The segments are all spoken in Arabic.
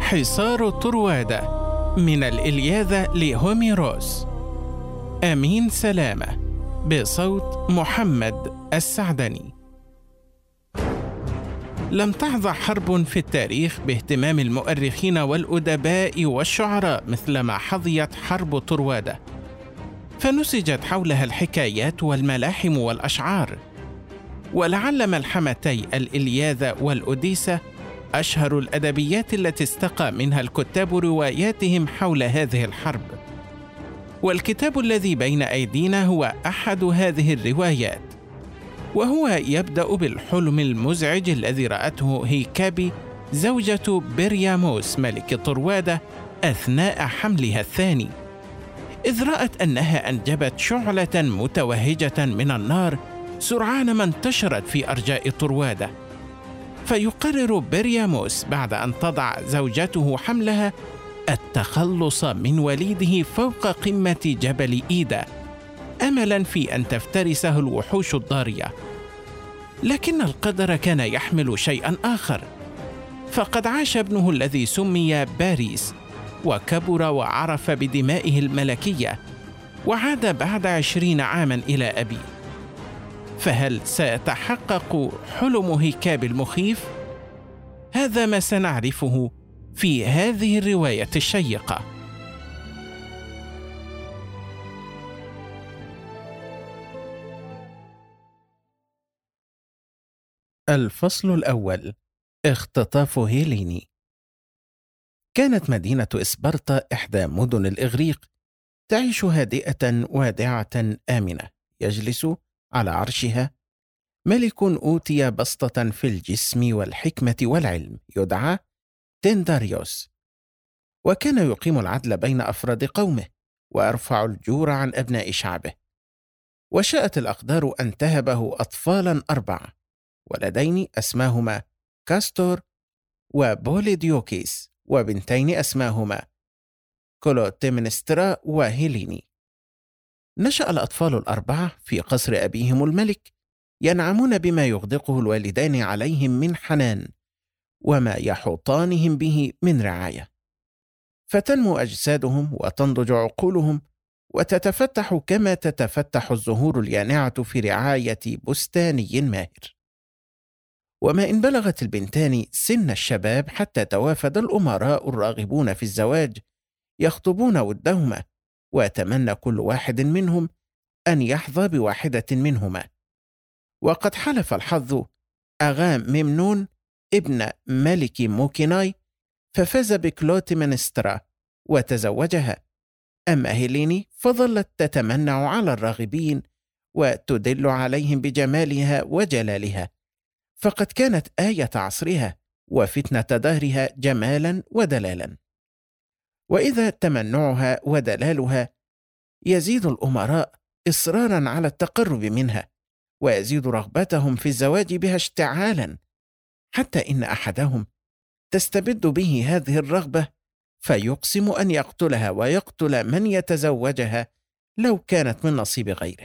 حصار طروادة من الإلياذة لهوميروس. أمين سلامة بصوت محمد السعدني. لم تحظى حرب في التاريخ باهتمام المؤرخين والأدباء والشعراء مثلما حظيت حرب طروادة، فنسجت حولها الحكايات والملاحم والأشعار، ولعل ملحمتي الإلياذة والأوديسة أشهر الأدبيات التي استقى منها الكتاب رواياتهم حول هذه الحرب. والكتاب الذي بين أيدينا هو أحد هذه الروايات، وهو يبدأ بالحلم المزعج الذي رأته هيكابي زوجة برياموس ملك طروادة أثناء حملها الثاني، إذ رأت أنها أنجبت شعلة متوهجة من النار سرعان ما انتشرت في أرجاء طروادة. فيقرر برياموس بعد أن تضع زوجته حملها التخلص من وليده فوق قمة جبل إيدا، أملاً في أن تفترسه الوحوش الضارية. لكن القدر كان يحمل شيئاً آخر، فقد عاش ابنه الذي سمي باريس وكبر وعرف بدمائه الملكية، وعاد بعد 20 عاماً إلى أبيه. فهل سيتحقق حلم هيكاب المخيف؟ هذا ما سنعرفه في هذه الرواية الشيقة. الفصل الأول: اختطاف هيليني. كانت مدينة إسبرطة إحدى مدن الإغريق، تعيش هادئة وادعة آمنة. يجلس على عرشها ملك أوتي بسطة في الجسم والحكمة والعلم، يدعى تنداريوس، وكان يقيم العدل بين أفراد قومه ويرفع الجور عن أبناء شعبه. وشاءت الأقدار أن تهبه أطفالا 4 ولدين أسماهما كاستور وبوليديوكيس، وبنتين أسماهما كلوتيمنسترا وهيليني. نشأ الأطفال ال4 في قصر أبيهم الملك، ينعمون بما يغدقه الوالدان عليهم من حنان وما يحوطانهم به من رعاية، فتنمو أجسادهم وتنضج عقولهم وتتفتح كما تتفتح الزهور اليانعة في رعاية بستاني ماهر. وما إن بلغت البنتان سن الشباب حتى توافد الأمراء الراغبون في الزواج يخطبون ودهما، ويتمنى كل واحد منهم أن يحظى بواحدة منهما. وقد حلف الحظ أغام ممنون ابن ملك موكيناي، ففاز بكلوتيمنسترا وتزوجها. أما هيليني فظلت تتمنع على الراغبين وتدل عليهم بجمالها وجلالها، فقد كانت آية عصرها وفتنة دهرها جمالا ودلالا. وإذا تمنعها ودلالها يزيد الأمراء إصرارا على التقرب منها، ويزيد رغبتهم في الزواج بها اشتعالا، حتى إن أحدهم تستبد به هذه الرغبة فيقسم أن يقتلها ويقتل من يتزوجها لو كانت من نصيب غيره.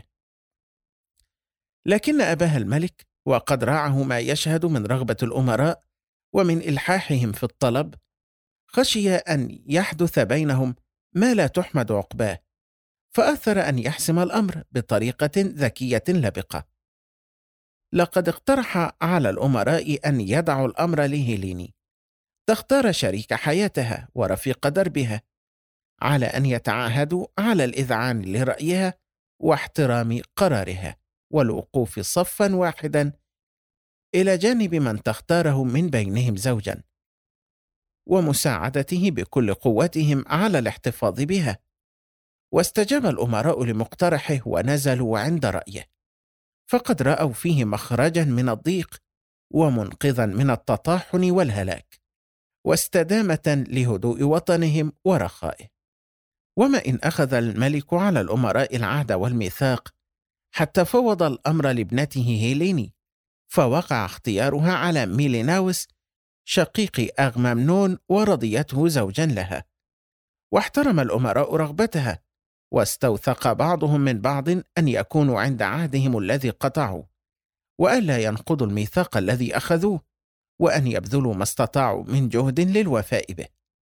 لكن أباها الملك، وقد راعه ما يشهد من رغبة الأمراء ومن إلحاحهم في الطلب، خشي أن يحدث بينهم ما لا تحمد عقباه، فأثر أن يحسم الأمر بطريقة ذكية لبقة. لقد اقترح على الأمراء أن يدعوا الأمر لهيليني تختار شريك حياتها ورفيق دربها، على أن يتعاهدوا على الإذعان لرأيها واحترام قرارها، والوقوف صفا واحدا إلى جانب من تختاره من بينهم زوجا، ومساعدته بكل قوتهم على الاحتفاظ بها. واستجاب الأمراء لمقترحه ونزلوا عند رأيه، فقد رأوا فيه مخرجا من الضيق ومنقذا من التطاحن والهلاك، واستدامة لهدوء وطنهم ورخائه. وما إن أخذ الملك على الأمراء العهد والميثاق حتى فوض الأمر لابنته هيليني، فوقع اختيارها على ميليناوس شقيق أغمامنون ورضيته زوجا لها. واحترم الأمراء رغبتها، واستوثق بعضهم من بعض أن يكونوا عند عهدهم الذي قطعوا، وألا ينقضوا الميثاق الذي أخذوه، وأن يبذلوا ما استطاعوا من جهد للوفاء به.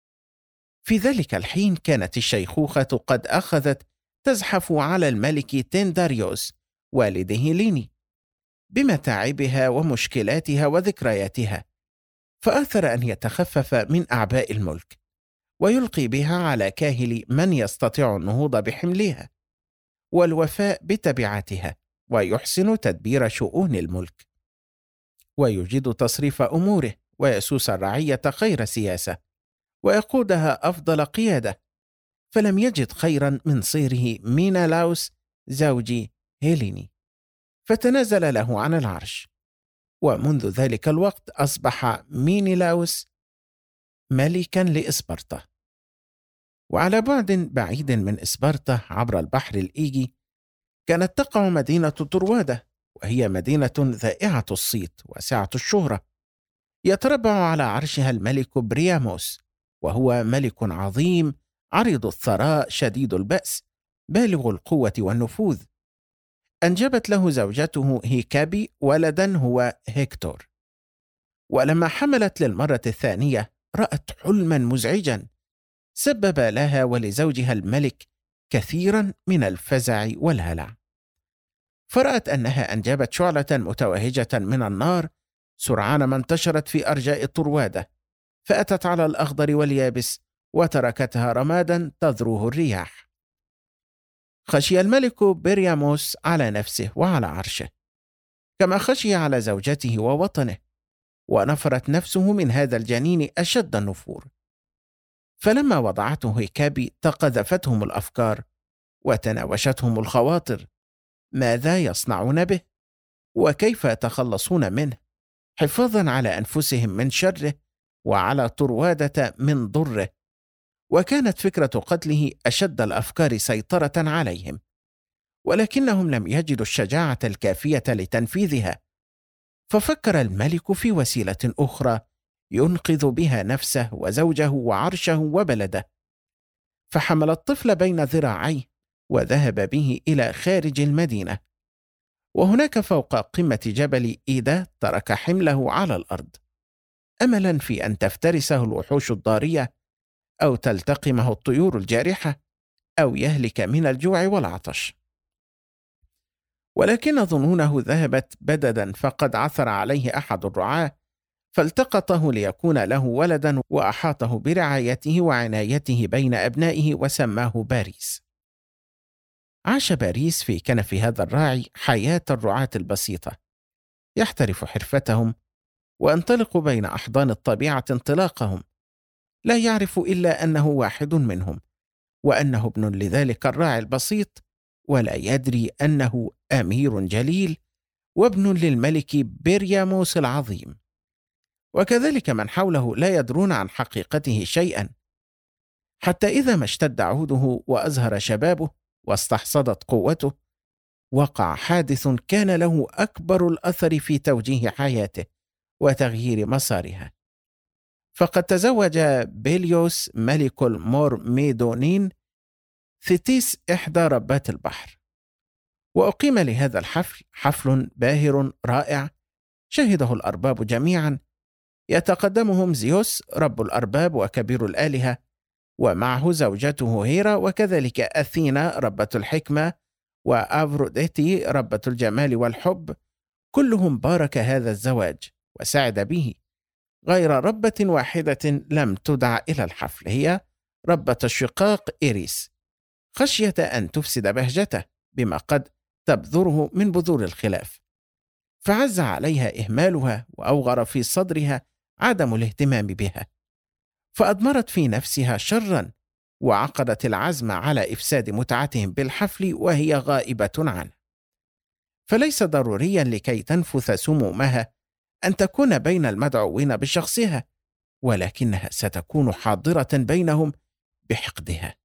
في ذلك الحين كانت الشيخوخة قد أخذت تزحف على الملك تنداريوس والد هيليني بمتاعبها ومشكلاتها وذكرياتها، فآثر أن يتخفف من أعباء الملك ويلقي بها على كاهل من يستطيع النهوض بحملها والوفاء بتبعاتها، ويحسن تدبير شؤون الملك، ويجيد تصريف أموره، ويسوس الرعية خير سياسة، ويقودها أفضل قيادة. فلم يجد خيرا من صيره مينالاوس زوج هيليني، فتنازل له عن العرش. ومنذ ذلك الوقت أصبح مينيلاوس ملكا لإسبرطة. وعلى بعد بعيد من إسبرطة عبر البحر الإيجي كانت تقع مدينة طروادة، وهي مدينة ذائعة الصيت واسعة الشهرة، يتربع على عرشها الملك برياموس، وهو ملك عظيم عريض الثراء شديد البأس بالغ القوة والنفوذ. أنجبت له زوجته هيكابي ولدا هو هيكتور، ولما حملت للمرة الثانية رأت حلما مزعجا سبب لها ولزوجها الملك كثيرا من الفزع والهلع، فرأت أنها أنجبت شعلة متوهجة من النار سرعان ما انتشرت في أرجاء طروادة، فأتت على الأخضر واليابس وتركتها رمادا تذروه الرياح. خشي الملك برياموس على نفسه وعلى عرشه، كما خشي على زوجته ووطنه، ونفرت نفسه من هذا الجنين أشد النفور. فلما وضعته هيكابي تقذفتهم الأفكار وتناوشتهم الخواطر ماذا يصنعون به وكيف يتخلصون منه، حفاظا على أنفسهم من شره وعلى طروادة من ضره. وكانت فكرة قتله أشد الأفكار سيطرة عليهم، ولكنهم لم يجدوا الشجاعة الكافية لتنفيذها، ففكر الملك في وسيلة أخرى ينقذ بها نفسه وزوجه وعرشه وبلده، فحمل الطفل بين ذراعيه وذهب به إلى خارج المدينة، وهناك فوق قمة جبل إيدا ترك حمله على الأرض أملا في أن تفترسه الوحوش الضارية أو تلتقمه الطيور الجارحة أو يهلك من الجوع والعطش. ولكن ظنونه ذهبت بددا، فقد عثر عليه أحد الرعاة فالتقطه ليكون له ولدا، وأحاطه برعايته وعنايته بين أبنائه وسماه باريس. عاش باريس في كنف هذا الراعي حياة الرعاة البسيطة، يحترف حرفتهم وينطلق بين أحضان الطبيعة انطلاقهم، لا يعرف إلا أنه واحد منهم، وأنه ابن لذلك الراعي البسيط، ولا يدري أنه أمير جليل وابن للملك برياموس العظيم. وكذلك من حوله لا يدرون عن حقيقته شيئا، حتى إذا ما اشتد عوده وأزهر شبابه واستحصدت قوته وقع حادث كان له أكبر الأثر في توجيه حياته وتغيير مسارها. فقد تزوج بيليوس ملك المورميدونين ثيتيس إحدى ربات البحر، وأقيم لهذا الحفل حفل باهر رائع شهده الأرباب جميعا، يتقدمهم زيوس رب الأرباب وكبير الآلهة، ومعه زوجته هيرا، وكذلك أثينا ربة الحكمة، وأفروديتي ربة الجمال والحب. كلهم بارك هذا الزواج وسعد به، غير ربة واحدة لم تدع إلى الحفل، هي ربة الشقاق إيريس، خشية أن تفسد بهجته بما قد تبذره من بذور الخلاف، فعز عليها إهمالها وأوغر في صدرها عدم الاهتمام بها، فأضمرت في نفسها شرا وعقدت العزم على إفساد متعتهم بالحفل وهي غائبة عنه. فليس ضروريا لكي تنفث سمومها أن تكون بين المدعوين بشخصها، ولكنها ستكون حاضرة بينهم بحقدها.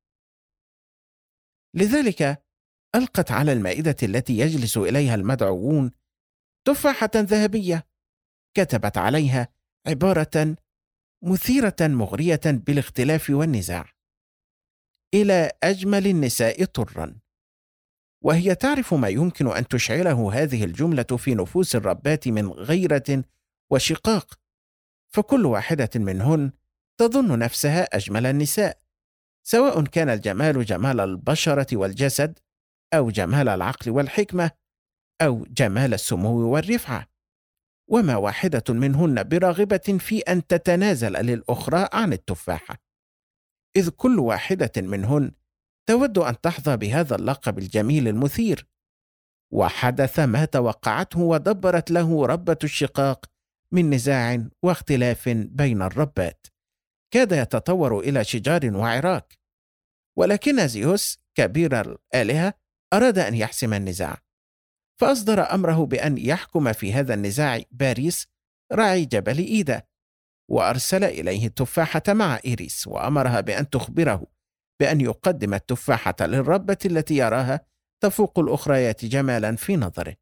لذلك ألقت على المائدة التي يجلس إليها المدعوون تفاحة ذهبية كتبت عليها عبارة مثيرة مغرية بالاختلاف والنزاع: إلى أجمل النساء طرا. وهي تعرف ما يمكن أن تشعله هذه الجملة في نفوس الربات من غيرة وشقاق، فكل واحدة منهن تظن نفسها أجمل النساء سواء كان الجمال جمال البشرة والجسد، أو جمال العقل والحكمة، أو جمال السمو والرفعة، وما واحدة منهن براغبة في أن تتنازل للأخرى عن التفاحة، إذ كل واحدة منهن تود أن تحظى بهذا اللقب الجميل المثير. وحدث ما توقعته ودبرت له ربة الشقاق من نزاع واختلاف بين الربات، كاد يتطور إلى شجار وعراك، ولكن زيوس كبير الآلهة أراد أن يحسم النزاع، فأصدر أمره بأن يحكم في هذا النزاع باريس راعي جبل إيدا، وأرسل إليه التفاحة مع إيريس، وأمرها بأن تخبره بأن يقدم التفاحة للربة التي يراها تفوق الأخريات جمالا في نظره.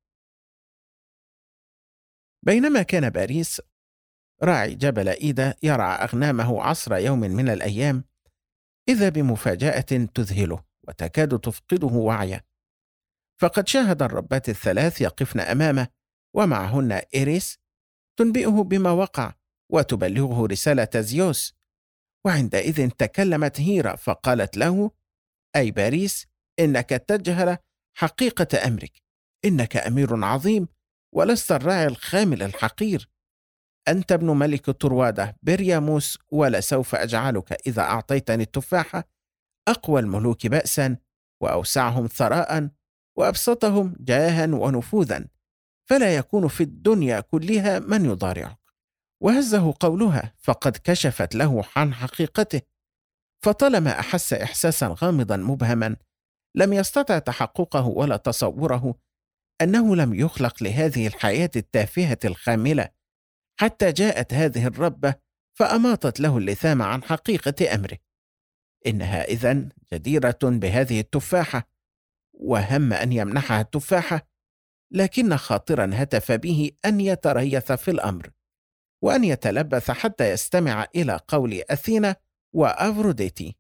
بينما كان باريس راعي جبل إيدا يرعى أغنامه عصر يوم من الأيام، إذا بمفاجأة تذهله وتكاد تفقده وعيه، فقد شاهد الربات الثلاث يقفن أمامه، ومعهن إيريس تنبئه بما وقع وتبلغه رسالة زيوس. وعندئذ تكلمت هيرا فقالت له: أي باريس، إنك تجهل حقيقة أمرك، إنك أمير عظيم ولست الراعي الخامل الحقير، أنت ابن ملك طروادة برياموس، ولسوف أجعلك إذا أعطيتني التفاحة أقوى الملوك بأسا، وأوسعهم ثراء، وأبسطهم جاها ونفوذا، فلا يكون في الدنيا كلها من يضارعك. وهزه قولها، فقد كشفت له عن حقيقته، فطالما أحس إحساسا غامضا مبهما لم يستطع تحققه ولا تصوره، أنه لم يخلق لهذه الحياة التافهة الخاملة، حتى جاءت هذه الربة فأماطت له اللثام عن حقيقة أمره، إنها إذن جديرة بهذه التفاحة. وهم أن يمنحها التفاحة، لكن خاطرا هتف به أن يتريث في الأمر، وأن يتلبث حتى يستمع إلى قول أثينا وأفروديتي.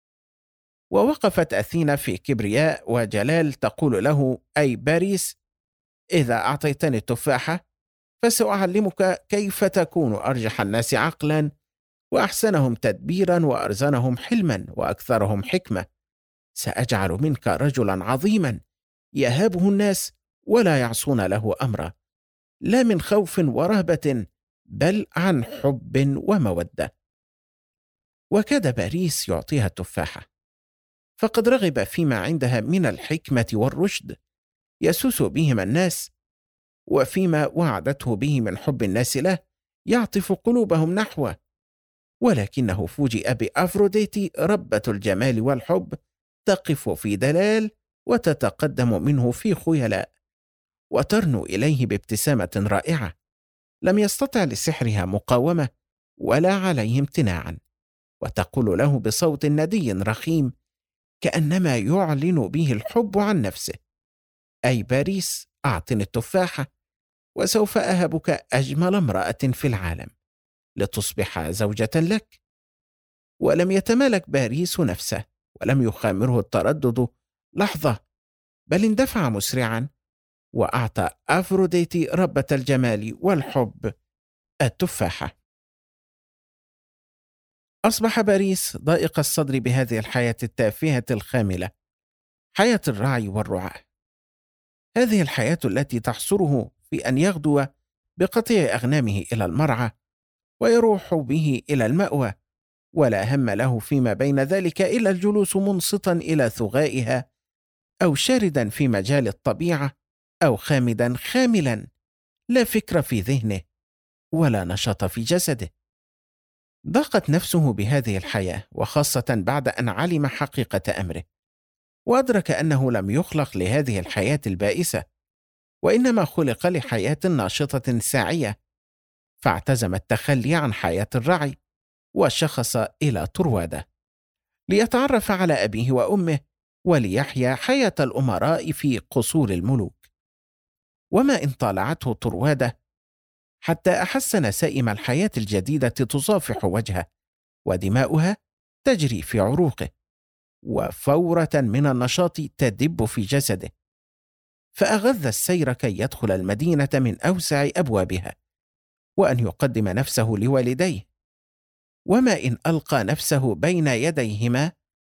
ووقفت أثينا في كبرياء وجلال تقول له: أي باريس، إذا أعطيتني التفاحة فسأعلمك كيف تكون أرجح الناس عقلا، وأحسنهم تدبيرا، وأرزنهم حلما، وأكثرهم حكمة. سأجعل منك رجلا عظيما يهابه الناس ولا يعصون له أمرا، لا من خوف ورهبة، بل عن حب ومودة. وكاد باريس يعطيها التفاحة، فقد رغب فيما عندها من الحكمة والرشد يسوس بهما الناس، وفيما وعدته به من حب الناس له يعطف قلوبهم نحوه، ولكنه فوجئ بأفروديتي ربة الجمال والحب تقف في دلال وتتقدم منه في خيلاء، وترنو إليه بابتسامة رائعة لم يستطع لسحرها مقاومة ولا عليه امتناعا، وتقول له بصوت ندي رخيم كأنما يعلن به الحب عن نفسه: أي باريس، أعطني التفاحة وسوف أهبك أجمل امرأة في العالم لتصبح زوجة لك. ولم يتمالك باريس نفسه، ولم يخامره التردد لحظة، بل اندفع مسرعا وأعطى أفروديتي ربة الجمال والحب التفاحة. أصبح باريس ضائق الصدر بهذه الحياة التافهة الخاملة، حياة الرعي والرعاة، هذه الحياة التي تحصره في أن يغدو بقطيع أغنامه إلى المرعى ويروح به إلى المأوى، ولا هم له فيما بين ذلك إلا الجلوس منصتا إلى ثغائها، أو شاردا في مجال الطبيعة، أو خامدا خاملا، لا فكر في ذهنه ولا نشاط في جسده. ضاقت نفسه بهذه الحياة، وخاصة بعد أن علم حقيقة أمره، وأدرك أنه لم يخلق لهذه الحياة البائسة، وإنما خلق لحياة ناشطة ساعية، فاعتزم التخلي عن حياة الرعي، وشخص إلى طروادة ليتعرف على أبيه وأمه، وليحيا حياة الأمراء في قصور الملوك. وما إن طالعته طروادة حتى أحس نسائم الحياة الجديدة تصافح وجهه، ودماؤها تجري في عروقه، وفورة من النشاط تدب في جسده، فأغذ السير كي يدخل المدينة من أوسع أبوابها، وأن يقدم نفسه لوالديه. وما إن ألقى نفسه بين يديهما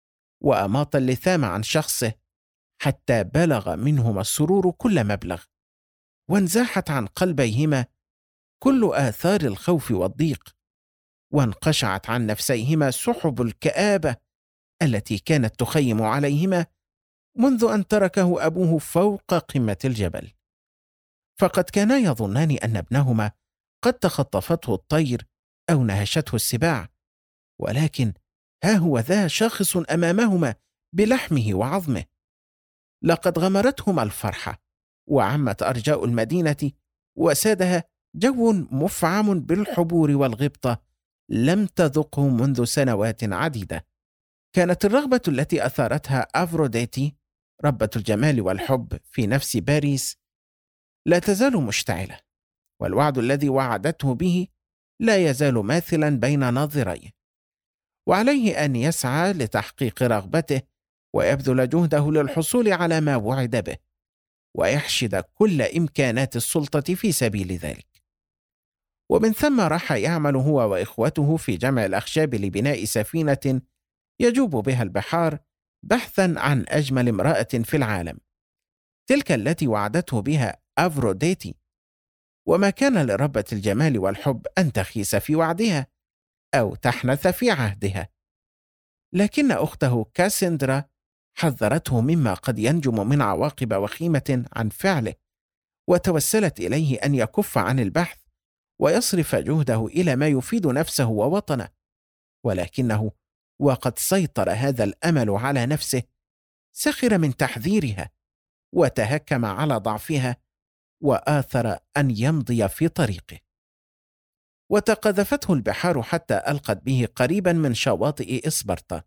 وأماط اللثام عن شخصه حتى بلغ منهما السرور كل مبلغ، وانزاحت عن قلبيهما كل آثار الخوف والضيق، وانقشعت عن نفسيهما سحب الكآبة التي كانت تخيم عليهما منذ أن تركه أبوه فوق قمة الجبل. فقد كانا يظنان أن ابنهما قد تخطفته الطير أو نهشته السباع، ولكن ها هو ذا شاخص أمامهما بلحمه وعظمه. لقد غمرتهما الفرحة وعمت أرجاء المدينة، وسادها جو مفعم بالحبور والغبطة لم تذقه منذ سنوات عديدة. كانت الرغبة التي أثارتها أفروديتي ربة الجمال والحب في نفس باريس لا تزال مشتعلة، والوعد الذي وعدته به لا يزال ماثلا بين ناظريه، وعليه أن يسعى لتحقيق رغبته ويبذل جهده للحصول على ما وعد به، ويحشد كل إمكانات السلطة في سبيل ذلك. ومن ثم راح يعمل هو وإخوته في جمع الأخشاب لبناء سفينة يجوب بها البحار بحثا عن أجمل امرأة في العالم، تلك التي وعدته بها أفروديتي. وما كان لربة الجمال والحب أن تخيس في وعدها أو تحنث في عهدها، لكن أخته كاسندرا حذرته مما قد ينجم من عواقب وخيمة عن فعله، وتوسلت إليه أن يكف عن البحث ويصرف جهده إلى ما يفيد نفسه ووطنه. ولكنه وقد سيطر هذا الأمل على نفسه سخر من تحذيرها وتهكم على ضعفها، وآثر أن يمضي في طريقه. وتقذفته البحار حتى ألقت به قريبا من شواطئ إسبرطة.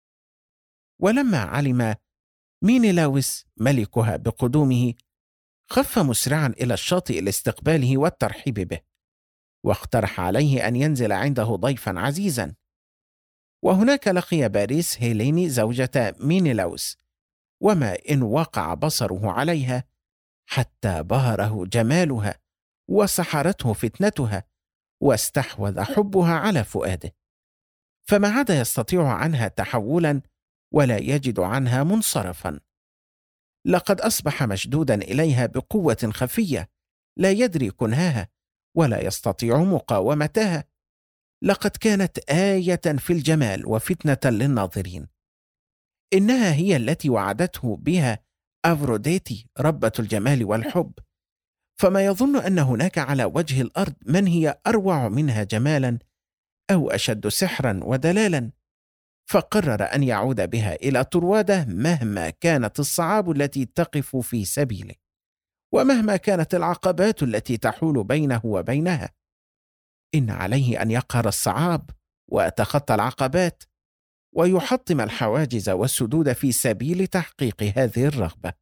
ولما علم مينيلاوس ملكها بقدومه خف مسرعا إلى الشاطئ لاستقباله والترحيب به، واقترح عليه أن ينزل عنده ضيفا عزيزا. وهناك لقي باريس هيليني زوجة مينيلاوس، وما إن وقع بصره عليها حتى بهره جمالها وسحرته فتنتها واستحوذ حبها على فؤاده، فما عاد يستطيع عنها تحولا ولا يجد عنها منصرفا. لقد أصبح مشدودا إليها بقوة خفية لا يدري كنهاها ولا يستطيع مقاومتها. لقد كانت آية في الجمال وفتنة للناظرين. إنها هي التي وعدته بها أفروديتي ربة الجمال والحب، فما يظن أن هناك على وجه الأرض من هي أروع منها جمالا أو أشد سحرا ودلالا، فقرر أن يعود بها إلى طروادة مهما كانت الصعاب التي تقف في سبيله، ومهما كانت العقبات التي تحول بينه وبينها. إن عليه أن يقهر الصعاب ويتخطى العقبات ويحطم الحواجز والسدود في سبيل تحقيق هذه الرغبة.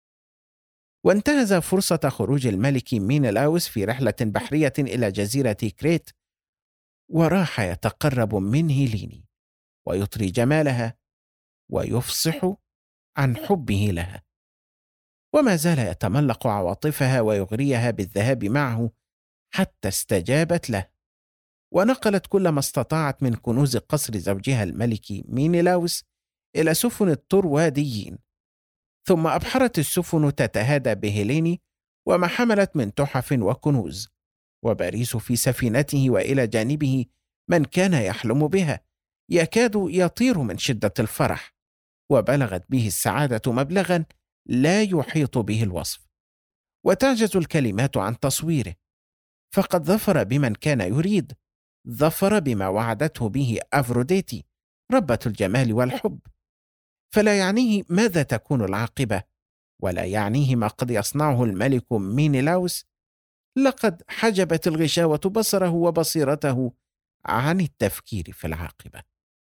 وانتهز فرصة خروج الملك مينيلاوس في رحلة بحرية إلى جزيرة كريت، وراح يتقرب من هيليني ويطري جمالها ويفصح عن حبه لها، وما زال يتملق عواطفها ويغريها بالذهاب معه حتى استجابت له، ونقلت كل ما استطاعت من كنوز قصر زوجها الملك مينيلاوس إلى سفن الطرواديين. ثم أبحرت السفن تتهادى بهيليني وما حملت من تحف وكنوز، وباريس في سفينته وإلى جانبه من كان يحلم بها يكاد يطير من شدة الفرح، وبلغت به السعادة مبلغا لا يحيط به الوصف، وتعجز الكلمات عن تصويره. فقد ظفر بمن كان يريد، ظفر بما وعدته به أفروديتي ربة الجمال والحب، فلا يعنيه ماذا تكون العاقبة، ولا يعنيه ما قد يصنعه الملك مينيلاوس. لقد حجبت الغشاوة بصره وبصيرته عن التفكير في العاقبة.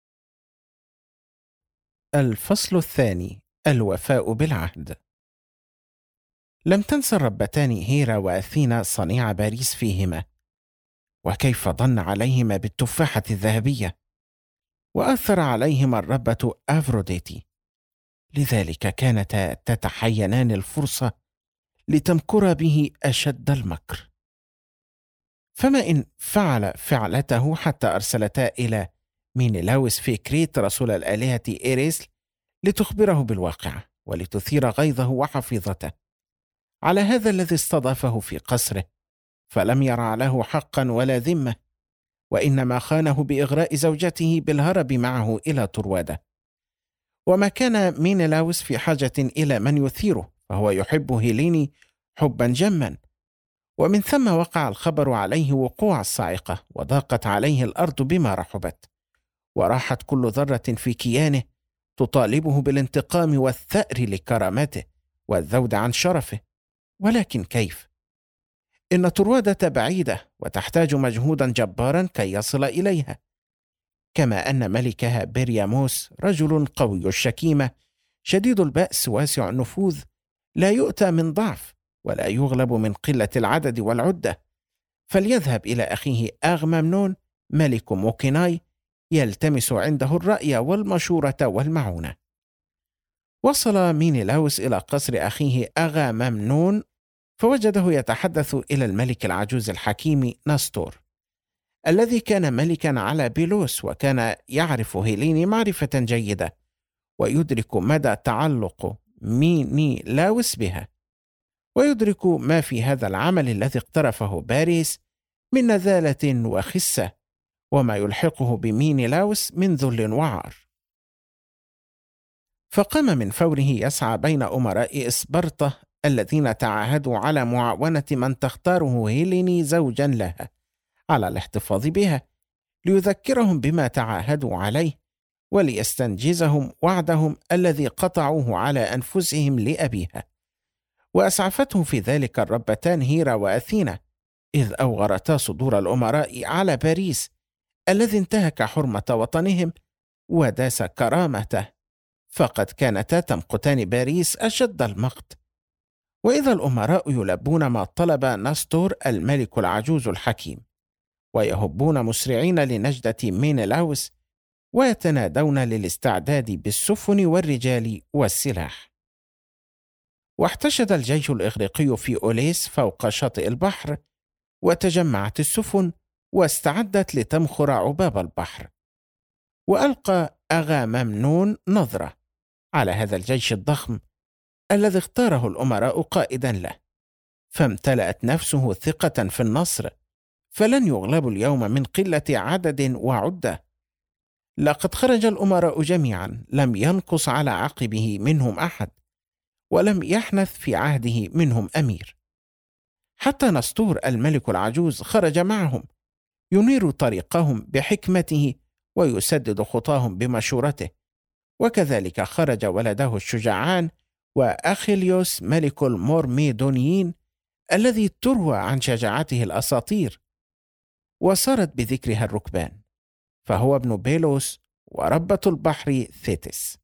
الفصل الثاني: الوفاء بالعهد. لم تنسى الربتان هيرا وأثينا صنيع باريس فيهما، وكيف ظن عليهما بالتفاحة الذهبية، وأثر عليهما الربة أفروديتي، لذلك كانتا تتحينان الفرصة لتمكر به أشد المكر. فما إن فعل فعلته حتى أرسلتا إلى مينيلاوس في كريت رسول الآلهة إيريس لتخبره بالواقعة ولتثير غيظه وحفيظته على هذا الذي استضافه في قصره، فلم يرع له حقا ولا ذمة، وإنما خانه بإغراء زوجته بالهرب معه إلى طروادة. وما كان مينيلاوس في حاجة إلى من يثيره، فهو يحب هيليني حبا جما، ومن ثم وقع الخبر عليه وقوع الصاعقة، وضاقت عليه الأرض بما رحبت، وراحت كل ذرة في كيانه تطالبه بالانتقام والثأر لكرامته والذود عن شرفه. ولكن كيف؟ إن طروادة بعيدة وتحتاج مجهودا جبارا كي يصل إليها، كما أن ملكها برياموس رجل قوي الشكيمة شديد البأس واسع النفوذ، لا يؤتى من ضعف ولا يغلب من قلة العدد والعدة، فليذهب إلى أخيه أغممنون ملك موكيناي يلتمس عنده الرأي والمشورة والمعونة. وصل مينيلاوس إلى قصر أخيه أغاممنون، فوجده يتحدث إلى الملك العجوز الحكيم نستور الذي كان ملكا على بيلوس، وكان يعرف هيليني معرفة جيدة ويدرك مدى تعلق مينيلاوس بها، ويدرك ما في هذا العمل الذي اقترفه باريس من نذالة وخسة، وما يلحقه بمينيلاوس من ذل وعار. فقام من فوره يسعى بين أمراء إسبرطة الذين تعاهدوا على معاونة من تختاره هيليني زوجا لها على الاحتفاظ بها، ليذكرهم بما تعاهدوا عليه وليستنجزهم وعدهم الذي قطعوه على أنفسهم لأبيها. وأسعفته في ذلك الربتان هيرا وأثينا، إذ أوغرتا صدور الأمراء على باريس الذي انتهك حرمة وطنهم وداس كرامته، فقد كانتا تمقتان باريس أشد المقت. وإذا الأمراء يلبون ما طلب نستور الملك العجوز الحكيم، ويهبون مسرعين لنجدة مينيلاوس، ويتنادون للاستعداد بالسفن والرجال والسلاح. واحتشد الجيش الإغريقي في أوليس فوق شاطئ البحر، وتجمعت السفن واستعدت لتمخر عباب البحر. وألقى أغاممنون نظرة على هذا الجيش الضخم الذي اختاره الأمراء قائدا له، فامتلأت نفسه ثقة في النصر، فلن يغلبوا اليوم من قلة عدد وعدة. لقد خرج الأمراء جميعا، لم ينقص على عقبه منهم أحد، ولم يحنث في عهده منهم أمير. حتى نستور الملك العجوز خرج معهم، ينير طريقهم بحكمته ويسدد خطاهم بمشورته. وكذلك خرج ولده الشجعان وأخيليوس ملك المورميدونيين الذي تروى عن شجاعته الأساطير، وصارت بذكرها الركبان، فهو ابن بيلوس وربة البحر ثيتس.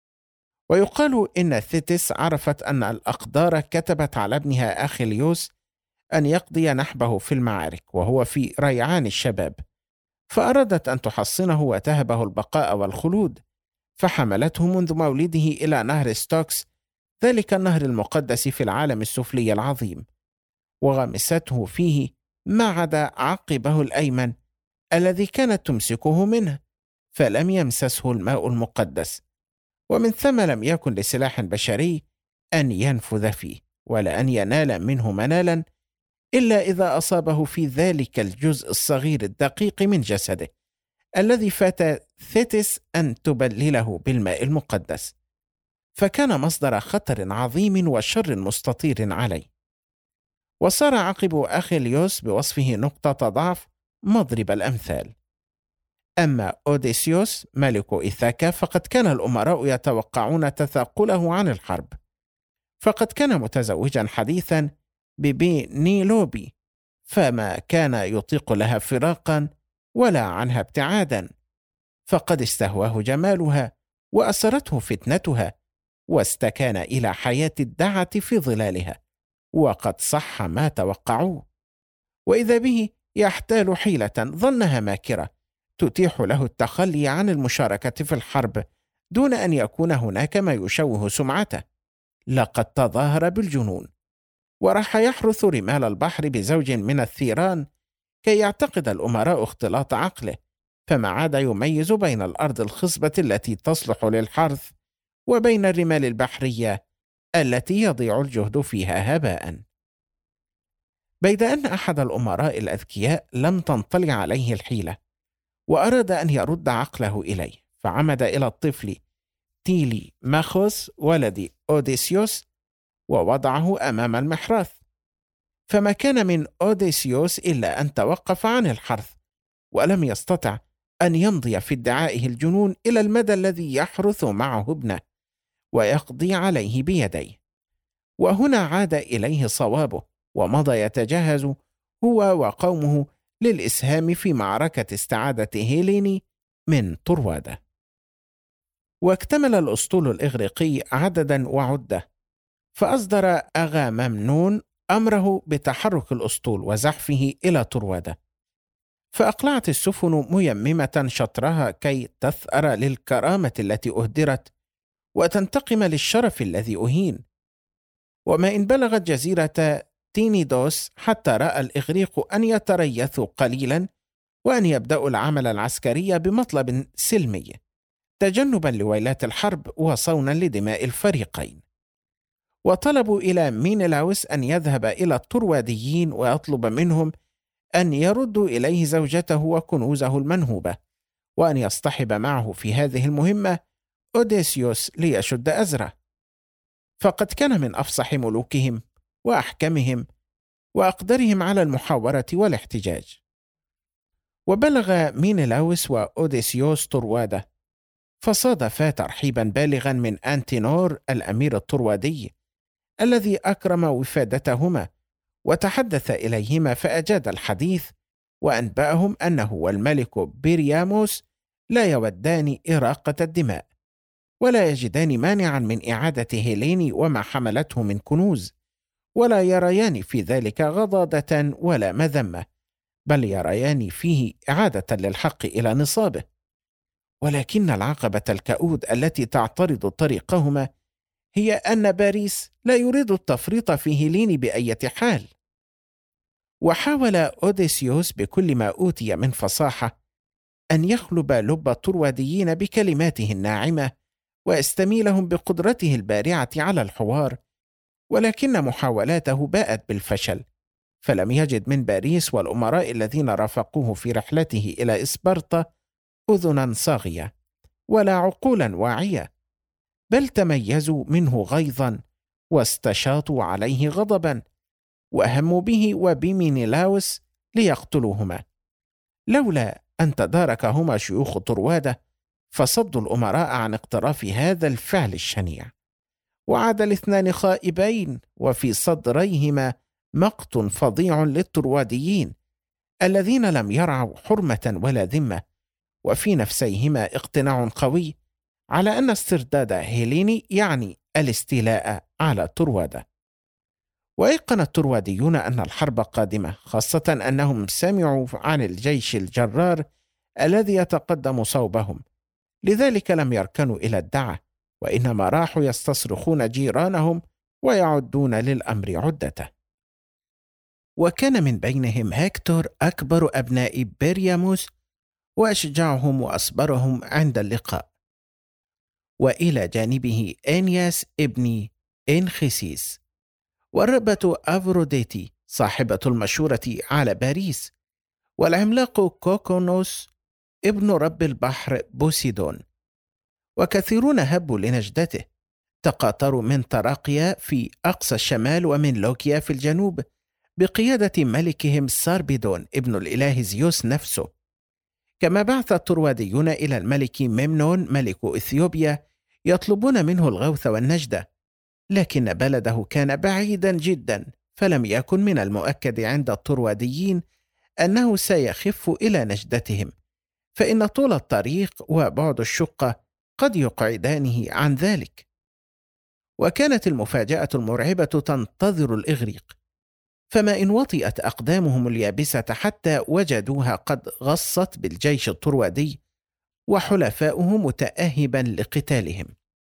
ويقال إن ثيتس عرفت أن الأقدار كتبت على ابنها أخيليوس أن يقضي نحبه في المعارك وهو في ريعان الشباب، فأرادت أن تحصنه وتهبه البقاء والخلود، فحملته منذ مولده إلى نهر ستوكس، ذلك النهر المقدس في العالم السفلي العظيم، وغمسته فيه ما عدا عقبه الأيمن الذي كانت تمسكه منه، فلم يمسسه الماء المقدس، ومن ثم لم يكن لسلاح بشري أن ينفذ فيه ولا أن ينال منه منالا إلا إذا أصابه في ذلك الجزء الصغير الدقيق من جسده الذي فات ثيتس أن تبلله بالماء المقدس، فكان مصدر خطر عظيم وشر مستطير عليه. وصار عقب أخيليوس بوصفه نقطة ضعف مضرب الأمثال. أما أوديسيوس ملك إيثاكا فقد كان الأمراء يتوقعون تثاقله عن الحرب، فقد كان متزوجا حديثا ببينيلوبي، فما كان يطيق لها فراقا ولا عنها ابتعادا، فقد استهواه جمالها وأسرته فتنتها، واستكان إلى حياة الدعة في ظلالها، وقد صح ما توقعوه. وإذا به يحتال حيلة ظنها ماكرة تتيح له التخلي عن المشاركة في الحرب دون أن يكون هناك ما يشوه سمعته. لقد تظاهر بالجنون، وراح يحرث رمال البحر بزوج من الثيران كي يعتقد الأمراء اختلاط عقله، فما عاد يميز بين الأرض الخصبة التي تصلح للحرث وبين الرمال البحرية التي يضيع الجهد فيها هباء. بيد أن أحد الأمراء الأذكياء لم تنطلي عليه الحيلة، وأراد أن يرد عقله إليه، فعمد إلى الطفل تيلي ماخوس ولد أوديسيوس ووضعه أمام المحراث، فما كان من أوديسيوس إلا أن توقف عن الحرث، ولم يستطع أن يمضي في ادعائه الجنون إلى المدى الذي يحرث معه ابنه ويقضي عليه بيديه. وهنا عاد إليه صوابه، ومضى يتجهز هو وقومه للإسهام في معركة استعادة هيليني من طروادة. واكتمل الأسطول الإغريقي عددا وعدة، فأصدر أغاممنون أمره بتحرك الأسطول وزحفه إلى طروادة، فأقلعت السفن ميممة شطرها كي تثأر للكرامة التي أهدرت وتنتقم للشرف الذي أهين. وما إن بلغت جزيرة تينيدوس حتى رأى الإغريق أن يتريثوا قليلا وأن يبدأوا العمل العسكري بمطلب سلمي، تجنبا لويلات الحرب وصونا لدماء الفريقين. وطلبوا إلى مينيلاوس أن يذهب إلى الطرواديين ويطلب منهم أن يردوا إليه زوجته وكنوزه المنهوبة، وأن يصطحب معه في هذه المهمة أوديسيوس ليشد أزره، فقد كان من أفصح ملوكهم وأحكمهم وأقدرهم على المحاورة والاحتجاج. وبلغ مينيلاوس وأوديسيوس طروادة، فصادفا ترحيبا بالغا من أنتينور الأمير الطروادي الذي أكرم وفادتهما وتحدث إليهما فأجاد الحديث، وأنبأهم أنه والملك بيرياموس لا يودان إراقة الدماء، ولا يجدان مانعا من إعادة هيليني وما حملته من كنوز، ولا يريان في ذلك غضاضة ولا مذمة، بل يريان فيه إعادة للحق إلى نصابه. ولكن العقبة الكؤود التي تعترض طريقهما هي أن باريس لا يريد التفريط في هيليني بأية حال. وحاول أوديسيوس بكل ما أوتي من فصاحة أن يخلب لب الطرواديين بكلماته الناعمة ويستميلهم بقدرته البارعة على الحوار، ولكن محاولاته باءت بالفشل، فلم يجد من باريس والأمراء الذين رافقوه في رحلته إلى إسبرطة أذنا صاغية ولا عقولا واعية، بل تميزوا منه غيظا واستشاطوا عليه غضبا، وأهموا به وبمينيلاوس ليقتلوهما، لولا أن تداركهما شيوخ طروادة فصدوا الأمراء عن اقتراف هذا الفعل الشنيع. وعاد الاثنان خائبين، وفي صدريهما مقت فظيع للطرواديين الذين لم يرعوا حرمة ولا ذمة، وفي نفسيهما اقتناع قوي على أن استرداد هيليني يعني الاستيلاء على طروادة. وأيقن الطرواديون أن الحرب قادمة، خاصة أنهم سمعوا عن الجيش الجرار الذي يتقدم صوبهم، لذلك لم يركنوا إلى الدعة، وإنما راحوا يستصرخون جيرانهم ويعدون للأمر عدته. وكان من بينهم هكتور أكبر أبناء بيرياموس وأشجعهم وأصبرهم عند اللقاء، وإلى جانبه إنياس ابن إنخسيس، والربة أفروديتي صاحبة المشورة على باريس، والعملاق كوكونوس ابن رب البحر بوسيدون. وكثيرون هبوا لنجدته، تقاطروا من تراقيا في أقصى الشمال ومن لوكيا في الجنوب بقيادة ملكهم ساربيدون ابن الإله زيوس نفسه. كما بعث الطرواديون إلى الملك ميمنون ملك إثيوبيا يطلبون منه الغوث والنجدة، لكن بلده كان بعيدا جدا، فلم يكن من المؤكد عند الطرواديين أنه سيخف إلى نجدتهم، فإن طول الطريق وبعد الشقة قد يقعدانه عن ذلك. وكانت المفاجأة المرعبة تنتظر الإغريق، فما إن وطئت أقدامهم اليابسة حتى وجدوها قد غصت بالجيش الطروادي وحلفاؤه متأهبا لقتالهم.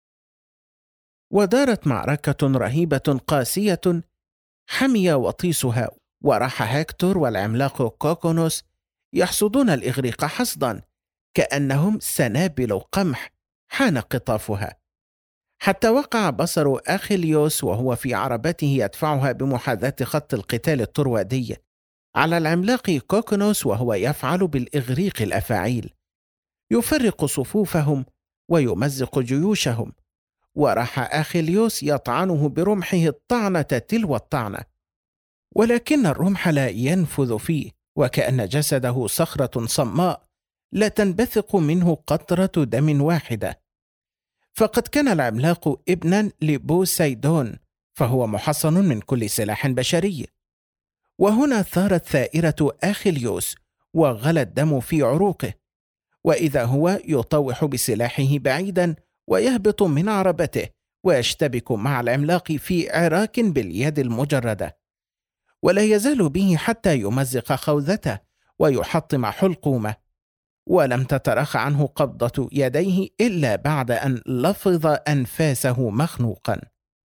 ودارت معركة رهيبة قاسية حمي وطيسها، وراح هكتور والعملاق كوكونوس يحصدون الإغريق حصدا كأنهم سنابل قمح حان قطافها، حتى وقع بصر أخيليوس وهو في عربته يدفعها بمحاذاة خط القتال الطروادي على العملاق كوكونوس وهو يفعل بالإغريق الأفاعيل، يفرق صفوفهم ويمزق جيوشهم، وراح أخيليوس يطعنه برمحه الطعنة تلو الطعنة، ولكن الرمح لا ينفذ فيه، وكأن جسده صخرة صماء لا تنبثق منه قطرة دم واحدة. فقد كان العملاق ابنا لبوسيدون، فهو محصن من كل سلاح بشري. وهنا ثارت ثائرة أخيليوس وغلى الدم في عروقه، وإذا هو يطوح بسلاحه بعيدا ويهبط من عربته ويشتبك مع العملاق في عراك باليد المجردة، ولا يزال به حتى يمزق خوذته ويحطم حلقومه، ولم تترخ عنه قبضة يديه إلا بعد أن لفظ أنفاسه مخنوقا.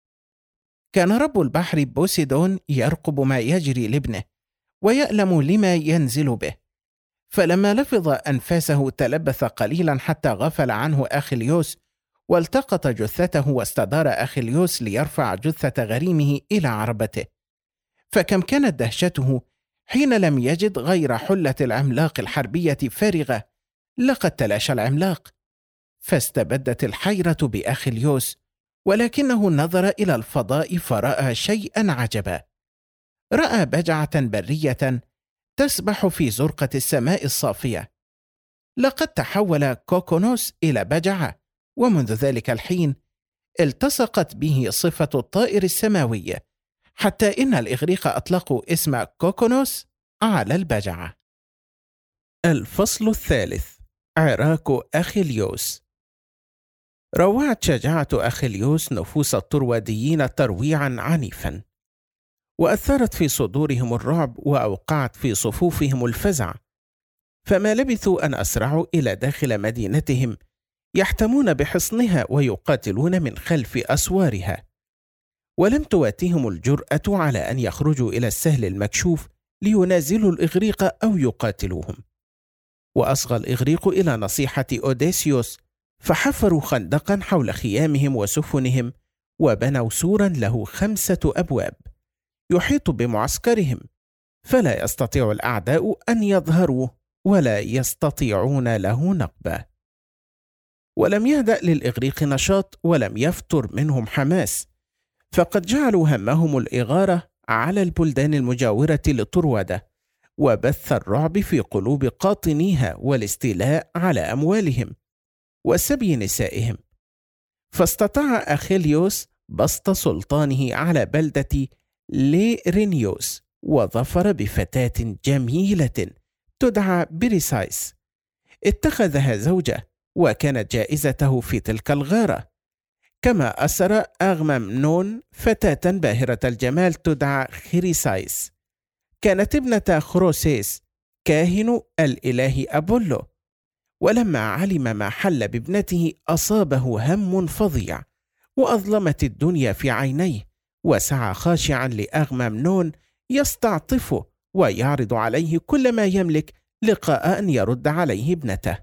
كان رب البحر بوسيدون يرقب ما يجري لابنه ويألم لما ينزل به، فلما لفظ أنفاسه تلبث قليلا حتى غفل عنه أخيليوس، والتقط جثته واستدار أخيليوس ليرفع جثة غريمه إلى عربته. فكم كانت دهشته حين لم يجد غير حلة العملاق الحربية فارغة، لقد تلاشى العملاق. فاستبدت الحيرة بأخيليوس، ولكنه نظر إلى الفضاء فرأى شيئا عجبا. رأى بجعة برية تسبح في زرقة السماء الصافية. لقد تحول كوكونوس إلى بجعة، ومنذ ذلك الحين التصقت به صفة الطائر السماوي، حتى إن الإغريق أطلقوا اسم كوكونوس على البجعة. الفصل الثالث: عراك أخيليوس. روعت شجاعة أخيليوس نفوس الطرواديين ترويعا عنيفا، وأثارت في صدورهم الرعب وأوقعت في صفوفهم الفزع، فما لبثوا أن أسرعوا إلى داخل مدينتهم يحتمون بحصنها ويقاتلون من خلف أسوارها، ولم تواتهم الجرأة على أن يخرجوا إلى السهل المكشوف لينازلوا الإغريق أو يقاتلوهم. وأصغى الإغريق إلى نصيحة أوديسيوس، فحفروا خندقا حول خيامهم وسفنهم، وبنوا سورا له 5 أبواب يحيط بمعسكرهم، فلا يستطيع الأعداء أن يظهروا ولا يستطيعون له نقبة. ولم يهدأ للإغريق نشاط، ولم يفتر منهم حماس، فقد جعلوا همهم الإغارة على البلدان المجاورة لطروادة، وبث الرعب في قلوب قاطنيها والاستيلاء على أموالهم وسبي نسائهم. فاستطاع أخيليوس بسط سلطانه على بلدة ليرينيوس، وظفر بفتاة جميلة تدعى بريسايس، اتخذها زوجة، وكانت جائزته في تلك الغارة. كما أسر أغممنون فتاة باهرة الجمال تدعى خريسايس، كانت ابنة خروسيس كاهن الإله أبولو. ولما علم ما حل بابنته أصابه هم فظيع، وأظلمت الدنيا في عينيه، وسعى خاشعا لأغممنون يستعطفه ويعرض عليه كل ما يملك لقاء أن يرد عليه ابنته.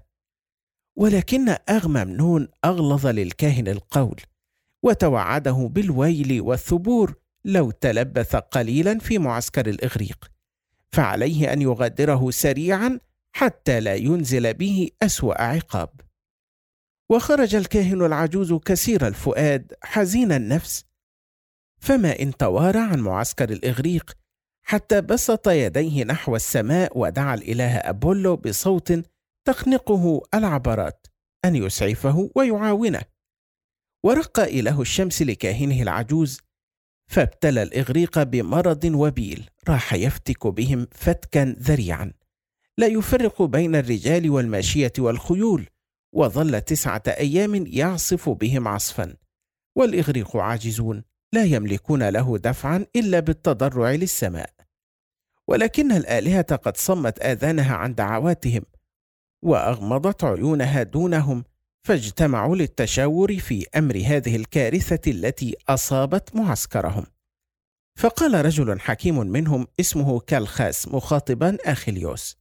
ولكن أغممنون أغلظ للكاهن القول، وتوعده بالويل والثبور لو تلبث قليلا في معسكر الإغريق، فعليه أن يغادره سريعا حتى لا ينزل به أسوأ عقاب. وخرج الكاهن العجوز كسير الفؤاد حزين النفس، فما إن توارى عن معسكر الإغريق حتى بسط يديه نحو السماء ودعا الإله أبولو بصوت تخنقه العبرات أن يسعفه ويعاونه. ورق إله الشمس لكاهنه العجوز، فابتلى الإغريق بمرض وبيل راح يفتك بهم فتكا ذريعا، لا يفرق بين الرجال والماشية والخيول، وظل 9 أيام يعصف بهم عصفا، والإغريق عاجزون لا يملكون له دفعا إلا بالتضرع للسماء. ولكن الآلهة قد صمت آذانها عن دعواتهم، وأغمضت عيونها دونهم، فاجتمعوا للتشاور في أمر هذه الكارثة التي أصابت معسكرهم. فقال رجل حكيم منهم اسمه كالخاس مخاطبا أخيليوس: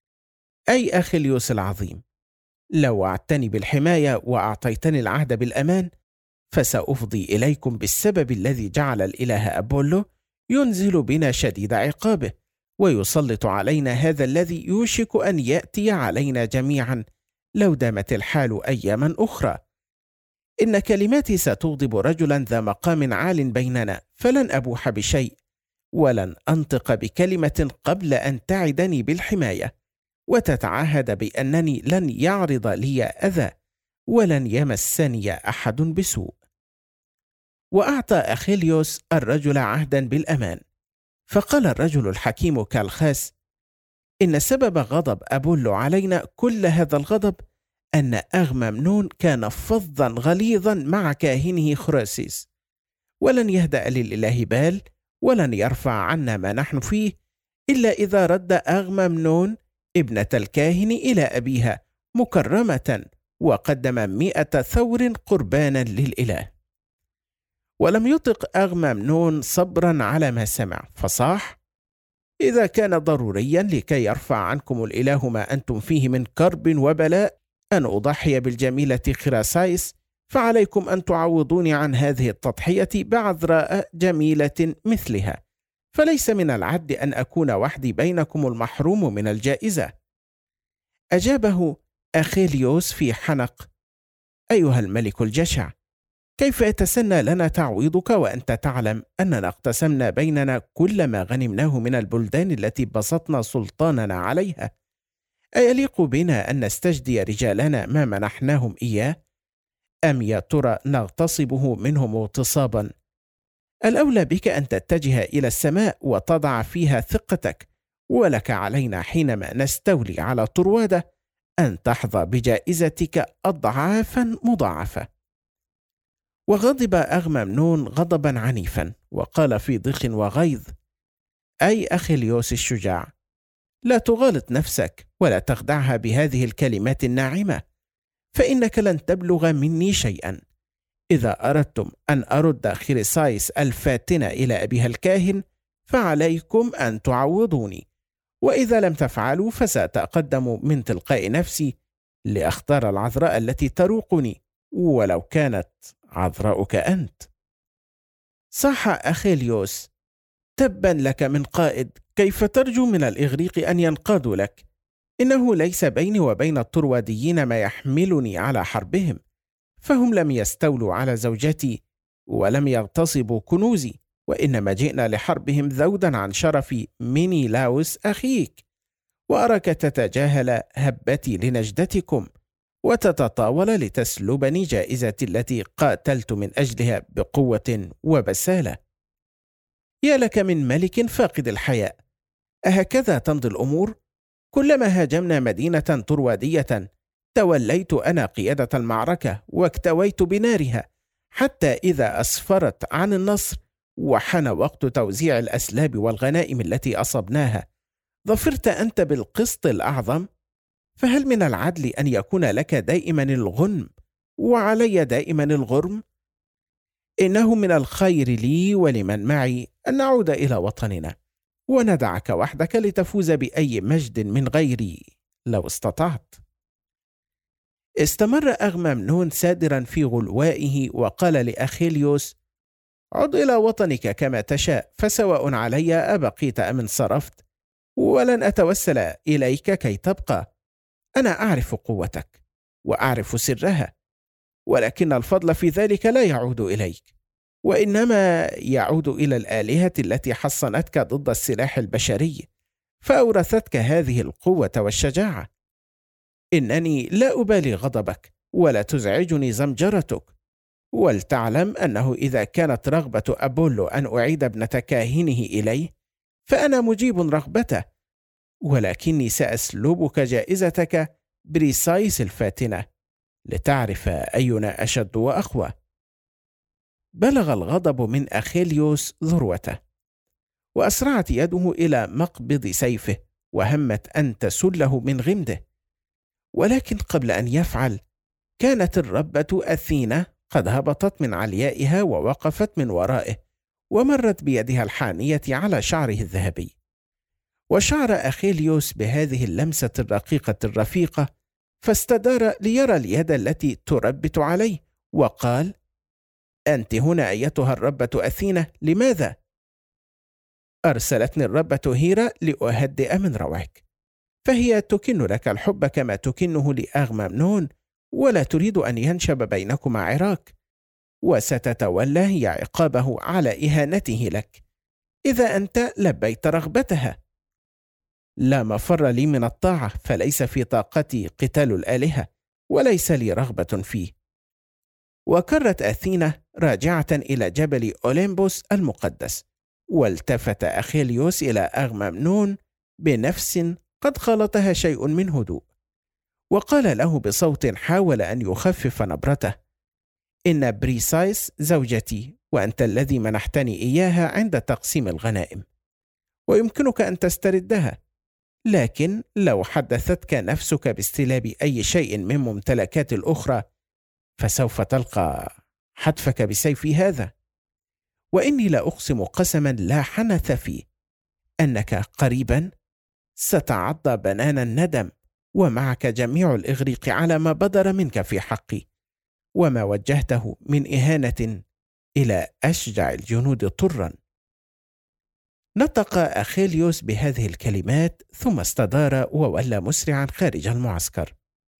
أي أخيليوس العظيم، لو وعدتني بالحماية وأعطيتني العهد بالأمان، فسأفضي إليكم بالسبب الذي جعل الإله أبولو ينزل بنا شديد عقابه، ويسلط علينا هذا الذي يوشك أن يأتي علينا جميعا لو دامت الحال أياما أخرى. إن كلماتي ستغضب رجلا ذا مقام عال بيننا، فلن أبوح بشيء، ولن أنطق بكلمة قبل أن تعدني بالحماية، وتتعهد بأنني لن يعرض لي أذى، ولن يمسني أحد بسوء. وأعطى أخيليوس الرجل عهدا بالأمان. فقال الرجل الحكيم كالخاس: إن سبب غضب أبولو علينا كل هذا الغضب أن أغممنون كان فظا غليظا مع كاهنه خراسيس، ولن يهدأ للإله بال، ولن يرفع عنا ما نحن فيه إلا إذا رد أغممنون ابنة الكاهن إلى أبيها مكرمة، وقدم 100 ثور قربانا للإله. ولم يطق أغممنون صبرا على ما سمع، فصاح: إذا كان ضروريا لكي يرفع عنكم الإله ما أنتم فيه من كرب وبلاء أن أضحي بالجميلة خراسايس، فعليكم أن تعوضوني عن هذه التضحية بعذراء جميلة مثلها، فليس من العدل أن أكون وحدي بينكم المحروم من الجائزة. أجابه أخيليوس في حنق: أيها الملك الجشع، كيف يتسنى لنا تعويضك وأنت تعلم أننا اقتسمنا بيننا كل ما غنمناه من البلدان التي بسطنا سلطاننا عليها؟ أيليق بنا أن نستجدي رجالنا ما منحناهم إياه؟ أم يا ترى نغتصبه منهم اغتصابا؟ الأولى بك أن تتجه إلى السماء وتضع فيها ثقتك، ولك علينا حينما نستولي على طروادة أن تحظى بجائزتك أضعافا مضاعفة. وغضب أغممنون غضبا عنيفا، وقال في ضيق وغيظ: أي أخيليوس الشجاع، لا تغالط نفسك ولا تخدعها بهذه الكلمات الناعمة، فإنك لن تبلغ مني شيئا. إذا أردتم أن أرد خريسايس الفاتنة إلى أبيها الكاهن فعليكم أن تعوضوني، وإذا لم تفعلوا فسأتقدم من تلقاء نفسي لأختار العذراء التي تروقني، ولو كانت عذراؤك أنت. صاح أخيليوس: تبا لك من قائد، كيف ترجو من الإغريق أن ينقادوا لك؟ إنه ليس بيني وبين الطرواديين ما يحملني على حربهم، فهم لم يستولوا على زوجتي ولم يغتصبوا كنوزي، وإنما جئنا لحربهم ذودا عن شرف مينيلاوس أخيك. وأراك تتجاهل هبتي لنجدتكم وتتطاول لتسلبني جائزتي التي قاتلت من أجلها بقوة وبسالة. يا لك من ملك فاقد الحياء، أهكذا تمضي الأمور؟ كلما هاجمنا مدينة طروادية توليت أنا قيادة المعركة واكتويت بنارها، حتى إذا أسفرت عن النصر وحان وقت توزيع الأسلاب والغنائم التي أصبناها ظفرت أنت بالقسط الأعظم. فهل من العدل أن يكون لك دائما الغنم وعلي دائما الغرم؟ إنه من الخير لي ولمن معي أن نعود إلى وطننا وندعك وحدك لتفوز بأي مجد من غيري لو استطعت. استمر أغممنون سادرا في غلوائه وقال لأخيليوس: عد إلى وطنك كما تشاء، فسواء علي أبقيت أم انصرفت، ولن أتوسل إليك كي تبقى. أنا أعرف قوتك وأعرف سرها، ولكن الفضل في ذلك لا يعود إليك، وإنما يعود إلى الآلهة التي حصنتك ضد السلاح البشري فأورثتك هذه القوة والشجاعة. إنني لا أبالي غضبك ولا تزعجني زمجرتك، ولتعلم أنه إذا كانت رغبة أبولو أن أعيد ابنة كاهنه إليه فأنا مجيب رغبته، ولكني سأسلبك جائزتك بريسايس الفاتنة لتعرف أينا أشد وأقوى. بلغ الغضب من أخيليوس ذروته، وأسرعت يده إلى مقبض سيفه وهمت أن تسله من غمده، ولكن قبل أن يفعل كانت الربة أثينا قد هبطت من عليائها ووقفت من ورائه ومرت بيدها الحانية على شعره الذهبي. وشعر أخيليوس بهذه اللمسة الرقيقة الرفيقة، فاستدار ليرى اليد التي تربت عليه وقال: أنت هنا أيتها الربة أثينا، لماذا؟ أرسلتني الربة هيرا لأهدئ من روعك، فهي تكن لك الحب كما تكنه لأغممنون، ولا تريد أن ينشب بينكما عراك، وستتولى هي عقابه على إهانته لك إذا أنت لبيت رغبتها. لا مفر لي من الطاعة، فليس في طاقتي قتال الآلهة، وليس لي رغبة فيه. وكرت أثينا راجعة إلى جبل أوليمبوس المقدس، والتفت أخيليوس إلى أغممنون بنفس قد خلطها شيء من هدوء، وقال له بصوت حاول أن يخفف نبرته: إن بريسايس زوجتي، وأنت الذي منحتني إياها عند تقسيم الغنائم، ويمكنك أن تستردها، لكن لو حدثتك نفسك باستلاب أي شيء من ممتلكات الأخرى فسوف تلقى حتفك بسيفي هذا. وإني لا أقسم قسما لا حنث فيه أنك قريبا ستعض بنان الندم، ومعك جميع الإغريق على ما بدر منك في حقي، وما وجهته من إهانة إلى أشجع الجنود طرا. نطق أخيليوس بهذه الكلمات ثم استدار وولى مسرعا خارج المعسكر.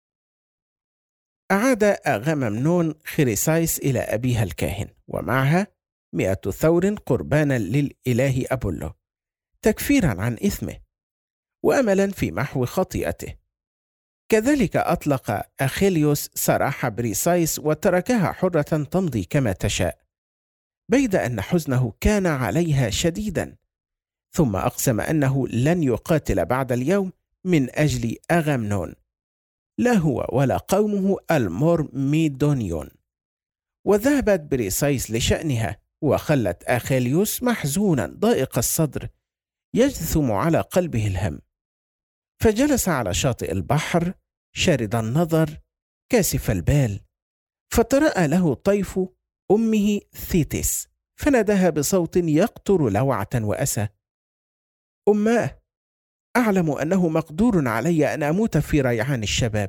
أعاد أغاممنون خريسايس إلى أبيها الكاهن، ومعها 100 ثور قربانا للإله أبولو، تكفيرا عن إثمه وأملا في محو خطيئته. كذلك أطلق أخيليوس سراح بريسايس وتركها حرة تمضي كما تشاء، بيد أن حزنه كان عليها شديدا، ثم أقسم أنه لن يقاتل بعد اليوم من أجل أغامنون، لا هو ولا قومه المورميدونيون. وذهبت بريسايس لشأنها، وخلت أخيليوس محزونا ضائق الصدر يجثم على قلبه الهم. فجلس على شاطئ البحر شارد النظر كاسف البال، فترأى له طيف أمه ثيتس، فناداها بصوت يقطر لوعة وأسى: أماه، أعلم أنه مقدور علي أن أموت في ريعان الشباب،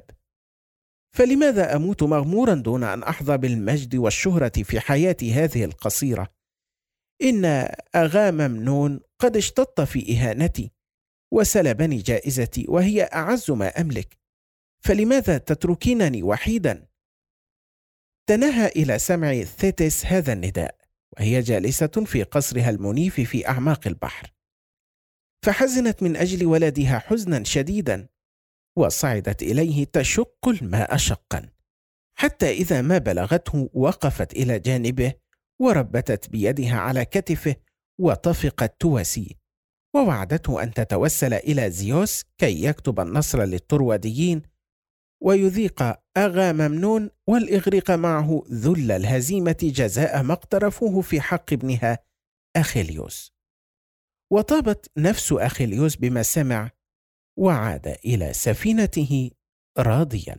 فلماذا أموت مغمورا دون أن أحظى بالمجد والشهرة في حياتي هذه القصيرة؟ إن أغاممنون قد اشتط في إهانتي وسلبني جائزتي، وهي أعز ما أملك، فلماذا تتركينني وحيدا؟ تنهى إلى سمع ثيتس هذا النداء وهي جالسة في قصرها المنيف في أعماق البحر، فحزنت من أجل ولدها حزنا شديدا، وصعدت إليه تشق الماء شقا، حتى إذا ما بلغته وقفت إلى جانبه وربتت بيدها على كتفه وطفقت تواسيه، ووعدته أن تتوسل إلى زيوس كي يكتب النصر للطرواديين ويذيق أغاممنون والإغريق معه ذل الهزيمة جزاء ما اقترفوه في حق ابنها أخيليوس. وطابت نفس أخيليوس بما سمع، وعاد إلى سفينته راضيا.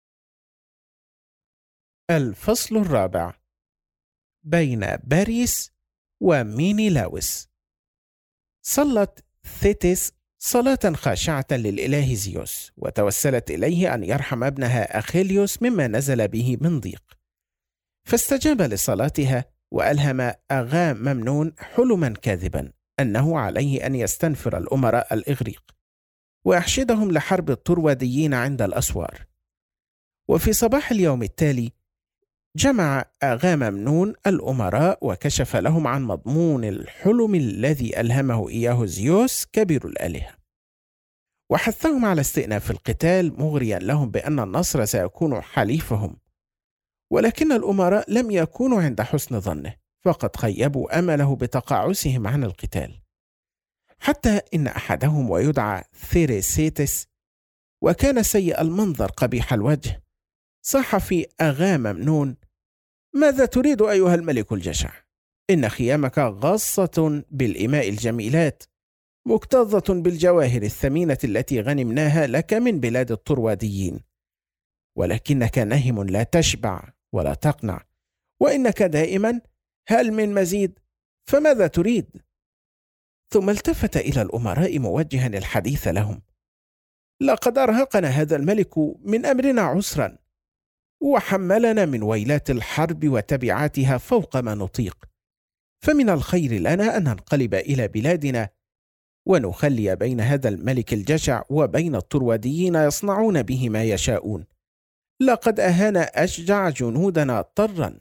الفصل الرابع: بين باريس ومينيلاوس. صلت ثيتس صلاة خاشعة للإله زيوس، وتوسلت إليه أن يرحم ابنها أخيليوس مما نزل به من ضيق، فاستجاب لصلاتها، وألهم أغاممنون حلما كاذبا أنه عليه أن يستنفر الأمراء الإغريق ويحشدهم لحرب الطرواديين عند الأسوار. وفي صباح اليوم التالي جمع أغاممنون الأمراء وكشف لهم عن مضمون الحلم الذي ألهمه إياه زيوس كبير الآلهة، وحثهم على استئناف القتال، مغريا لهم بأن النصر سيكون حليفهم. ولكن الأمراء لم يكونوا عند حسن ظنه، فقد خيبوا أمله بتقاعسهم عن القتال، حتى إن أحدهم ويدعى ثيريسيتس، وكان سيء المنظر قبيح الوجه، صاح في أغاممنون: ماذا تريد أيها الملك الجشع؟ إن خيامك غاصة بالإماء الجميلات، مكتظة بالجواهر الثمينة التي غنمناها لك من بلاد الطرواديين، ولكنك نهم لا تشبع ولا تقنع، وإنك دائما هل من مزيد؟ فماذا تريد؟ ثم التفت إلى الأمراء موجها الحديث لهم: لقد أرهقنا هذا الملك من أمرنا عسرا، وحملنا من ويلات الحرب وتبعاتها فوق ما نطيق، فمن الخير لنا أن ننقلب إلى بلادنا ونخلي بين هذا الملك الجشع وبين الطرواديين يصنعون به ما يشاءون. لقد أهان أشجع جنودنا طرا.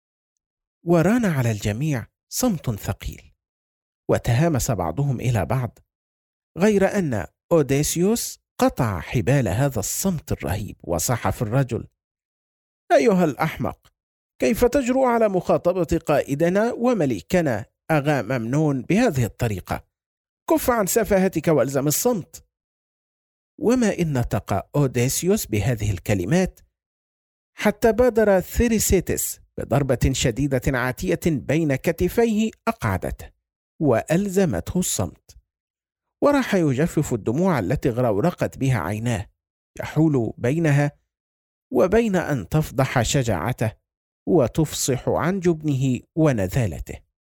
وران على الجميع صمت ثقيل، وتهامس بعضهم إلى بعض، غير أن أوديسيوس قطع حبال هذا الصمت الرهيب وصاح في الرجل: أيها الأحمق، كيف تجرؤ على مخاطبة قائدنا وملكنا أغاممنون بهذه الطريقة؟ كف عن سفاهتك والزم الصمت. وما إن نطق أوديسيوس بهذه الكلمات حتى بادر ثيريسيتس بضربة شديدة عاتية بين كتفيه أقعدته وألزمته الصمت، وراح يجفف الدموع التي غرورقت بها عيناه، يحول بينها وبين أن تفضح شجاعته وتفصح عن جبنه ونذالته.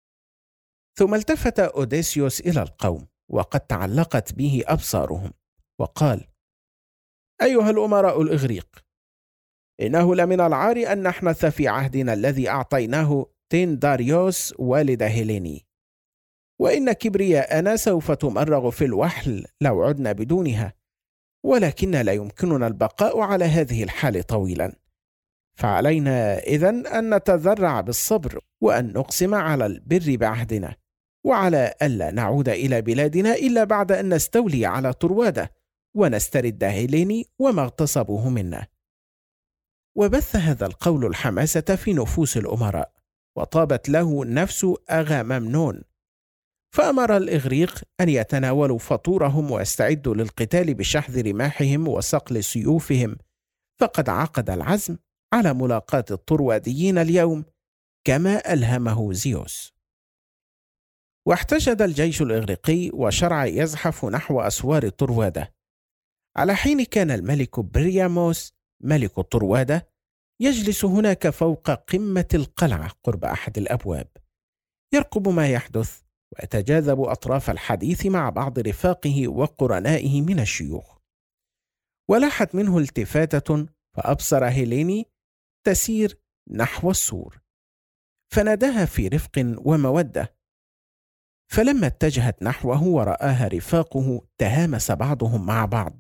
ثم التفت أوديسيوس إلى القوم وقد تعلقت به أبصارهم وقال: أيها الأمراء الإغريق، إنه لمن العار أن نحنث في عهدنا الذي أعطيناه تينداريوس والد هيليني، وإن كبرياءنا سوف تمرغ في الوحل لو عدنا بدونها، ولكن لا يمكننا البقاء على هذه الحال طويلا، فعلينا إذن أن نتذرع بالصبر وأن نقسم على البر بعهدنا، وعلى ألا نعود إلى بلادنا إلا بعد أن نستولي على طروادة ونسترد هيليني وما اغتصبوه منا. وبث هذا القول الحماسة في نفوس الأمراء، وطابت له نفس أغاممنون، فأمر الإغريق أن يتناولوا فطورهم ويستعدوا للقتال بشحذ رماحهم وصقل سيوفهم، فقد عقد العزم على ملاقاة الطرواديين اليوم كما ألهمه زيوس. واحتشد الجيش الإغريقي وشرع يزحف نحو أسوار طروادة، على حين كان الملك برياموس ملك طروادة يجلس هناك فوق قمة القلعة قرب أحد الأبواب، يرقب ما يحدث ويتجاذب أطراف الحديث مع بعض رفاقه وقرنائه من الشيوخ. ولاحت منه التفاتة فأبصر هيليني تسير نحو السور، فناداها في رفق ومودة، فلما اتجهت نحوه ورآها رفاقه تهامس بعضهم مع بعض: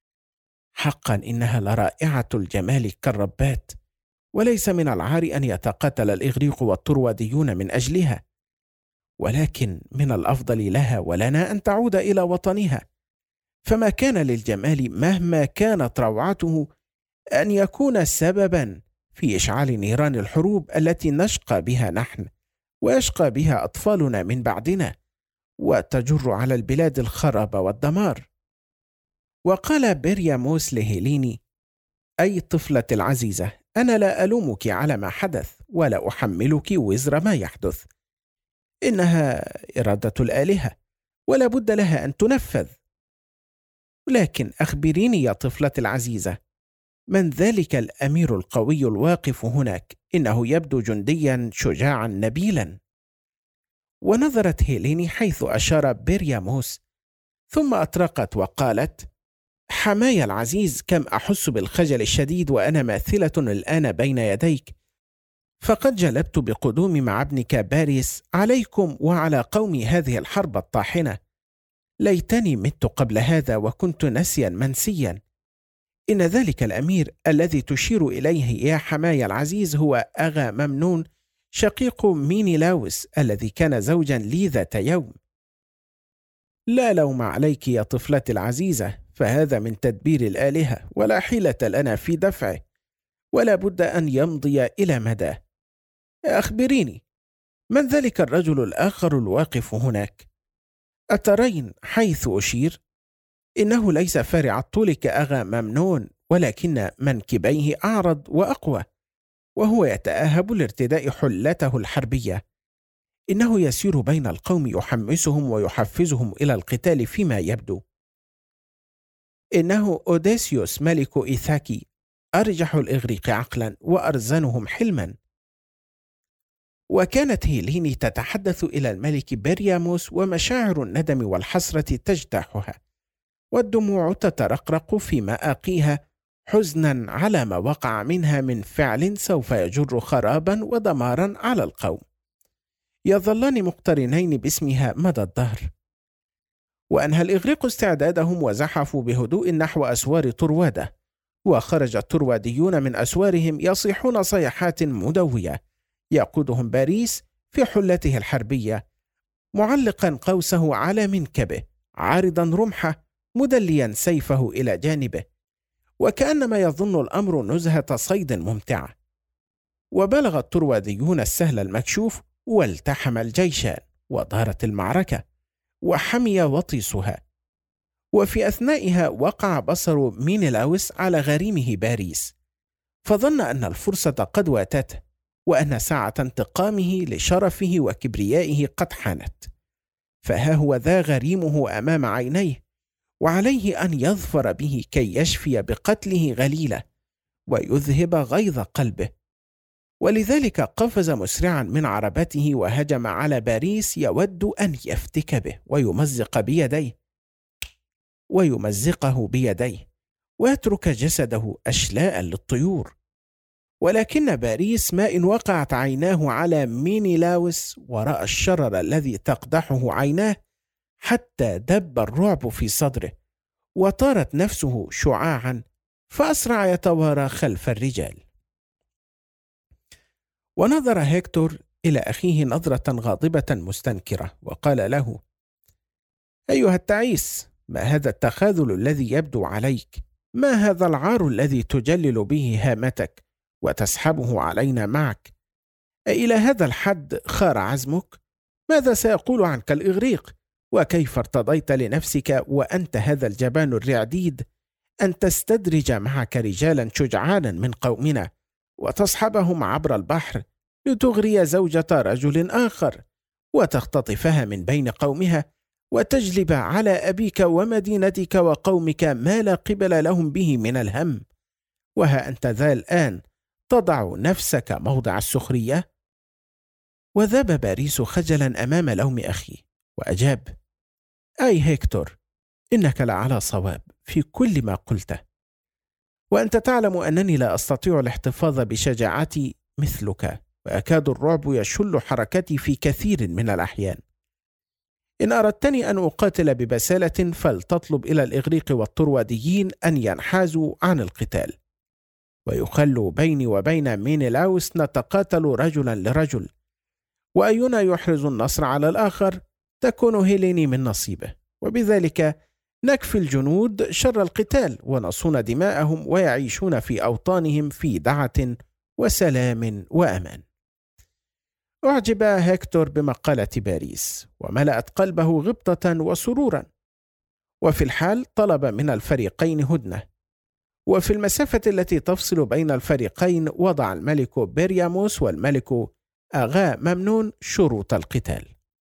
حقا إنها لرائعة الجمال كالربات، وليس من العار أن يتقاتل الإغريق والطرواديون من أجلها، ولكن من الأفضل لها ولنا أن تعود إلى وطنها، فما كان للجمال مهما كانت روعته أن يكون سببا في إشعال نيران الحروب التي نشقى بها نحن ويشقى بها أطفالنا من بعدنا، وتجر على البلاد الخراب والدمار. وقال برياموس لهيليني: أي طفلة العزيزة، أنا لا ألومك على ما حدث ولا أحملك وزر ما يحدث، إنها إرادة الآلهة ولا بد لها أن تنفذ. لكن أخبريني يا طفلة العزيزة، من ذلك الأمير القوي الواقف هناك؟ إنه يبدو جنديا شجاعا نبيلا. ونظرت هيليني حيث أشار برياموس، ثم أطرقت وقالت: حماي العزيز، كم أحس بالخجل الشديد وأنا ماثلة الآن بين يديك، فقد جلبت بقدومي مع ابنك باريس عليكم وعلى قومي هذه الحرب الطاحنة. ليتني مت قبل هذا وكنت نسيا منسيا. إن ذلك الأمير الذي تشير إليه يا حماي العزيز هو أغاممنون شقيق مينيلاوس الذي كان زوجا لي ذات يوم. لا لوم عليك يا طفلتي العزيزة، فهذا من تدبير الآلهة ولا حيلة لنا في دفعه، ولا بد أن يمضي إلى مدى. أخبريني، من ذلك الرجل الآخر الواقف هناك؟ أترين حيث أشير؟ إنه ليس فارع الطول كأغاممنون، ولكن منكبيه أعرض وأقوى، وهو يتأهب لارتداء حلته الحربية. إنه يسير بين القوم يحمسهم ويحفزهم إلى القتال فيما يبدو. إنه أوديسيوس ملك إيثاكي، أرجح الإغريق عقلا وأرزنهم حلما. وكانت هيليني تتحدث إلى الملك برياموس ومشاعر الندم والحسرة تجتاحها، والدموع تترقرق في مآقيها حزنا على ما وقع منها من فعل سوف يجر خرابا ودمارا على القوم، يظلان مقترنين باسمها مدى الدهر. وأنهى الإغريق استعدادهم وزحفوا بهدوء نحو أسوار طروادة، وخرج الطرواديون من أسوارهم يصيحون صيحات مدوية، يقودهم باريس في حلته الحربية معلقا قوسه على منكبه، عارضا رمحه، مدليا سيفه إلى جانبه، وكأنما يظن الأمر نزهة صيد ممتعة. وبلغ الطرواديون السهل المكشوف، والتحم الجيشان، ودارت المعركة، وحمي وطيسها. وفي أثنائها وقع بصر مينيلاوس على غريمه باريس، فظن أن الفرصة قد واتته، وأن ساعة انتقامه لشرفه وكبريائه قد حانت. فها هو ذا غريمه أمام عينيه، وعليه أن يظفر به كي يشفي بقتله غليله ويذهب غيظ قلبه. ولذلك قفز مسرعا من عربته وهجم على باريس، يود أن يفتك به ويمزقه بيديه ويترك جسده أشلاء للطيور. ولكن باريس ما إن وقعت عيناه على مينيلاوس ورأى الشرر الذي تقدحه عيناه، حتى دب الرعب في صدره، وطارت نفسه شعاعا، فأسرع يتوارى خلف الرجال. ونظر هيكتور إلى أخيه نظرة غاضبة مستنكرة، وقال له: أيها التعيس، ما هذا التخاذل الذي يبدو عليك؟ ما هذا العار الذي تجلل به هامتك وتسحبه علينا معك؟ أإلى هذا الحد خار عزمك؟ ماذا سيقول عنك الإغريق؟ وكيف ارتضيت لنفسك وأنت هذا الجبان الرعديد أن تستدرج معك رجالا شجعانا من قومنا وتصحبهم عبر البحر لتغري زوجة رجل آخر وتختطفها من بين قومها وتجلب على أبيك ومدينتك وقومك ما لا قبل لهم به من الهم؟ وها أنت ذا الآن تضع نفسك موضع السخرية؟ وذاب باريس خجلا أمام لوم أخيه، وأجاب: أي هيكتور، إنك لعلى صواب في كل ما قلته، وأنت تعلم أنني لا أستطيع الاحتفاظ بشجاعتي مثلك، وأكاد الرعب يشل حركتي في كثير من الأحيان. إن أردتني أن أقاتل ببسالة فلتطلب إلى الإغريق والطرواديين أن ينحازوا عن القتال، ويخلوا بيني وبين مينيلاوس نتقاتل رجلا لرجل، وأينا يحرز النصر على الآخر تكون هيليني من نصيبه، وبذلك نكفي الجنود شر القتال ونصون دماءهم ويعيشون في أوطانهم في دعة وسلام وأمان. أعجب هيكتور بمقالة باريس، وملأت قلبه غبطة وسرورا، وفي الحال طلب من الفريقين هدنة. وفي المسافة التي تفصل بين الفريقين وضع الملك بيرياموس والملك أغاممنون شروط القتال،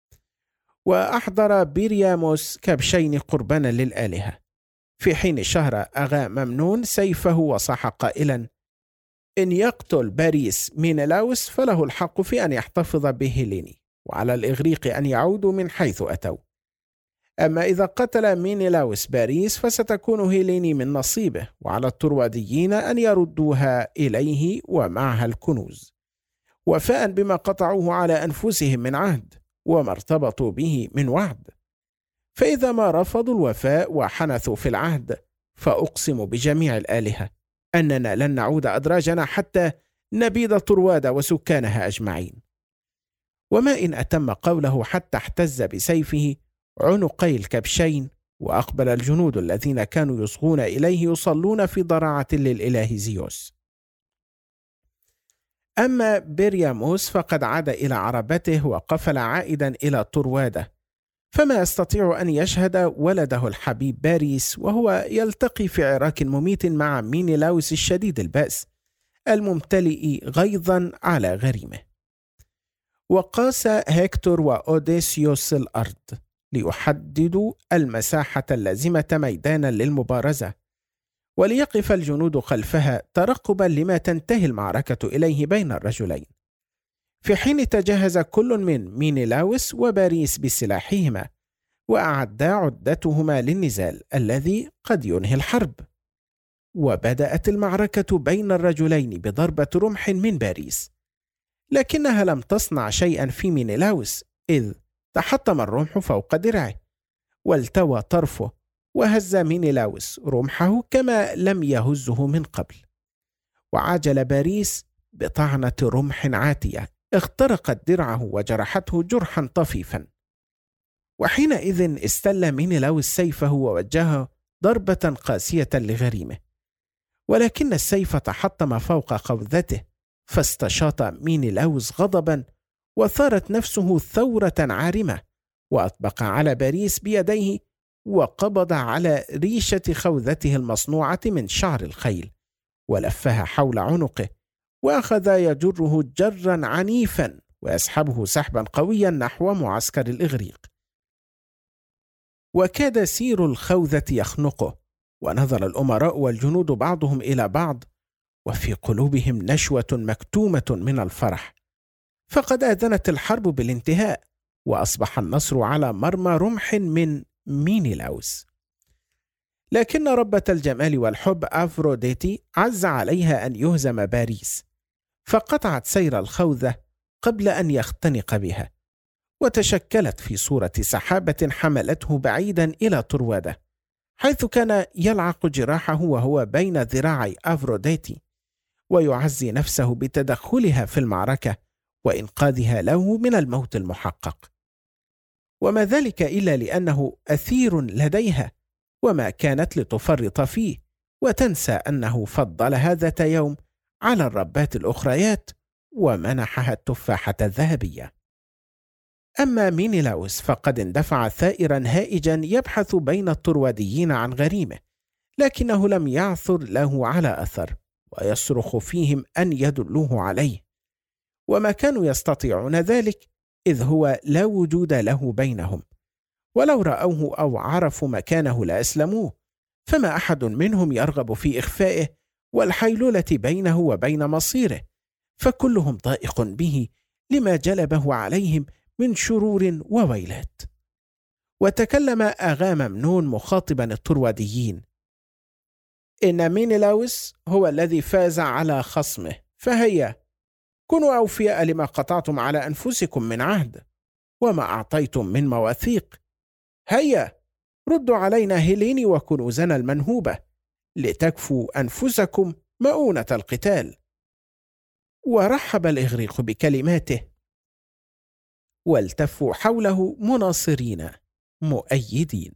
وأحضر بيرياموس كبشين قربانا للآلهة، في حين شهر أغاممنون سيفه وصاح قائلا: إن يقتل باريس مينيلاوس فله الحق في أن يحتفظ بهيليني، وعلى الإغريق أن يعودوا من حيث أتوا. أما إذا قتل مينيلاوس باريس فستكون هيليني من نصيبه، وعلى الطرواديين أن يردوها إليه ومعها الكنوز، وفاء بما قطعوه على أنفسهم من عهد وما ارتبطوا به من وعد. فإذا ما رفضوا الوفاء وحنثوا في العهد، فأقسم بجميع الآلهة أننا لن نعود أدراجنا حتى نبيد طروادة وسكانها أجمعين. وما إن أتم قوله حتى احتز بسيفه عنقي الكبشين، وأقبل الجنود الذين كانوا يصغون إليه يصلون في ضراعة للإله زيوس. أما بيرياموس فقد عاد إلى عربته وقفل عائدا إلى طروادة، فما يستطيع أن يشهد ولده الحبيب باريس وهو يلتقي في عراك مميت مع مينيلاوس الشديد البأس الممتلئ غيظا على غريمه. وقاس هيكتور وأوديسيوس الأرض ليحددوا المساحة اللازمة ميدانا للمبارزة، وليقف الجنود خلفها ترقبا لما تنتهي المعركة إليه بين الرجلين، في حين تجهز كل من مينيلاوس وباريس بسلاحهما وأعدا عدتهما للنزال الذي قد ينهي الحرب. وبدأت المعركة بين الرجلين بضربة رمح من باريس، لكنها لم تصنع شيئا في مينيلاوس، إذ تحطم الرمح فوق درعه والتوى طرفه، وهز مينيلاوس رمحه كما لم يهزه من قبل، وعاجل باريس بطعنة رمح عاتية اخترقت درعه وجرحته جرحا طفيفا. وحينئذ استل مينيلاوس سيفه ووجهه ضربة قاسية لغريمه، ولكن السيف تحطم فوق خوذته، فاستشاط مينيلاوس غضبا وثارت نفسه ثورة عارمة، وأطبق على باريس بيديه وقبض على ريشة خوذته المصنوعة من شعر الخيل ولفها حول عنقه، وأخذ يجره جرا عنيفا ويسحبه سحبا قويا نحو معسكر الإغريق. وكاد سير الخوذة يخنقه، ونظر الأمراء والجنود بعضهم إلى بعض وفي قلوبهم نشوة مكتومة من الفرح، فقد آذنت الحرب بالانتهاء، وأصبح النصر على مرمى رمح من مينيلاوس. لكن ربة الجمال والحب أفروديتي عز عليها أن يهزم باريس، فقطعت سير الخوذة قبل أن يختنق بها، وتشكلت في صورة سحابة حملته بعيدا إلى طروادة، حيث كان يلعق جراحه وهو بين ذراعي أفروديتي، ويعزي نفسه بتدخلها في المعركة وإنقاذها له من الموت المحقق، وما ذلك إلا لأنه أثير لديها، وما كانت لتفرط فيه وتنسى أنه فضلها ذات يوم على الربات الأخريات ومنحها التفاحة الذهبية. أما مينيلاوس فقد اندفع ثائرا هائجا يبحث بين الطرواديين عن غريمه، لكنه لم يعثر له على أثر، ويصرخ فيهم أن يدلوه عليه، وما كانوا يستطيعون ذلك إذ هو لا وجود له بينهم، ولو رأوه أو عرفوا مكانه لأسلموه، فما أحد منهم يرغب في إخفائه والحيلولة بينه وبين مصيره، فكلهم ضائق به لما جلبه عليهم من شرور وويلات. وتكلم أغاممنون مخاطبا الطرواديين: إن مينيلاوس هو الذي فاز على خصمه، فهيا كونوا أوفياء لما قطعتم على أنفسكم من عهد وما أعطيتم من مواثيق. هيا ردوا علينا هيليني وكنوزنا المنهوبة لتكفوا أنفسكم مؤونة القتال. ورحب الإغريق بكلماته والتفوا حوله مناصرين مؤيدين.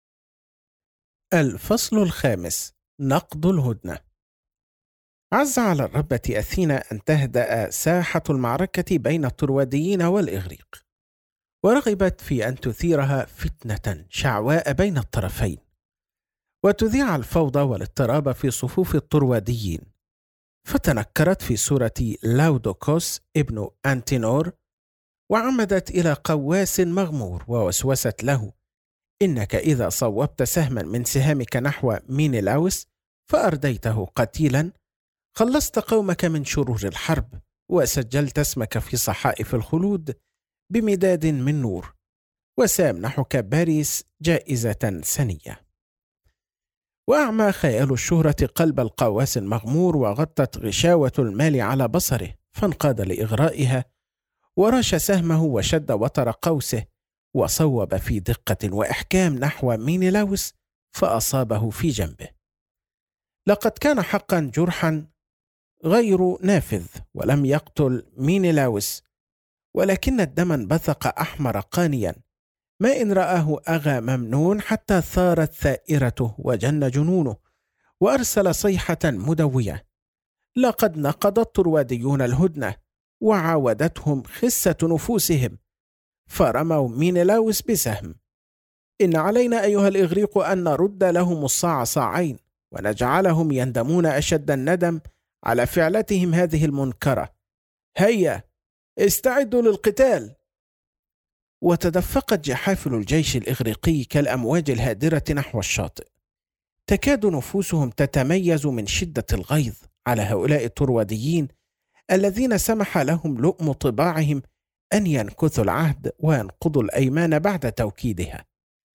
الفصل الخامس: نقض الهدنة. عز على الربة أثينا أن تهدأ ساحة المعركة بين الطرواديين والإغريق، ورغبت في أن تثيرها فتنة شعواء بين الطرفين، وتذيع الفوضى والاضطراب في صفوف الطرواديين، فتنكرت في صورة لاودوكوس ابن أنتينور، وعمدت إلى قواس مغمور ووسوست له: إنك إذا صوبت سهما من سهامك نحو مينيلاوس فأرديته قتيلا، خلصت قومك من شرور الحرب، وسجلت اسمك في صحائف الخلود بمداد من نور، وسامنحك باريس جائزة سنية. وأعمى خيال الشهرة قلب القواس المغمور، وغطت غشاوة المال على بصره، فانقاد لإغرائها، ورش سهمه وشد وتر قوسه، وصوب في دقة وإحكام نحو مينيلاوس فأصابه في جنبه. لقد كان حقا جرحا غير نافذ، ولم يقتل مينيلاوس، ولكن الدم انبثق أحمر قانيا، ما إن رآه أغاممنون حتى ثارت ثائرته وجن جنونه، وأرسل صيحة مدوية: لقد نقض الطرواديون الهدنة وعاودتهم خسة نفوسهم، فرموا مينيلاوس بسهم. إن علينا أيها الإغريق أن نرد لهم الصاع صاعين، ونجعلهم يندمون أشد الندم على فعلتهم هذه المنكرة. هيا استعدوا للقتال. وتدفقت جحافل الجيش الإغريقي كالأمواج الهادرة نحو الشاطئ، تكاد نفوسهم تتميز من شدة الغيظ على هؤلاء الطرواديين الذين سمح لهم لؤم طباعهم أن ينكثوا العهد وينقضوا الأيمان بعد توكيدها.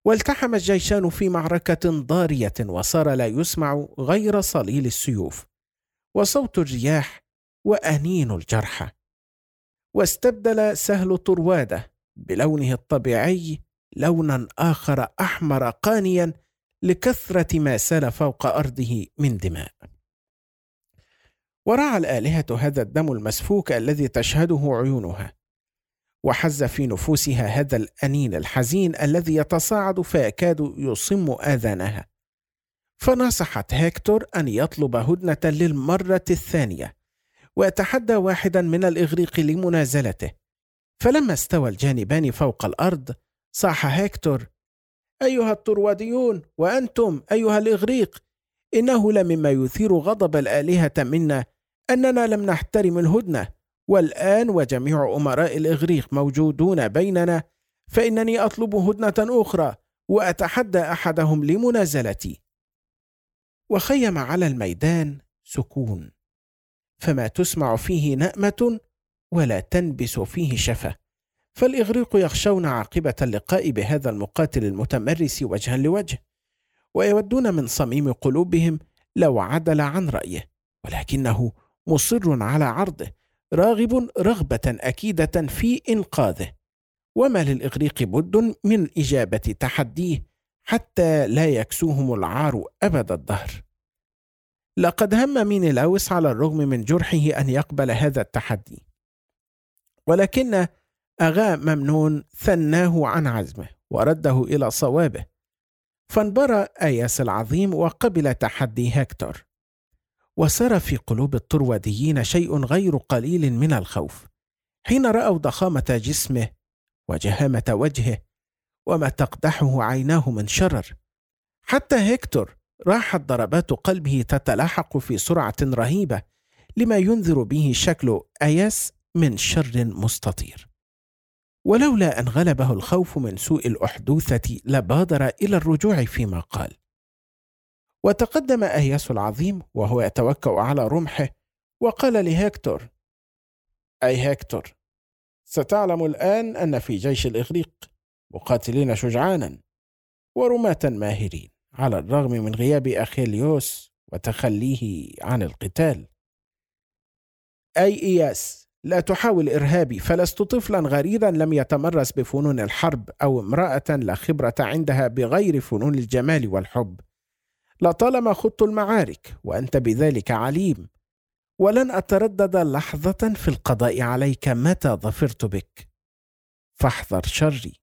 والتحم الجيشان في معركة ضارية، وصار لا يسمع غير صليل السيوف وصوت الرياح وأنين الجرحى. واستبدل سهل طروادة بلونه الطبيعي لونا آخر أحمر قانيا لكثرة ما سال فوق أرضه من دماء. ورعى الآلهة هذا الدم المسفوك الذي تشهده عيونها، وحز في نفوسها هذا الأنين الحزين الذي يتصاعد فيكاد يصم آذانها. فنصحت هيكتور أن يطلب هدنة للمرة الثانية، ويتحدى واحدا من الإغريق لمنازلته. فلما استوى الجانبان فوق الأرض صاح هيكتور: أيها الطرواديون، وأنتم أيها الإغريق، إنه لمما يثير غضب الآلهة منا أننا لم نحترم الهدنة، والآن وجميع أمراء الإغريق موجودون بيننا، فإنني أطلب هدنة أخرى وأتحدى أحدهم لمنازلتي. وخيم على الميدان سكون، فما تسمع فيه نأمة ولا تنبس فيه شفة، فالإغريق يخشون عاقبة اللقاء بهذا المقاتل المتمرس وجها لوجه، ويودون من صميم قلوبهم لو عدل عن رأيه، ولكنه مصر على عرضه، راغب رغبة أكيدة في إنقاذه، وما للإغريق بد من إجابة تحديه حتى لا يكسوهم العار أبد الدهر. لقد هم مينيلاوس على الرغم من جرحه أن يقبل هذا التحدي، ولكن أغاممنون ثناه عن عزمه ورده إلى صوابه، فانبرى أياس العظيم وقبل تحدي هكتور. وسار في قلوب الطرواديين شيء غير قليل من الخوف حين رأوا ضخامة جسمه وجهامة وجهه وما تقدحه عيناه من شرر. حتى هكتور راحت ضربات قلبه تتلاحق في سرعة رهيبة لما ينذر به شكل أياس من شر مستطير. ولولا أن غلبه الخوف من سوء الأحدوثة لبادر إلى الرجوع فيما قال. وتقدم أياس العظيم وهو يتوكأ على رمحه وقال لهكتور: أي هكتور، ستعلم الآن أن في جيش الإغريق مقاتلين شجعانا ورماة ماهرين، على الرغم من غياب أخيليوس وتخليه عن القتال. أي إياس، لا تحاول إرهابي، فلست طفلا غريرا لم يتمرس بفنون الحرب، أو امرأة لا خبرة عندها بغير فنون الجمال والحب. لطالما خضت المعارك وأنت بذلك عليم، ولن أتردد لحظة في القضاء عليك متى ظفرت بك، فاحذر شري.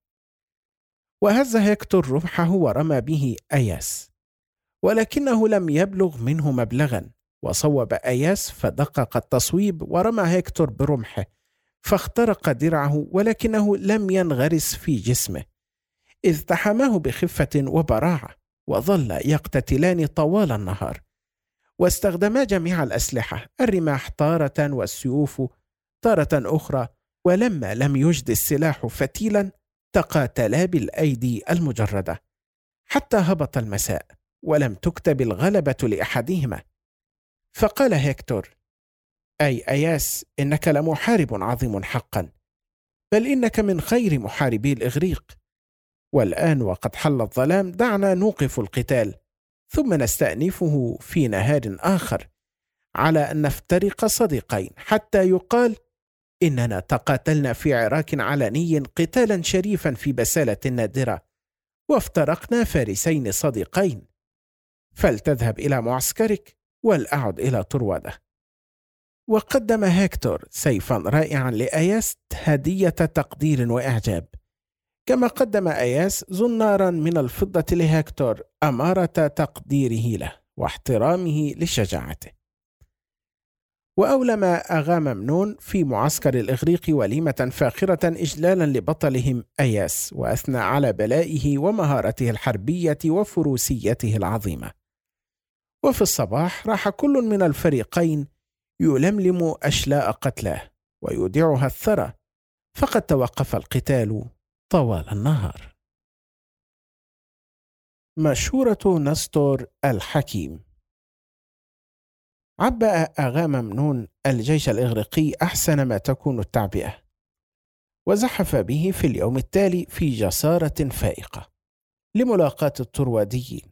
وهز هكتور رمحه ورمى به أياس، ولكنه لم يبلغ منه مبلغا، وصوب أياس فدقق التصويب، ورمى هكتور برمحه فاخترق درعه، ولكنه لم ينغرس في جسمه، إذ تحماه بخفة وبراعة، وظل يقتتلان طوال النهار، واستخدما جميع الأسلحة، الرماح تارة والسيوف تارة أخرى، ولما لم يجد السلاح فتيلا تقاتلا بالأيدي المجردة حتى هبط المساء ولم تكتب الغلبة لأحدهما. فقال هكتور: أي أياس، إنك لمحارب عظيم حقا، بل إنك من خير محاربي الإغريق. والآن وقد حل الظلام دعنا نوقف القتال، ثم نستأنفه في نهار آخر، على أن نفترق صديقين، حتى يقال إننا تقاتلنا في عراك علني قتالا شريفا في بسالة نادرة، وافترقنا فارسين صديقين. فلتذهب إلى معسكرك ولأعد إلى طروادة. وقدم هكتور سيفا رائعا لأياس هدية تقدير وإعجاب، كما قدم أياس زنارا من الفضة لهكتور أمارة تقديره له واحترامه لشجاعته. وأولم أغاممنون في معسكر الإغريق وليمة فاخرة إجلالا لبطلهم أياس، وأثنى على بلائه ومهارته الحربية وفروسيته العظيمة. وفي الصباح راح كل من الفريقين يلملم أشلاء قتلاه ويودعها الثرى، فقد توقف القتال طوال النهار. مشورة نستور الحكيم. عبأ أغاممنون الجيش الإغريقي أحسن ما تكون التعبئة، وزحف به في اليوم التالي في جسارة فائقة، لملاقاة الطرواديين.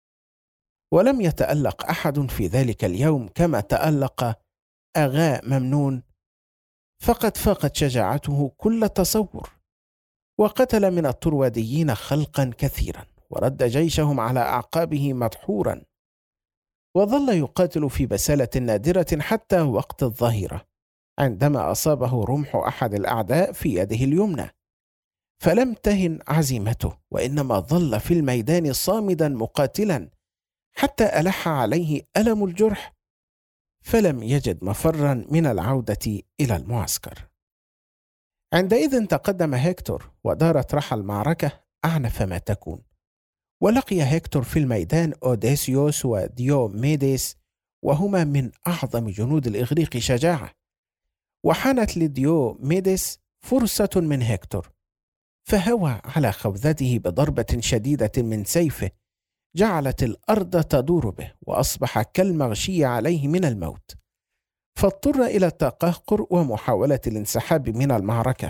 ولم يتألق أحد في ذلك اليوم كما تألق أغا ممنون، فقد فاقت شجاعته كل تصور، وقتل من الطرواديين خلقا كثيرا، ورد جيشهم على أعقابه مدحورا، وظل يقاتل في بسالة نادرة حتى وقت الظهيرة، عندما أصابه رمح أحد الأعداء في يده اليمنى، فلم تهن عزيمته، وإنما ظل في الميدان صامدا مقاتلا حتى ألح عليه ألم الجرح، فلم يجد مفرا من العودة إلى المعسكر. عندئذ تقدم هيكتور، ودارت رحى المعركة أعنف ما تكون، ولقي هيكتور في الميدان أوديسيوس وديوميديس، وهما من أعظم جنود الإغريق شجاعة. وحانت لديوميديس فرصة من هيكتور، فهوى على خوذته بضربة شديدة من سيفه جعلت الأرض تدور به، وأصبح كالمغشي عليه من الموت، فاضطر إلى التقهقر ومحاولة الانسحاب من المعركة.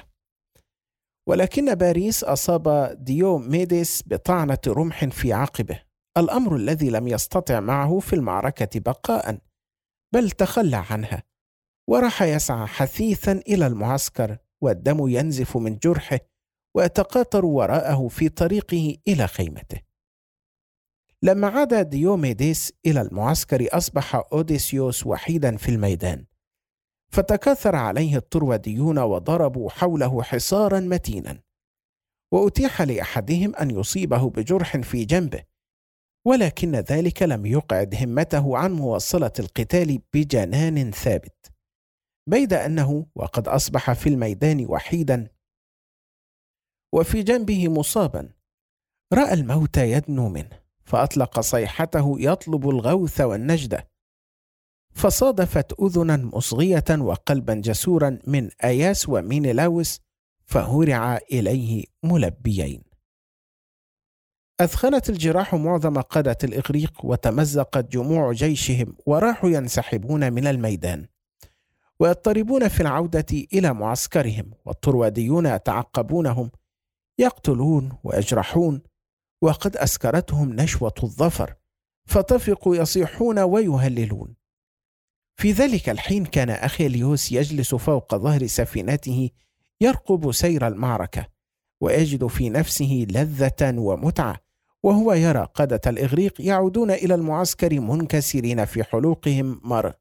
ولكن باريس أصاب ديوميديس بطعنة رمح في عقبه، الأمر الذي لم يستطع معه في المعركة بقاء، بل تخلى عنها، وراح يسعى حثيثا إلى المعسكر، والدم ينزف من جرحه، ويتقاطر وراءه في طريقه إلى خيمته. لما عاد ديوميديس إلى المعسكر أصبح أوديسيوس وحيدا في الميدان، فتكاثر عليه الطرواديون وضربوا حوله حصارا متينا، وأتيح لأحدهم أن يصيبه بجرح في جنبه، ولكن ذلك لم يقعد همته عن مواصلة القتال بجنان ثابت، بيد أنه وقد أصبح في الميدان وحيدا وفي جنبه مصابا رأى الموت يدنو منه، فأطلق صيحته يطلب الغوث والنجدة، فصادفت أذنا مصغية وقلبا جسورا من أياس ومينيلاوس، فهرع إليه ملبيين. أثخنت الجراح معظم قادة الإغريق، وتمزقت جموع جيشهم، وراحوا ينسحبون من الميدان ويضطربون في العودة إلى معسكرهم، والطرواديون يتعقبونهم يقتلون ويجرحون، وقد أسكرتهم نشوة الظفر، فطفقوا يصيحون ويهللون. في ذلك الحين كان أخيليوس يجلس فوق ظهر سفينته يرقب سير المعركة، ويجد في نفسه لذة ومتعة، وهو يرى قادة الإغريق يعودون إلى المعسكر منكسرين في حلوقهم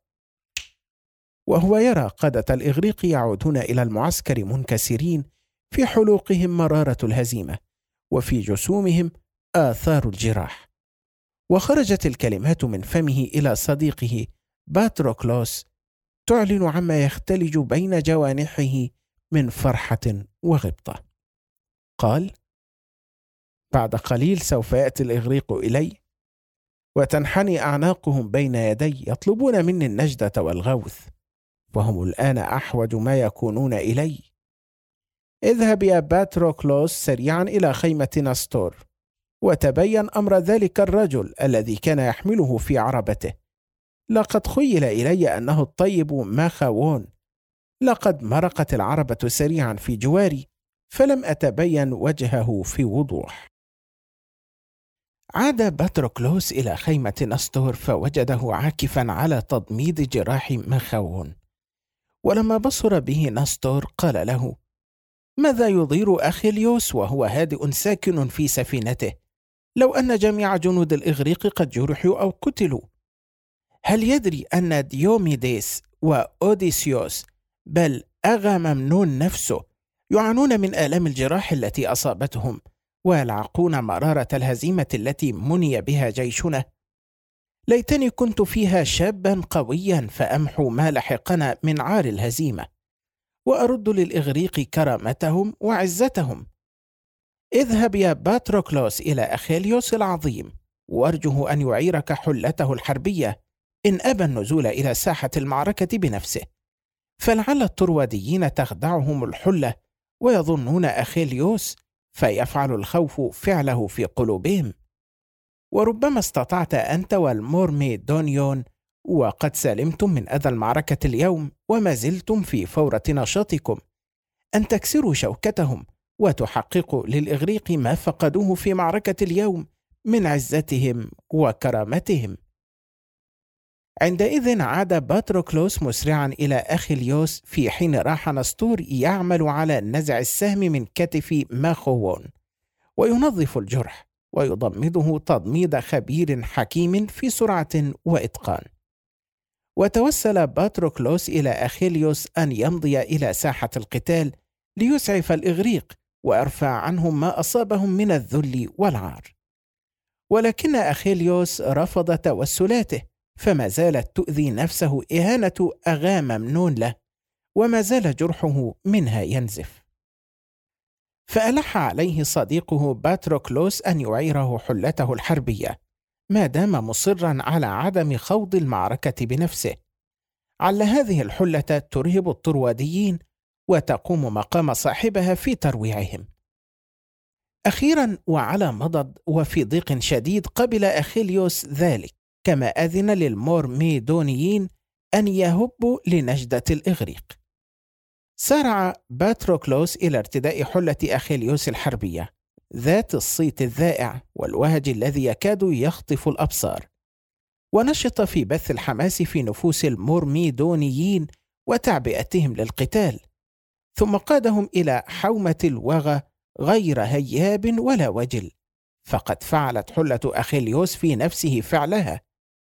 مرارة الهزيمة، وفي جسومهم آثار الجراح. وخرجت الكلمات من فمه إلى صديقه باتروكلوس تعلن عما يختلج بين جوانحه من فرحة وغبطة. قال: بعد قليل سوف يأتي الإغريق إلي، وتنحني أعناقهم بين يدي، يطلبون مني النجدة والغوث، وهم الآن أحوج ما يكونون إلي. اذهب يا باتروكلوس سريعا إلى خيمة نستور، وتبين أمر ذلك الرجل الذي كان يحمله في عربته. لقد خيل إلي أنه الطيب ماخاوون، لقد مرقت العربة سريعا في جواري، فلم أتبين وجهه في وضوح. عاد باتروكلوس إلى خيمة نستور، فوجده عاكفا على تضميد جراح ماخاوون، ولما بصر به نستور قال له: ماذا يضير أخيليوس وهو هادئ ساكن في سفينته، لو أن جميع جنود الإغريق قد جرحوا أو قتلوا؟ هل يدري أن ديوميديس وأوديسيوس بل أغاممنون نفسه يعانون من آلام الجراح التي أصابتهم، ويلعقون مرارة الهزيمة التي مني بها جيشنا؟ ليتني كنت فيها شابا قويا فأمحو ما لحقنا من عار الهزيمة، وأرد للإغريق كرامتهم وعزتهم. اذهب يا باتروكلوس إلى أخيليوس العظيم، وارجه أن يعيرك حلته الحربية إن أبى النزول إلى ساحة المعركة بنفسه، فلعل الطرواديين تخدعهم الحلة ويظنون أخيليوس، فيفعل الخوف فعله في قلوبهم. وربما استطعت أنت والمورميدونيون، وقد سلمتم من أذى المعركة اليوم وما زلتم في فورة نشاطكم، أن تكسروا شوكتهم وتحقق للإغريق ما فقدوه في معركة اليوم من عزتهم وكرامتهم. عندئذ عاد باتروكلوس مسرعا إلى أخيليوس في حين راح نسطور يعمل على نزع السهم من كتف ماخوون وينظف الجرح ويضمده تضميد خبير حكيم في سرعة وإتقان. وتوسل باتروكلوس إلى أخيليوس أن يمضي إلى ساحة القتال ليسعف الإغريق ويرفع عنهم ما أصابهم من الذل والعار. ولكن أخيليوس رفض توسلاته، فما زالت تؤذي نفسه إهانة أغا ممنون له، وما زال جرحه منها ينزف. فألح عليه صديقه باتروكلوس أن يعيره حلته الحربية ما دام مصرا على عدم خوض المعركة بنفسه، على هذه الحلة ترهب الطرواديين وتقوم مقام صاحبها في ترويعهم. أخيرا وعلى مضض وفي ضيق شديد قبل أخيليوس ذلك، كما أذن للمورميدونيين أن يهبوا لنجدة الإغريق. سارع باتروكلوس إلى ارتداء حلة أخيليوس الحربية ذات الصيت الذائع والوهج الذي يكاد يخطف الأبصار، ونشط في بث الحماس في نفوس المورميدونيين وتعبئتهم للقتال، ثم قادهم إلى حومة الوغى غير هياب ولا وجل، فقد فعلت حلة أخيليوس في نفسه فعلها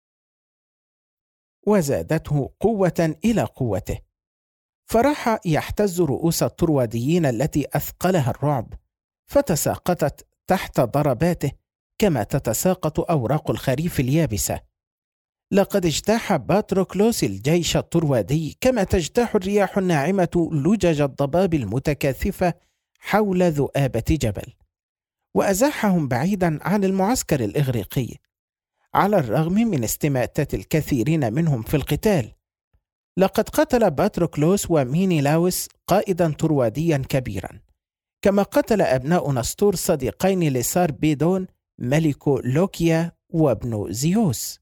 وزادته قوة إلى قوته، فراح يحتز رؤوس الطرواديين التي أثقلها الرعب، فتساقطت تحت ضرباته كما تتساقط أوراق الخريف اليابسة. لقد اجتاح باتروكلوس الجيش الطروادي كما تجتاح الرياح الناعمة لجج الضباب المتكاثفة حول ذؤابة جبل، وأزاحهم بعيدا عن المعسكر الإغريقي، على الرغم من استماتة الكثيرين منهم في القتال. لقد قتل باتروكلوس ومينيلاوس قائدا طرواديا كبيرا، كما قتل أبناء نسطور صديقين لساربيدون ملك لوكيا وابن زيوس.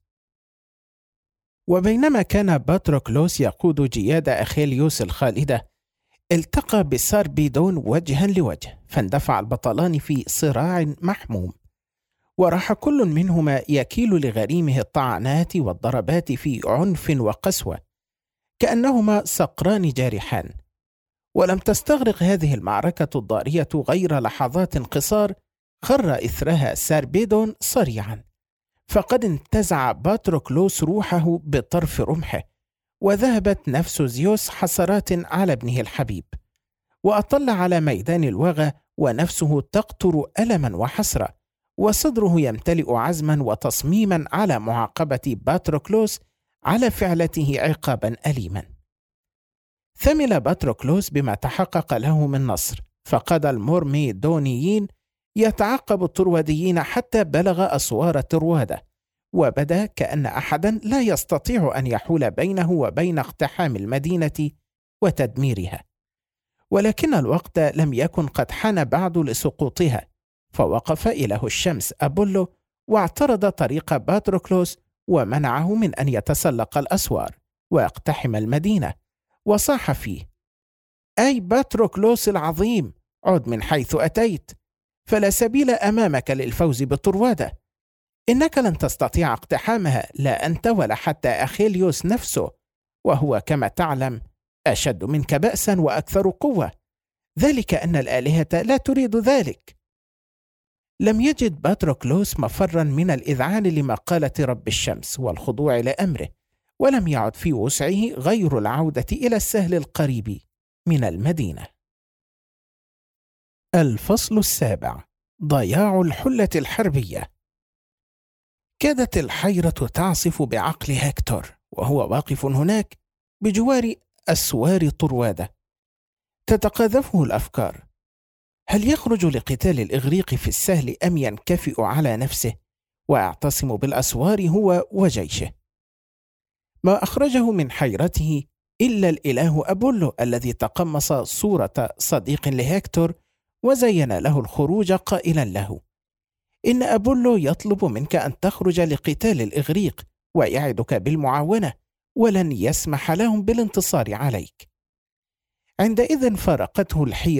وبينما كان باتروكلوس يقود جياد أخيليوس الخالدة، التقى بساربيدون وجها لوجه، فاندفع البطلان في صراع محموم، وراح كل منهما يكيل لغريمه الطعنات والضربات في عنف وقسوة كأنهما صقران جارحان. ولم تستغرق هذه المعركة الضارية غير لحظات قصار، خر إثرها ساربيدون صريعا، فقد انتزع باتروكلوس روحه بطرف رمحه، وذهبت نفس زيوس حسرات على ابنه الحبيب، وأطل على ميدان الوغى ونفسه تقطر ألما وحسرة، وصدره يمتلئ عزما وتصميما على معاقبة باتروكلوس على فعلته عقابا أليما. ثمل باتروكلوس بما تحقق له من نصر، فقاد المورميدونيين يتعقب الطرواديين حتى بلغ أسوار طروادة، وبدا كأن أحدا لا يستطيع أن يحول بينه وبين اقتحام المدينة وتدميرها. ولكن الوقت لم يكن قد حان بعد لسقوطها، فوقف إله الشمس أبولو واعترض طريق باتروكلوس ومنعه من أن يتسلق الأسوار ويقتحم المدينة، وصاح فيه: أي باتروكلوس العظيم، عد من حيث أتيت، فلا سبيل أمامك للفوز بطروادة. إنك لن تستطيع اقتحامها، لا أنت ولا حتى أخيليوس نفسه، وهو كما تعلم أشد منك بأسا وأكثر قوة، ذلك أن الآلهة لا تريد ذلك. لم يجد باتروكلوس مفرا من الإذعان لمقالة رب الشمس والخضوع لأمره، ولم يعد في وسعه غير العودة إلى السهل القريب من المدينة. الفصل 7: ضياع الحلة الحربية. كادت الحيرة تعصف بعقل هكتور وهو واقف هناك بجوار أسوار طروادة، تتقاذفه الأفكار: هل يخرج لقتال الإغريق في السهل أم ينكفئ على نفسه ويعتصم بالأسوار هو وجيشه؟ ما أخرجه من حيرته إلا الإله أبولو الذي تقمص صورة صديق لهكتور وزين له الخروج قائلا له: إن أبولو يطلب منك أن تخرج لقتال الإغريق ويعدك بالمعاونة، ولن يسمح لهم بالانتصار عليك. عندئذ فارقته الحيرة،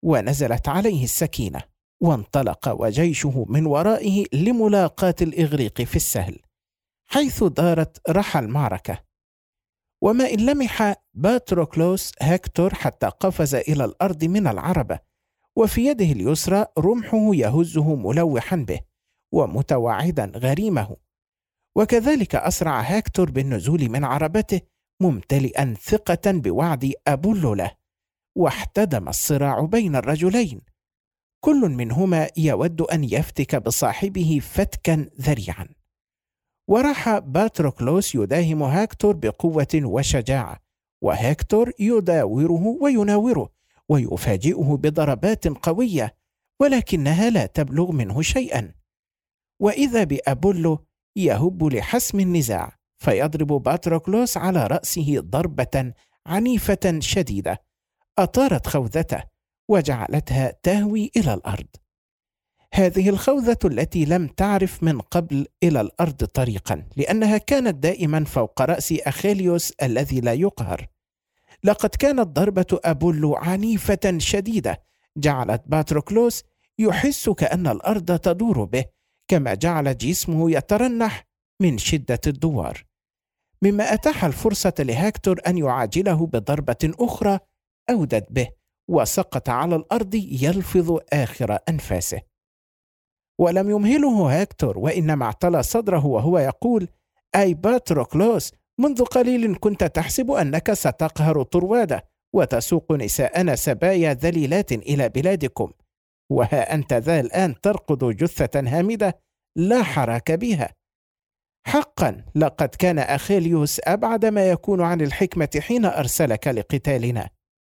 ونزلت عليه السكينة، وانطلق وجيشه من ورائه لملاقاة الإغريق في السهل، حيث دارت رحى المعركة. وما إن لمح باتروكلوس هكتور حتى قفز إلى الأرض من العربة، وفي يده اليسرى رمحه يهزه ملوحا به ومتوعدا غريمه. وكذلك أسرع هكتور بالنزول من عربته ممتلئا ثقة بوعد أبولو له، واحتدم الصراع بين الرجلين، كل منهما يود أن يفتك بصاحبه فتكا ذريعا. وراح باتروكلوس يداهم هكتور بقوة وشجاعة، وهكتور يداوره ويناوره ويفاجئه بضربات قوية، ولكنها لا تبلغ منه شيئا. وإذا بأبولو يهب لحسم النزاع، فيضرب باتروكلوس على رأسه ضربة عنيفة شديدة أطارت خوذته وجعلتها تهوي إلى الأرض. هذه الخوذة التي لم تعرف من قبل إلى الأرض طريقا، لأنها كانت دائما فوق رأس أخيليوس الذي لا يقهر. لقد كانت ضربة أبولو عنيفة شديدة، جعلت باتروكلوس يحس كأن الأرض تدور به، كما جعل جسمه يترنح من شدة الدوار، مما أتاح الفرصة لهكتور أن يعاجله بضربة أخرى أودت به، وسقط على الأرض يلفظ آخر أنفاسه. ولم يمهله هكتور، وإنما اعتلى صدره وهو يقول: أي باتروكلوس، منذ قليل كنت تحسب أنك ستقهر طروادة وتسوق نساءنا سبايا ذليلات إلى بلادكم، وها أنت ذا الآن ترقد جثة هامدة لا حراك بها. حقا لقد كان أخيليوس أبعد ما يكون عن الحكمة حين أرسلك لقتالنا.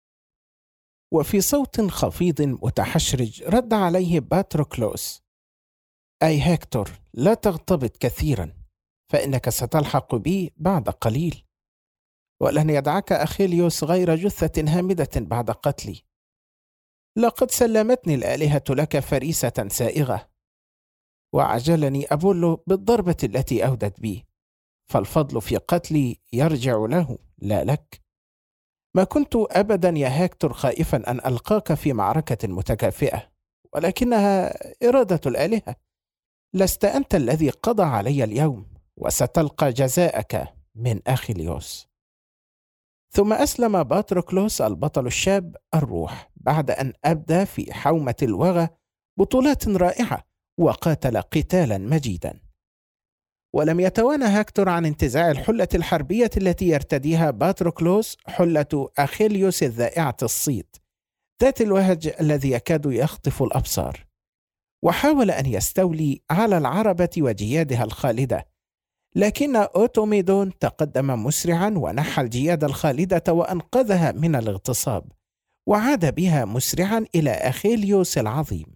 وفي صوت خفيض متحشرج رد عليه باتروكلوس: أي هكتور، لا تغتبط كثيرا، فإنك ستلحق بي بعد قليل، ولن يدعك أخيليوس غير جثة هامدة بعد قتلي. لقد سلمتني الآلهة لك فريسة سائغة، وعجلني أبولو بالضربة التي أودت بي، فالفضل في قتلي يرجع له لا لك. ما كنت أبدا يا هكتور خائفا أن ألقاك في معركة متكافئة، ولكنها إرادة الآلهة. لست أنت الذي قضى علي اليوم، وستلقى جزاءك من أخيليوس. ثم أسلم باتروكلوس البطل الشاب الروح بعد أن أبدى في حومة الوغى بطولات رائعة، وقاتل قتالا مجيدا. ولم يتوانى هكتور عن انتزاع الحلة الحربية التي يرتديها باتروكلوس، حلة أخيليوس الذائعة الصيت ذات الوهج الذي يكاد يخطف الأبصار، وحاول أن يستولي على العربة وجيادها الخالدة، لكن أوتوميدون تقدم مسرعا ونحى الجياد الخالدة وأنقذها من الاغتصاب، وعاد بها مسرعا إلى أخيليوس العظيم.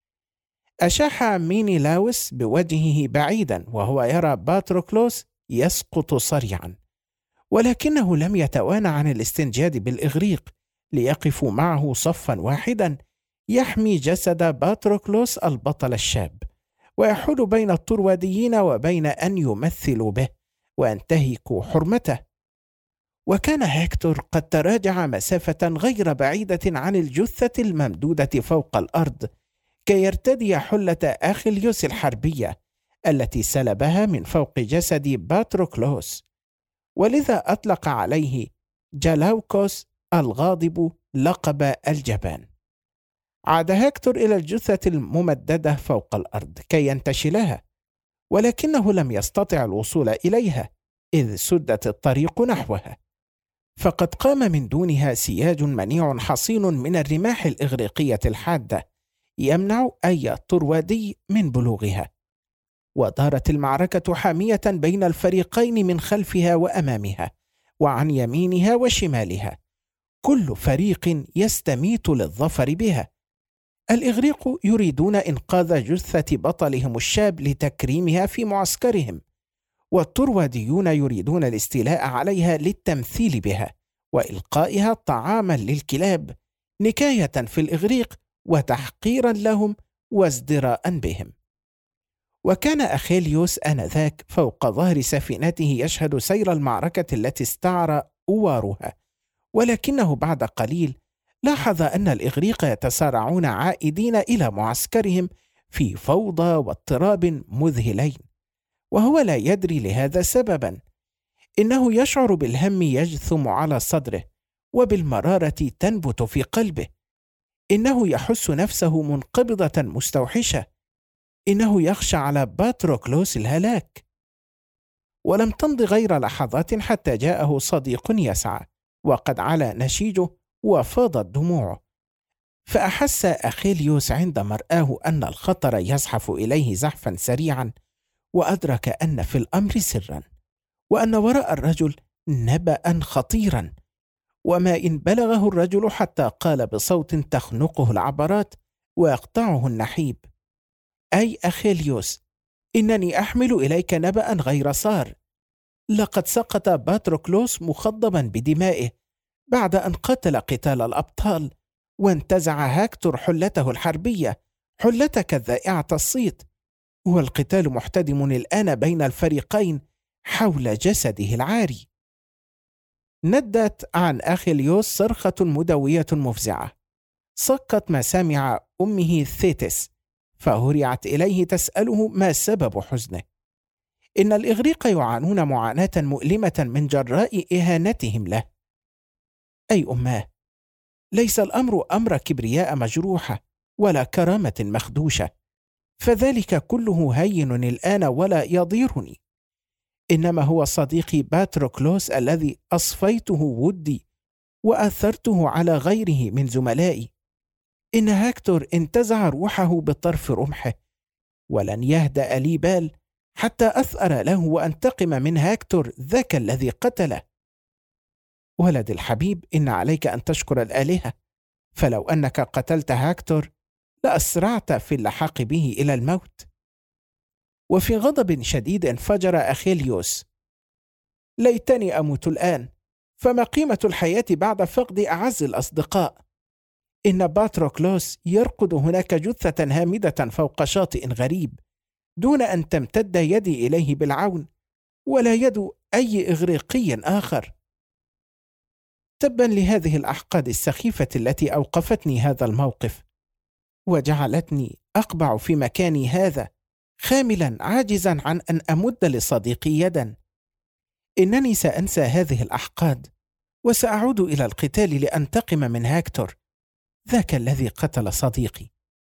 أشاح مينيلاوس بوجهه بعيدا وهو يرى باتروكلوس يسقط صريعا، ولكنه لم يتوانى عن الاستنجاد بالإغريق ليقفوا معه صفا واحدا يحمي جسد باتروكلوس البطل الشاب، ويحول بين الطرواديين وبين أن يمثلوا به وينتهكوا حرمته. وكان هكتور قد تراجع مسافة غير بعيدة عن الجثة الممدودة فوق الأرض كي يرتدي حلة أخيليوس الحربية التي سلبها من فوق جسد باتروكلوس، ولذا أطلق عليه جلاوكوس الغاضب لقب الجبان. عاد هكتور إلى الجثة الممددة فوق الأرض كي ينتشلها، ولكنه لم يستطع الوصول إليها إذ سدت الطريق نحوها، فقد قام من دونها سياج منيع حصين من الرماح الإغريقية الحادة يمنع أي طروادي من بلوغها. ودارت المعركة حامية بين الفريقين من خلفها وأمامها وعن يمينها وشمالها، كل فريق يستميت للظفر بها. الإغريق يريدون إنقاذ جثة بطلهم الشاب لتكريمها في معسكرهم، والطرواديون يريدون الاستيلاء عليها للتمثيل بها وإلقائها طعاما للكلاب، نكاية في الإغريق وتحقيرا لهم وازدراء بهم. وكان أخيليوس آنذاك فوق ظهر سفينته يشهد سير المعركة التي استعر أوارها، ولكنه بعد قليل لاحظ أن الإغريق يتسارعون عائدين إلى معسكرهم في فوضى واضطراب مذهلين، وهو لا يدري لهذا سببا. إنه يشعر بالهم يجثم على صدره، وبالمرارة تنبت في قلبه. إنه يحس نفسه منقبضة مستوحشة. إنه يخشى على باتروكلوس الهلاك. ولم تمض غير لحظات حتى جاءه صديق يسعى، وقد علا نشيجه وفاضت دموعه. فأحس أخيليوس عند مرآه أن الخطر يزحف إليه زحفا سريعا، وأدرك أن في الأمر سرا، وأن وراء الرجل نبأ خطيرا. وما إن بلغه الرجل حتى قال بصوت تخنقه العبرات ويقطعه النحيب: أي أخيليوس، إنني أحمل إليك نبأ غير صار. لقد سقط باتروكلوس مخضبا بدمائه بعد أن قتل قتال الأبطال، وانتزع هاكتور حلته الحربية، حلتك الذائعة الصيت، والقتال محتدم الآن بين الفريقين حول جسده العاري. ندت عن أخيليوس صرخة مدوية مفزعة، صكت مسامع أمه ثيتس، فهرعت إليه تسأله ما سبب حزنه. إن الإغريق يعانون معاناة مؤلمة من جراء إهانتهم له. أي أماه، ليس الأمر أمر كبرياء مجروحة ولا كرامة مخدوشة، فذلك كله هين الآن ولا يضيرني. إنما هو صديقي باتروكلوس الذي أصفيته ودي وأثرته على غيره من زملائي. إن هاكتور انتزع روحه بطرف رمحه، ولن يهدأ لي بال حتى أثأر له وأنتقم من هاكتور ذاك الذي قتله. ولد الحبيب، إن عليك أن تشكر الآلهة، فلو أنك قتلت هاكتور لأسرعت في اللحاق به إلى الموت. وفي غضب شديد انفجر أخيليوس: ليتني أموت الآن، فما قيمة الحياة بعد فقد أعز الأصدقاء؟ إن باتروكلوس يرقد هناك جثة هامدة فوق شاطئ غريب، دون أن تمتد يدي إليه بالعون، ولا يد أي إغريقي آخر. تبا لهذه الأحقاد السخيفة التي أوقفتني هذا الموقف، وجعلتني أقبع في مكاني هذا، خاملا عاجزا عن أن أمد لصديقي يدا. إنني سأنسى هذه الأحقاد، وسأعود إلى القتال لأنتقم من هاكتور ذاك الذي قتل صديقي.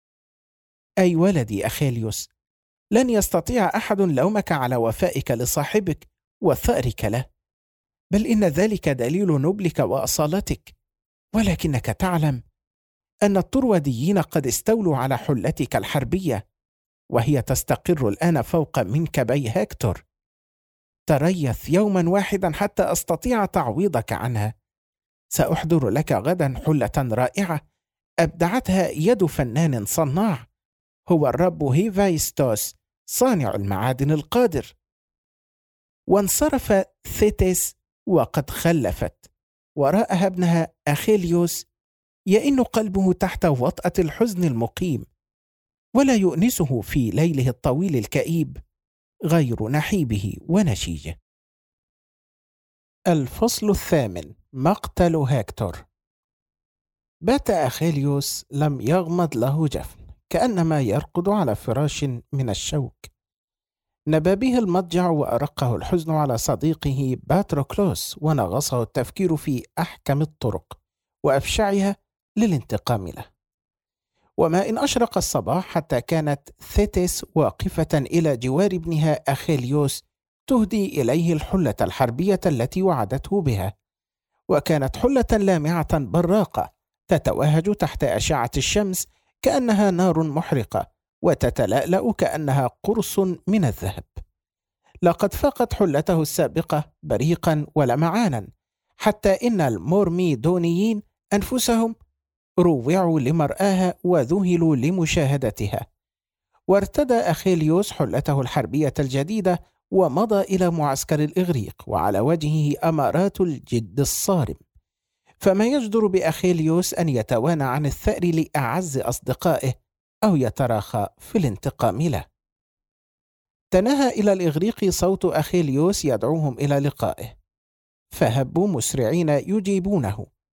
أي ولدي أخيليوس، لن يستطيع أحد لومك على وفائك لصاحبك وثأرك له، بل إن ذلك دليل نبلك وأصالتك. ولكنك تعلم أن الطروديين قد استولوا على حلتك الحربية، وهي تستقر الآن فوق منكبي هاكتور. تريث يوما واحدا حتى أستطيع تعويضك عنها. سأحضر لك غدا حلة رائعة أبدعتها يد فنان صناع، هو الرب هيفايستوس صانع المعادن القادر. وانصرف ثيتس وقد خلفت وراءها ابنها أخيليوس، يئن قلبه تحت وطأة الحزن المقيم، ولا يؤنسه في ليله الطويل الكئيب غير نحيبه ونشيجه. الفصل 8: مقتل هاكتور. بات أخيليوس لم يغمض له جفن، كأنما يرقد على فراش من الشوك. نبى به المضجع وأرقه الحزن على صديقه باتروكلوس، ونغصه التفكير في أحكم الطرق وأبشعها للانتقام له. وما إن أشرق الصباح حتى كانت ثيتس واقفة إلى جوار ابنها أخيليوس تهدي إليه الحلة الحربية التي وعدته بها، وكانت حلة لامعة براقة تتوهج تحت أشعة الشمس كأنها نار محرقة، وتتلألأ كأنها قرص من الذهب. لقد فاقت حلته السابقة بريقا ولمعانا، حتى إن المورميدونيين أنفسهم روعوا لمرآها وذهلوا لمشاهدتها. وارتدى أخيليوس حلته الحربية الجديدة ومضى إلى معسكر الإغريق، وعلى وجهه أمارات الجد الصارم. فما يجدر بأخيليوس أن يتوانى عن الثأر لأعز أصدقائه أو يتراخى في الانتقام له. تناهى إلى الإغريق صوت أخيليوس يدعوهم إلى لقائه، فهبوا مسرعين يجيبونه.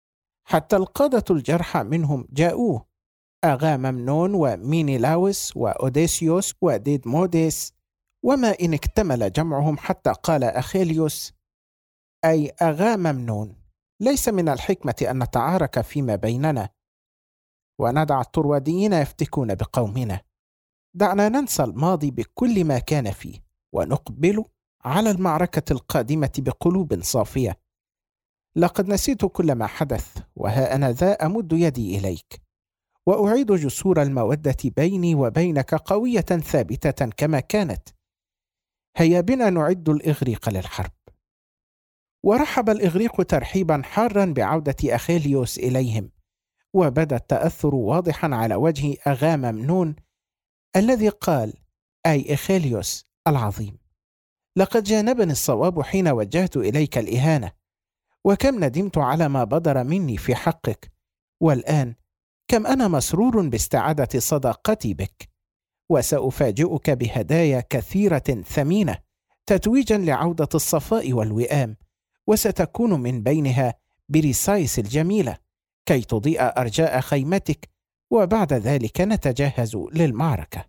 حتى القادة الجرحى منهم جاءوه، أغاممنون ومينيلاوس وأوديسيوس وديدموديس، وما إن اكتمل جمعهم حتى قال أخيليوس أي أغاممنون: ليس من الحكمة أن نتعارك فيما بيننا وندع الطرواديين يفتكون بقومنا. دعنا ننسى الماضي بكل ما كان فيه ونقبل على المعركة القادمة بقلوب صافية. لقد نسيت كل ما حدث، وها أنا ذا أمد يدي إليك وأعيد جسور المودة بيني وبينك قوية ثابتة كما كانت. هيا بنا نعد الإغريق للحرب. ورحب الإغريق ترحيبا حارا بعودة أخيليوس إليهم، وبدا التأثر واضحا على وجه أغاممنون الذي قال أي أخيليوس العظيم: لقد جانبني الصواب حين وجهت إليك الإهانة، وكم ندمت على ما بدر مني في حقك، والآن كم أنا مسرور باستعادة صداقتي بك، وسأفاجئك بهدايا كثيرة ثمينة تتويجا لعودة الصفاء والوئام، وستكون من بينها بريسايس الجميلة كي تضيء أرجاء خيمتك، وبعد ذلك نتجهز للمعركة.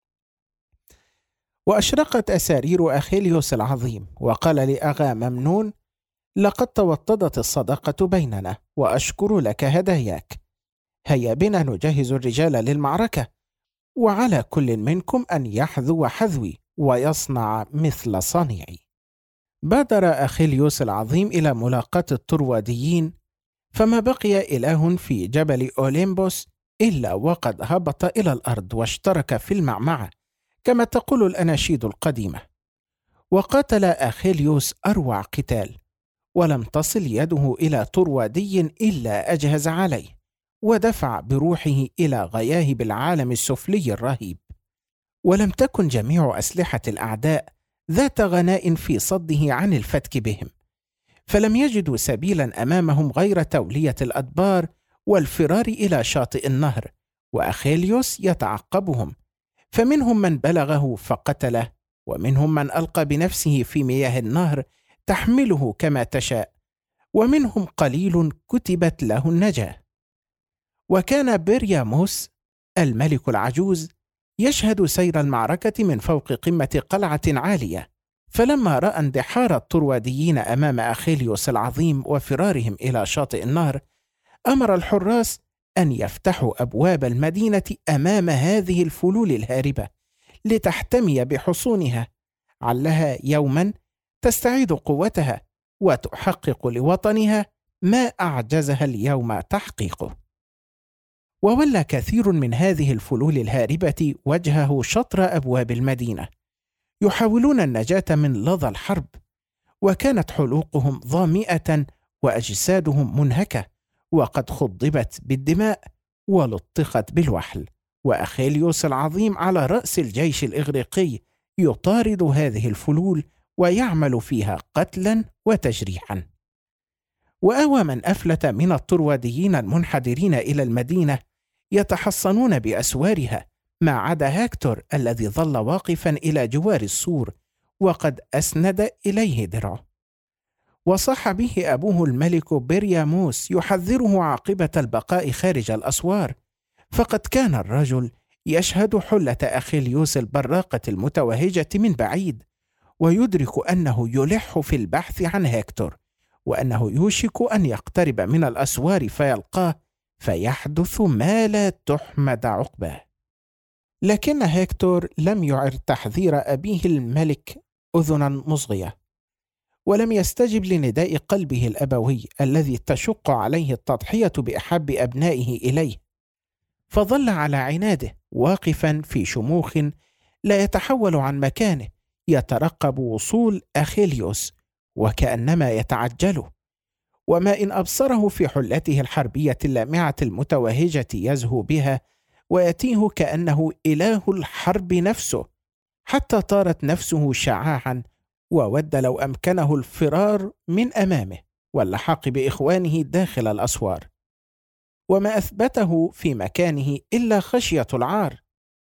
وأشرقت أسارير أخيليوس العظيم وقال لأغاممنون: لقد توطدت الصداقة بيننا، وأشكر لك هداياك. هيا بنا نجهز الرجال للمعركة، وعلى كل منكم أن يحذو حذوي ويصنع مثل صنيعي. بادر أخيليوس العظيم إلى ملاقاة الطرواديين، فما بقي إله في جبل أوليمبوس إلا وقد هبط إلى الأرض واشترك في المعمعة كما تقول الأناشيد القديمة. وقاتل أخيليوس أروع قتال، ولم تصل يده إلى طروادي إلا أجهز عليه ودفع بروحه إلى غياهب العالم السفلي الرهيب. ولم تكن جميع أسلحة الأعداء ذات غناء في صده عن الفتك بهم، فلم يجدوا سبيلا أمامهم غير تولية الأدبار والفرار إلى شاطئ النهر، وأخيليوس يتعقبهم، فمنهم من بلغه فقتله، ومنهم من ألقى بنفسه في مياه النهر تحمله كما تشاء، ومنهم قليل كتبت له النجاة. وكان برياموس الملك العجوز يشهد سير المعركة من فوق قمة قلعة عالية، فلما رأى اندحار الطرواديين أمام أخيليوس العظيم وفرارهم إلى شاطئ النهر، أمر الحراس أن يفتحوا أبواب المدينة أمام هذه الفلول الهاربة لتحتمي بحصونها، علها يوما تستعيد قوتها وتحقق لوطنها ما أعجزها اليوم تحقيقه. وولى كثير من هذه الفلول الهاربة وجهه شطر أبواب المدينة يحاولون النجاة من لظى الحرب، وكانت حلوقهم ظامئة وأجسادهم منهكة وقد خضبت بالدماء ولطخت بالوحل، وأخيليوس العظيم على رأس الجيش الإغريقي يطارد هذه الفلول ويعمل فيها قتلا وتجريحا. وآوى من أفلت من الطرواديين المنحدرين إلى المدينة يتحصنون بأسوارها، ما عدا هكتور الذي ظل واقفا إلى جوار السور وقد أسند إليه درعه. وصاح به أبوه الملك برياموس يحذره عاقبة البقاء خارج الأسوار، فقد كان الرجل يشهد حلة أخيليوس البراقة المتوهجة من بعيد، ويدرك أنه يلح في البحث عن هكتور، وأنه يوشك أن يقترب من الأسوار فيلقاه، فيحدث ما لا تحمد عقباه. لكن هكتور لم يعر تحذير أبيه الملك أذنا مصغية، ولم يستجب لنداء قلبه الأبوي الذي تشق عليه التضحية بأحب أبنائه إليه، فظل على عناده واقفا في شموخ لا يتحول عن مكانه يترقب وصول أخيليوس وكأنما يتعجله، وما إن أبصره في حلته الحربية اللامعة المتوهجة يزهو بها ويتيه كأنه إله الحرب نفسه، حتى طارت نفسه شعاعا وود لو أمكنه الفرار من أمامه واللحاق بإخوانه داخل الأسوار، وما أثبته في مكانه إلا خشية العار،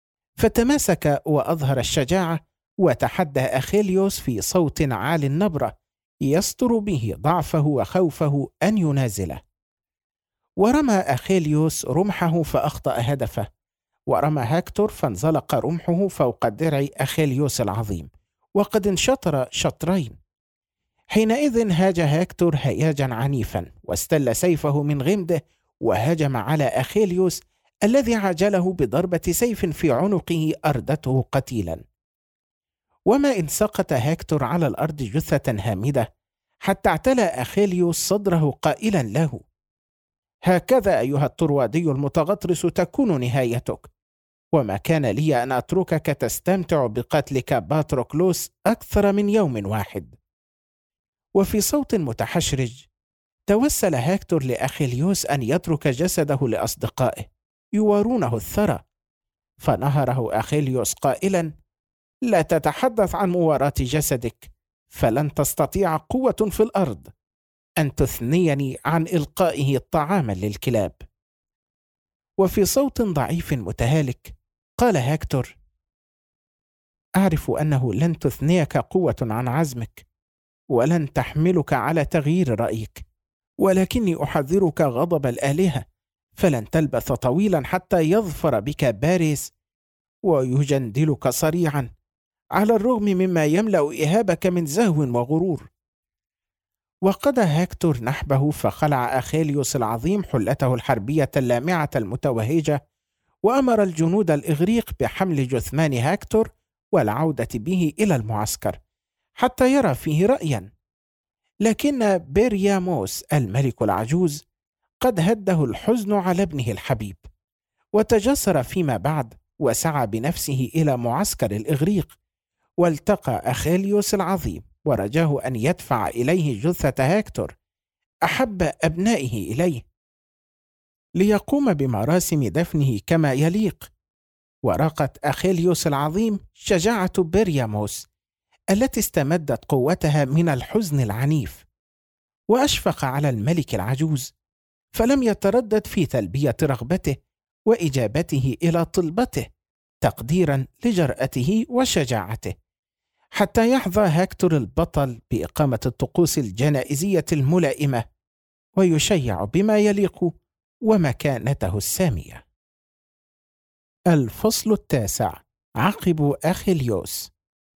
فتماسك وأظهر الشجاعة وتحدى أخيليوس في صوت عال النبرة يستر به ضعفه وخوفه أن ينازله. ورمى أخيليوس رمحه فأخطأ هدفه، ورمى هكتور فانزلق رمحه فوق درع أخيليوس العظيم، وقد انشطر شطرين. حينئذ هاج هكتور هياجا عنيفا، واستل سيفه من غمده وهجم على أخيليوس الذي عاجله بضربة سيف في عنقه أردته قتيلا. وما إن سقط هكتور على الأرض جثة هامدة حتى اعتلى أخيليوس صدره قائلا له: هكذا أيها الطروادي المتغطرس تكون نهايتك، وما كان لي أن أتركك تستمتع بقتلك باتروكلوس أكثر من يوم واحد. وفي صوت متحشرج توسل هكتور لأخيليوس أن يترك جسده لأصدقائه يوارونه الثرى، فنهره أخيليوس قائلا: لا تتحدث عن مواراة جسدك، فلن تستطيع قوة في الأرض أن تثنيني عن إلقائه طعاما للكلاب. وفي صوت ضعيف متهالك قال هكتور: أعرف أنه لن تثنيك قوة عن عزمك، ولن تحملك على تغيير رأيك، ولكني أحذرك غضب الآلهة، فلن تلبث طويلا حتى يظفر بك باريس ويجندلك صريعا، على الرغم مما يملأ إهابك من زهو وغرور. وقضى هكتور نحبه فخلع أخيليوس العظيم حلته الحربية اللامعة المتوهجة، وأمر الجنود الإغريق بحمل جثمان هكتور والعودة به إلى المعسكر حتى يرى فيه رأيا. لكن بيرياموس الملك العجوز قد هده الحزن على ابنه الحبيب، وتجسر فيما بعد وسعى بنفسه إلى معسكر الإغريق، والتقى أخيليوس العظيم ورجاه أن يدفع إليه جثة هكتور أحب أبنائه إليه ليقوم بمراسم دفنه كما يليق. وراقت أخيليوس العظيم شجاعة بيرياموس التي استمدت قوتها من الحزن العنيف، وأشفق على الملك العجوز، فلم يتردد في تلبية رغبته وإجابته إلى طلبته تقديرا لجرأته وشجاعته، حتى يحظى هكتور البطل بإقامة الطقوس الجنائزية الملائمة ويشيع بما يليق ومكانته السامية. الفصل 9: عقب أخيليوس.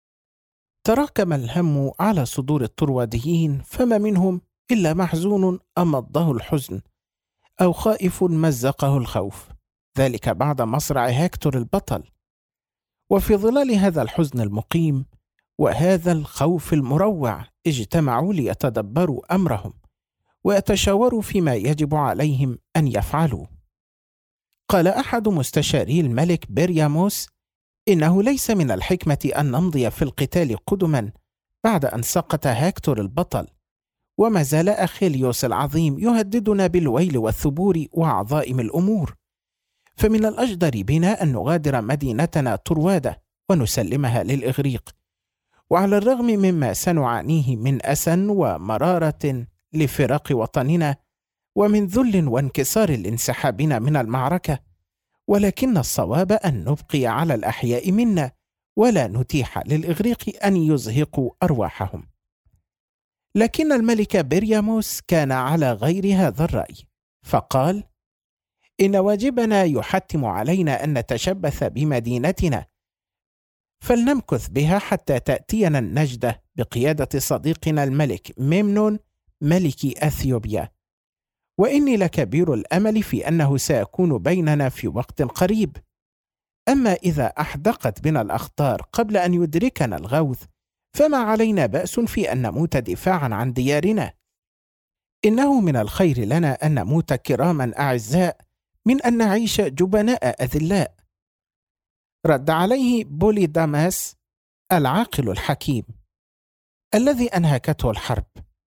تراكم الهم على صدور الطرواديين، فما منهم إلا محزون أمضه الحزن أو خائف مزقه الخوف، ذلك بعد مصرع هكتور البطل. وفي ظلال هذا الحزن المقيم وهذا الخوف المروع اجتمعوا ليتدبروا أمرهم ويتشاوروا فيما يجب عليهم أن يفعلوا. قال أحد مستشاري الملك بيرياموس: إنه ليس من الحكمة أن نمضي في القتال قدما بعد أن سقط هكتور البطل، وما زال أخيليوس العظيم يهددنا بالويل والثبور وعظائم الأمور، فمن الأجدر بنا أن نغادر مدينتنا طروادة ونسلمها للإغريق، وعلى الرغم مما سنعانيه من أسى ومرارة لفراق وطننا ومن ذل وانكسار لانسحابنا من المعركة، ولكن الصواب أن نبقي على الأحياء منا ولا نتيح للإغريق أن يزهقوا أرواحهم. لكن الملك بيرياموس كان على غير هذا الرأي، فقال: إن واجبنا يحتم علينا أن نتشبث بمدينتنا، فلنمكث بها حتى تأتينا النجدة بقيادة صديقنا الملك ميمنون ملك أثيوبيا، وإني لكبير الأمل في أنه سيكون بيننا في وقت قريب. أما إذا أحدقت بنا الأخطار قبل أن يدركنا الغوث، فما علينا بأس في أن نموت دفاعا عن ديارنا. إنه من الخير لنا أن نموت كراما أعزاء من أن نعيش جبناء أذلاء. رد عليه بوليداماس العاقل الحكيم الذي أنهكته الحرب: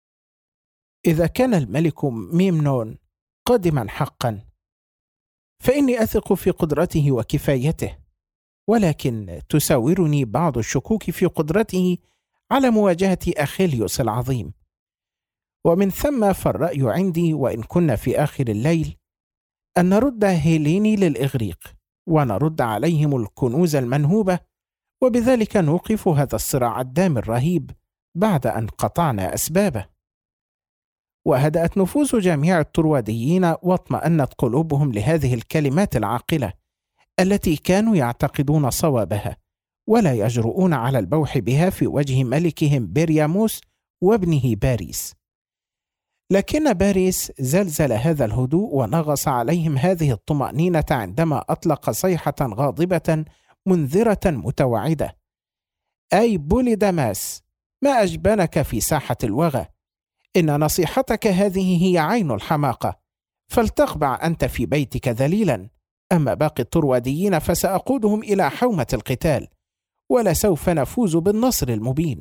إذا كان الملك ميمنون قادما حقا، فإني أثق في قدرته وكفايته، ولكن تساورني بعض الشكوك في قدرته على مواجهة أخيليوس العظيم، ومن ثم فالرأي عندي، وإن كنا في آخر الليل، أن نرد هيليني للإغريق ونرد عليهم الكنوز المنهوبة، وبذلك نوقف هذا الصراع الدام الرهيب بعد أن قطعنا أسبابه. وهدأت نفوس جميع الطرواديين واطمأنت قلوبهم لهذه الكلمات العاقلة التي كانوا يعتقدون صوابها، ولا يجرؤون على البوح بها في وجه ملكهم برياموس وابنه باريس. لكن باريس زلزل هذا الهدوء ونغص عليهم هذه الطمأنينة عندما أطلق صيحة غاضبة منذرة متوعدة: أي بوليداماس، ما أجبنك في ساحة الوغى؟ إن نصيحتك هذه هي عين الحماقة، فلتخبع أنت في بيتك ذليلا. أما باقي الطرواديين فسأقودهم إلى حومة القتال، ولسوف نفوز بالنصر المبين.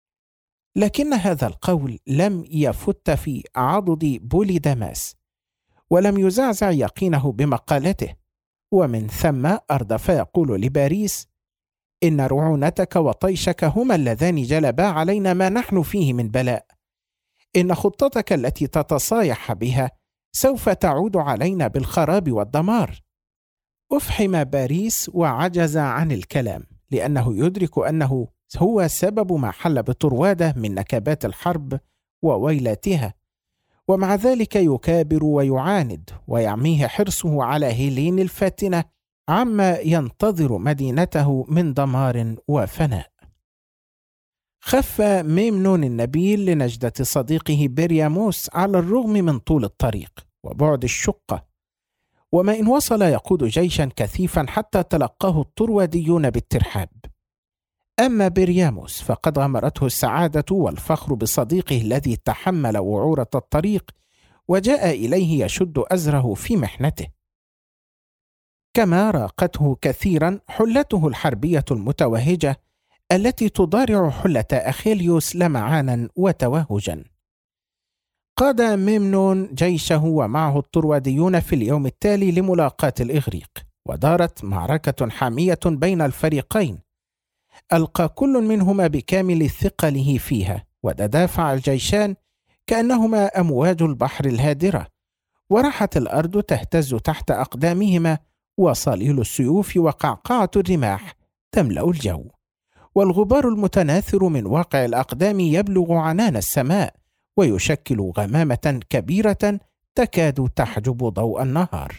لكن هذا القول لم يفت في عضد بوليداماس، ولم يزعزع يقينه بمقالته، ومن ثم أردف يقول لباريس: إن رعونتك وطيشك هما اللذان جلبا علينا ما نحن فيه من بلاء. إن خطتك التي تتصايح بها سوف تعود علينا بالخراب والدمار. أفحم باريس وعجز عن الكلام، لأنه يدرك أنه هو سبب ما حل بطروادة من نكبات الحرب وويلاتها، ومع ذلك يكابر ويعاند ويعميه حرصه على هيلين الفاتنة عما ينتظر مدينته من دمار وفناء. خف ميمنون النبيل لنجدة صديقه برياموس على الرغم من طول الطريق وبعد الشقة، وما إن وصل يقود جيشا كثيفا حتى تلقاه الطرواديون بالترحاب. أما برياموس فقد غمرته السعادة والفخر بصديقه الذي تحمل وعورة الطريق وجاء إليه يشد أزره في محنته. كما راقته كثيرا حلته الحربية المتوهجة التي تضارع حلة أخيليوس لمعانا وتوهجا. قاد ميمنون جيشه ومعه الطرواديون في اليوم التالي لملاقاة الإغريق، ودارت معركة حامية بين الفريقين، ألقى كل منهما بكامل ثقله فيها، وتدافع الجيشان كأنهما أمواج البحر الهادرة، وراحت الأرض تهتز تحت أقدامهما، وصليل السيوف وقعقعة الرماح تملأ الجو، والغبار المتناثر من واقع الأقدام يبلغ عنان السماء ويشكل غمامة كبيرة تكاد تحجب ضوء النهار.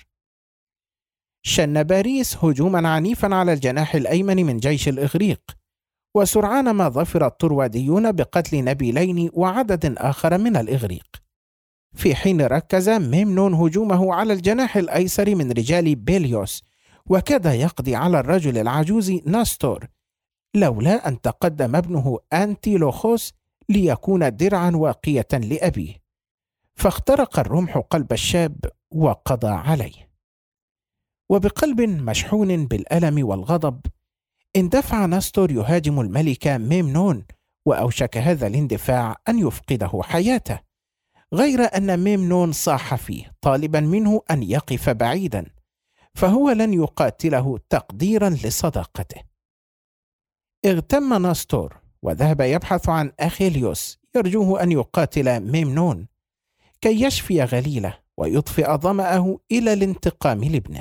شن باريس هجوما عنيفا على الجناح الأيمن من جيش الإغريق، وسرعان ما ظفر الطرواديون بقتل نبيلين وعدد آخر من الإغريق، في حين ركز ميمنون هجومه على الجناح الأيسر من رجال بيليوس، وكاد يقضي على الرجل العجوز ناستور، لولا أن تقدم ابنه أنتيلوخوس ليكون درعا واقية لأبيه، فاخترق الرمح قلب الشاب وقضى عليه. وبقلب مشحون بالألم والغضب اندفع ناستور يهاجم الملك ميمنون، وأوشك هذا الاندفاع أن يفقده حياته، غير أن ميمنون صاح فيه طالبا منه أن يقف بعيدا، فهو لن يقاتله تقديرا لصداقته. اغتم ناستور وذهب يبحث عن أخيليوس يرجوه أن يقاتل ميمنون كي يشفي غليله ويطفئ ظمأه إلى الانتقام لابنه.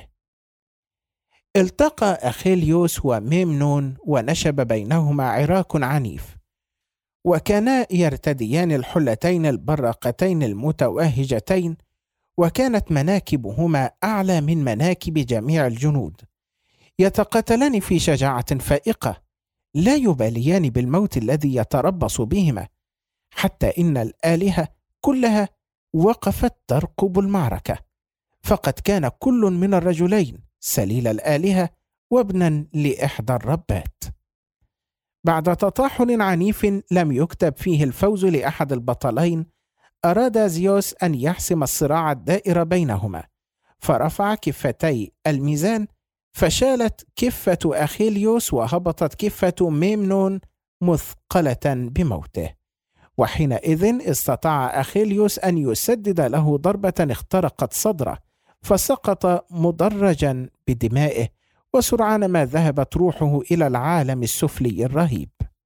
التقى أخيليوس وميمنون ونشب بينهما عراك عنيف، وكانا يرتديان الحلتين البراقتين المتوهجتين، وكانت مناكبهما أعلى من مناكب جميع الجنود، يتقاتلان في شجاعة فائقة، لا يباليان بالموت الذي يتربص بهما، حتى إن الآلهة كلها وقفت ترقب المعركة، فقد كان كل من الرجلين سليل الآلهة وابنا لإحدى الربات. بعد تطاحن عنيف لم يكتب فيه الفوز لأحد البطلين، أراد زيوس أن يحسم الصراع الدائر بينهما، فرفع كفتي الميزان، فشالت كفة أخيليوس وهبطت كفة ميمنون مثقلة بموته، وحينئذ استطاع أخيليوس أن يسدد له ضربة اخترقت صدره، فسقط مدرجا بدمائه، وسرعان ما ذهبت روحه إلى العالم السفلي الرهيب.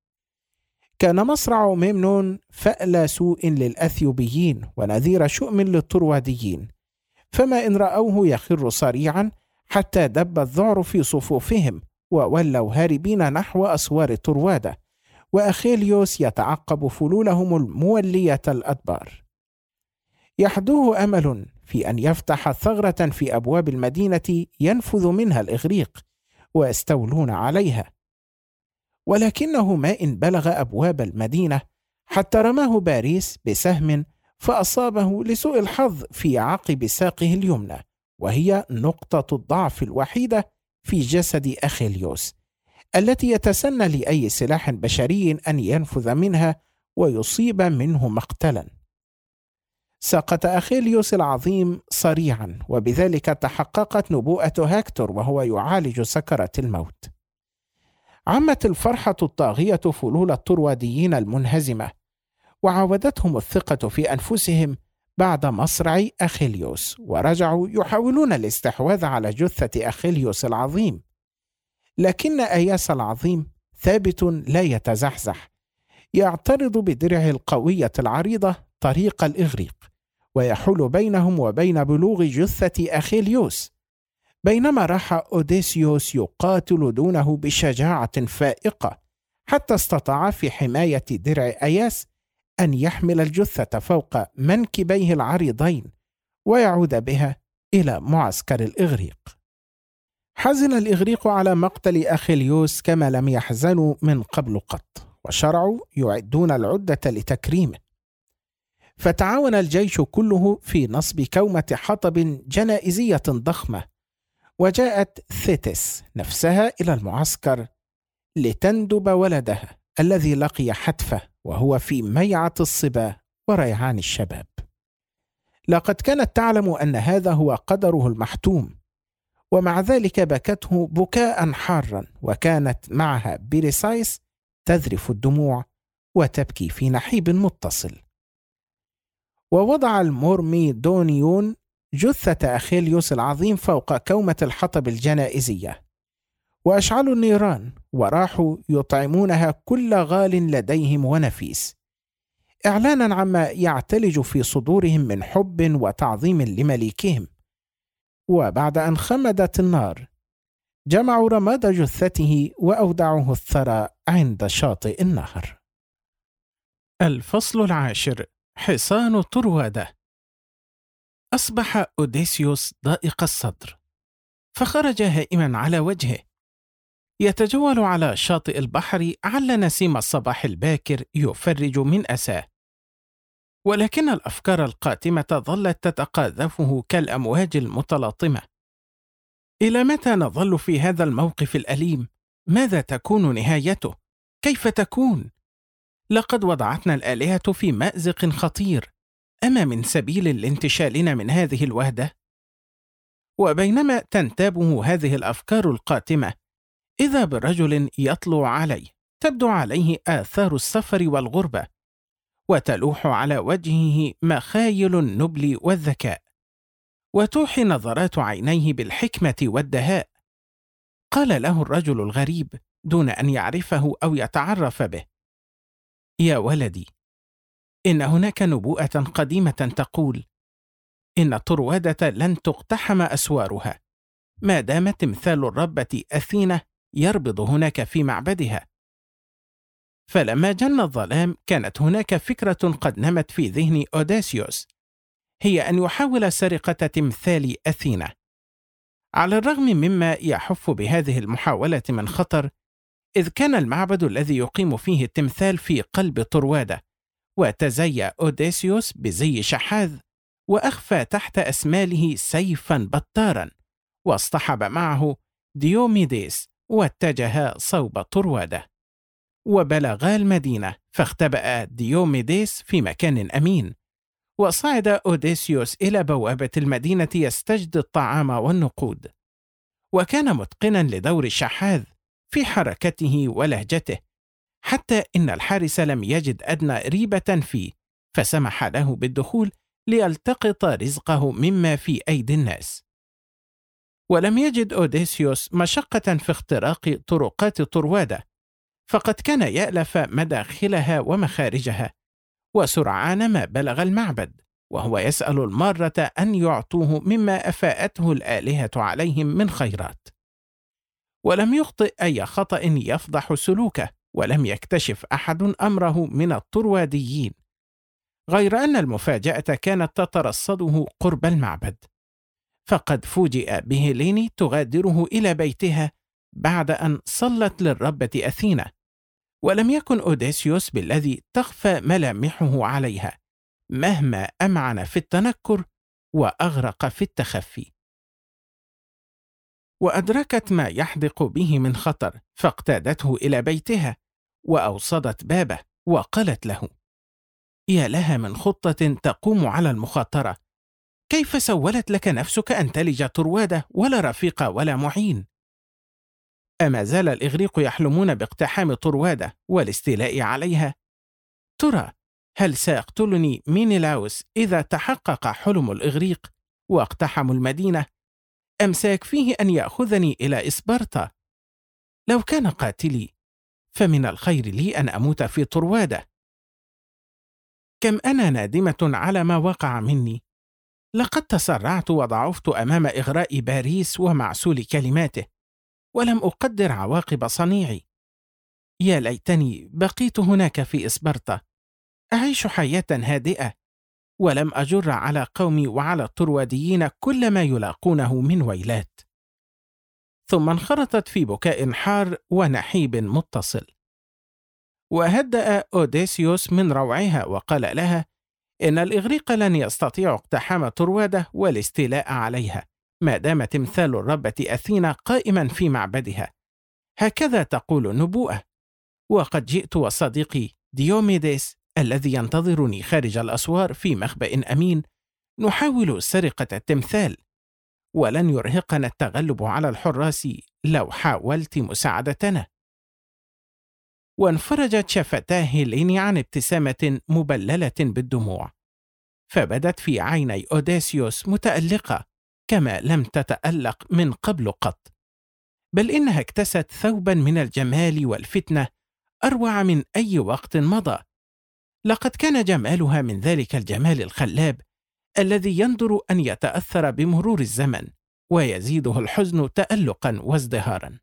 كان مصرع ميمنون فأل سوء للأثيوبيين ونذير شؤم للطرواديين، فما إن رأوه يخر صريعا حتى دب الذعر في صفوفهم وولوا هاربين نحو أسوار طروادة، وأخيليوس يتعقب فلولهم المولية الأدبار. يحدوه أمل في أن يفتح ثغرة في أبواب المدينة ينفذ منها الإغريق ويستولون عليها، ولكنه ما إن بلغ أبواب المدينة حتى رماه باريس بسهم فأصابه لسوء الحظ في عقب ساقه اليمنى، وهي نقطة الضعف الوحيدة في جسد أخيليوس التي يتسنى لأي سلاح بشري أن ينفذ منها ويصيب منه مقتلا. سقط أخيليوس العظيم صريعا، وبذلك تحققت نبوءة هكتور وهو يعالج سكرة الموت. عمت الفرحة الطاغية فلول الطرواديين المنهزمة، وعاودتهم الثقة في أنفسهم بعد مصرع أخيليوس، ورجعوا يحاولون الاستحواذ على جثة أخيليوس العظيم. لكن أياس العظيم ثابت لا يتزحزح، يعترض بدرعه القوية العريضة طريق الإغريق، ويحول بينهم وبين بلوغ جثة أخيليوس، بينما راح أوديسيوس يقاتل دونه بشجاعة فائقة حتى استطاع في حماية درع أياس أن يحمل الجثة فوق منكبيه العريضين ويعود بها إلى معسكر الإغريق. حزن الإغريق على مقتل أخيليوس كما لم يحزنوا من قبل قط، وشرعوا يعدون العدة لتكريمه، فتعاون الجيش كله في نصب كومة حطب جنائزية ضخمة، وجاءت ثيتس نفسها إلى المعسكر لتندب ولدها الذي لقي حتفه وهو في ميعة الصبا وريعان الشباب. لقد كانت تعلم أن هذا هو قدره المحتوم، ومع ذلك بكته بكاء حارا، وكانت معها بيريسايس تذرف الدموع وتبكي في نحيب متصل. ووضع المورميدونيون جثة أخيليوس العظيم فوق كومة الحطب الجنائزية، وأشعلوا النيران وراحوا يطعمونها كل غال لديهم ونفيس، إعلانا عما يعتلج في صدورهم من حب وتعظيم لمليكهم. وبعد أن خمدت النار جمعوا رماد جثته وأودعوه الثرى عند شاطئ النهر. الفصل 10. حصان طروادة. أصبح أوديسيوس ضائق الصدر، فخرج هائما على وجهه يتجول على شاطئ البحر عل نسيم الصباح الباكر يفرج من أساه، ولكن الأفكار القاتمة ظلت تتقاذفه كالأمواج المتلاطمة. إلى متى نظل في هذا الموقف الأليم؟ ماذا تكون نهايته؟ كيف تكون؟ لقد وضعتنا الآلهة في مأزق خطير، أما من سبيل لانتشالنا من هذه الوهدة؟ وبينما تنتابه هذه الأفكار القاتمة، إذا برجل يطلع عليه، تبدو عليه آثار السفر والغربة، وتلوح على وجهه مخايل النبل والذكاء، وتوحي نظرات عينيه بالحكمة والدهاء. قال له الرجل الغريب دون أن يعرفه أو يتعرف به: يا ولدي، إن هناك نبوءة قديمة تقول إن طروادة لن تقتحم أسوارها ما دام تمثال الربة أثينة يربض هناك في معبدها. فلما جن الظلام كانت هناك فكرة قد نمت في ذهن أوديسيوس، هي أن يحاول سرقة تمثال أثينة. على الرغم مما يحف بهذه المحاولة من خطر، إذ كان المعبد الذي يقيم فيه التمثال في قلب طروادة، وتزيى أوديسيوس بزي شحاذ، وأخفى تحت أسماله سيفا بطارا، واصطحب معه ديوميديس واتجها صوب طروادة. وبلغا المدينة، فاختبأ ديوميديس في مكان أمين، وصعد أوديسيوس إلى بوابة المدينة يستجد الطعام والنقود، وكان متقنا لدور الشحاذ في حركته ولهجته، حتى إن الحارس لم يجد أدنى ريبة فيه، فسمح له بالدخول ليلتقط رزقه مما في أيدي الناس. ولم يجد أوديسيوس مشقة في اختراق طرقات طروادة، فقد كان يألف مداخلها ومخارجها، وسرعان ما بلغ المعبد وهو يسأل المارة أن يعطوه مما أفاءته الآلهة عليهم من خيرات. ولم يخطئ أي خطأ يفضح سلوكه، ولم يكتشف أحد أمره من الطرواديين، غير أن المفاجأة كانت تترصده قرب المعبد، فقد فوجئ بهيليني تغادره إلى بيتها بعد أن صلت للربة أثينا، ولم يكن أوديسيوس بالذي تخفى ملامحه عليها مهما أمعن في التنكر وأغرق في التخفي. وأدركت ما يحدق به من خطر، فاقتادته إلى بيتها وأوصدت بابه وقالت له: يا لها من خطة تقوم على المخاطرة! كيف سولت لك نفسك أن تلج طروادة ولا رفيق ولا معين؟ أما زال الإغريق يحلمون باقتحام طروادة والاستيلاء عليها؟ ترى هل سيقتلني مينيلاوس إذا تحقق حلم الإغريق واقتحموا المدينة، أم سيكفيه أن يأخذني إلى إسبرطة؟ لو كان قاتلي فمن الخير لي أن أموت في طروادة. كم أنا نادمة على ما وقع مني، لقد تسرعت وضعفت أمام إغراء باريس ومعسول كلماته، ولم أقدر عواقب صنيعي. يا ليتني بقيت هناك في إسبرطة، أعيش حياة هادئة، ولم أجر على قومي وعلى الطرواديين كل ما يلاقونه من ويلات. ثم انخرطت في بكاء حار ونحيب متصل. وهدأ أوديسيوس من روعها وقال لها إن الإغريق لن يستطيعوا اقتحام طروادة والاستيلاء عليها ما دام تمثال الربة أثينا قائما في معبدها، هكذا تقول النبوءة. وقد جئت وصديقي ديوميديس الذي ينتظرني خارج الأسوار في مخبأ أمين نحاول سرقة التمثال، ولن يرهقنا التغلب على الحراس لو حاولت مساعدتنا. وانفرجت شفتاه هيليني عن ابتسامة مبللة بالدموع، فبدت في عيني أوديسيوس متألقة كما لم تتألق من قبل قط، بل إنها اكتست ثوبا من الجمال والفتنة أروع من أي وقت مضى. لقد كان جمالها من ذلك الجمال الخلاب الذي يندر أن يتأثر بمرور الزمن ويزيده الحزن تألقا وازدهارا.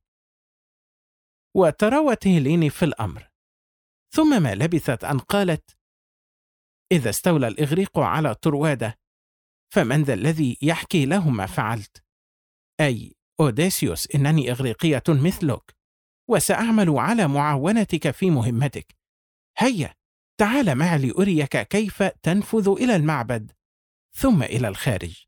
وتراوت هيليني في الأمر، ثم ما لبثت أن قالت: إذا استولى الإغريق على طروادة فمن ذا الذي يحكي له ما فعلت؟ أي أوديسيوس، إنني إغريقية مثلك، وسأعمل على معاونتك في مهمتك. هيا تعال معي لأريك كيف تنفذ إلى المعبد ثم إلى الخارج.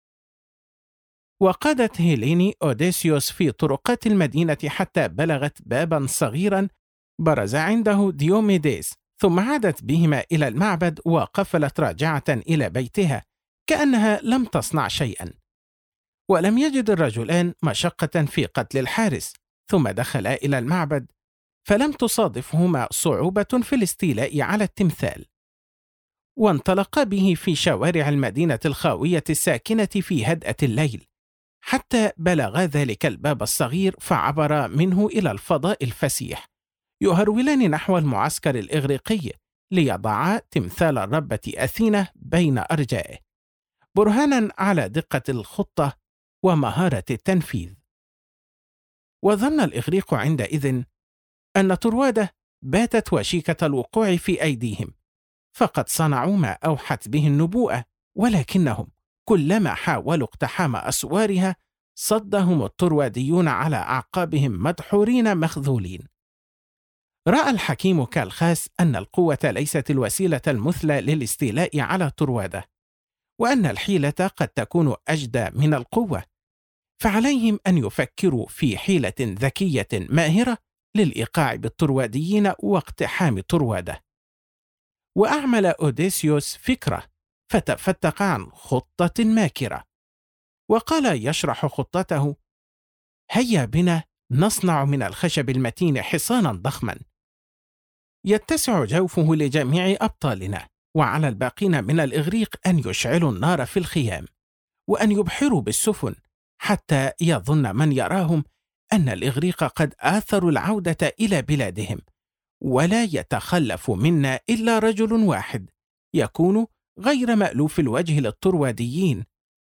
وقادت هيليني أوديسيوس في طرقات المدينة حتى بلغت بابا صغيرا برز عنده ديوميديس، ثم عادت بهما إلى المعبد وقفلت راجعة إلى بيتها كأنها لم تصنع شيئا. ولم يجد الرجلان مشقة في قتل الحارس، ثم دخلا إلى المعبد، فلم تصادفهما صعوبة في الاستيلاء على التمثال، وانطلقا به في شوارع المدينة الخاوية الساكنة في هدأة الليل، حتى بلغا ذلك الباب الصغير فعبرا منه إلى الفضاء الفسيح، يهرولان نحو المعسكر الإغريقي ليضعا تمثال الربة أثينا بين أرجائه، برهانا على دقة الخطة ومهارة التنفيذ. وظن الإغريق عندئذ أن طروادة باتت وشيكة الوقوع في أيديهم، فقد صنعوا ما أوحت به النبوءة، ولكنهم كلما حاولوا اقتحام أسوارها صدهم الطرواديون على أعقابهم مدحورين مخذولين. رأى الحكيم كالخاس أن القوة ليست الوسيلة المثلى للاستيلاء على طروادة، وأن الحيلة قد تكون أجدى من القوة، فعليهم أن يفكروا في حيلة ذكية ماهرة للإيقاع بالطرواديين واقتحام طروادة. وأعمل أوديسيوس فكرة فتفتق عن خطة ماكرة، وقال يشرح خطته: هيا بنا نصنع من الخشب المتين حصانا ضخما يتسع جوفه لجميع أبطالنا، وعلى الباقين من الإغريق أن يشعلوا النار في الخيام وأن يبحروا بالسفن، حتى يظن من يراهم أن الإغريق قد آثروا العودة إلى بلادهم، ولا يتخلف منا إلا رجل واحد يكون غير مألوف الوجه للطرواديين،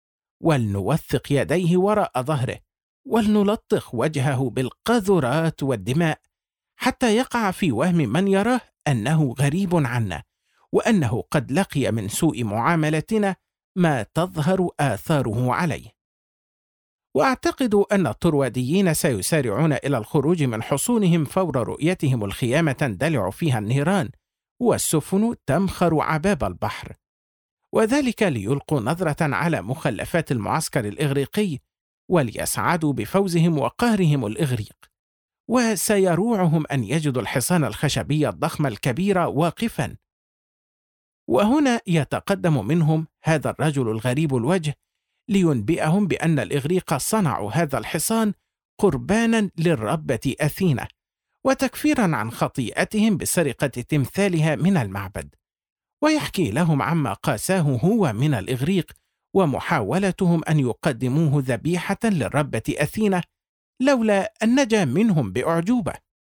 ولنوثق يديه وراء ظهره، ولنلطخ وجهه بالقاذورات والدماء، حتى يقع في وهم من يراه أنه غريب عنا، وأنه قد لقي من سوء معاملتنا ما تظهر آثاره عليه. وأعتقد أن الطرواديين سيسارعون إلى الخروج من حصونهم فور رؤيتهم الخيام تندلع فيها النيران والسفن تمخر عباب البحر، وذلك ليلقوا نظرة على مخلفات المعسكر الإغريقي وليسعدوا بفوزهم وقهرهم الإغريق. وسيروعهم أن يجدوا الحصان الخشبي الضخم الكبير واقفا، وهنا يتقدم منهم هذا الرجل الغريب الوجه لينبئهم بأن الإغريق صنعوا هذا الحصان قربانا للربة أثينا، وتكفيرا عن خطيئتهم بسرقة تمثالها من المعبد، ويحكي لهم عما قاساه هو من الإغريق ومحاولتهم أن يقدموه ذبيحة للربة أثينا لولا أن نجا منهم بأعجوبة.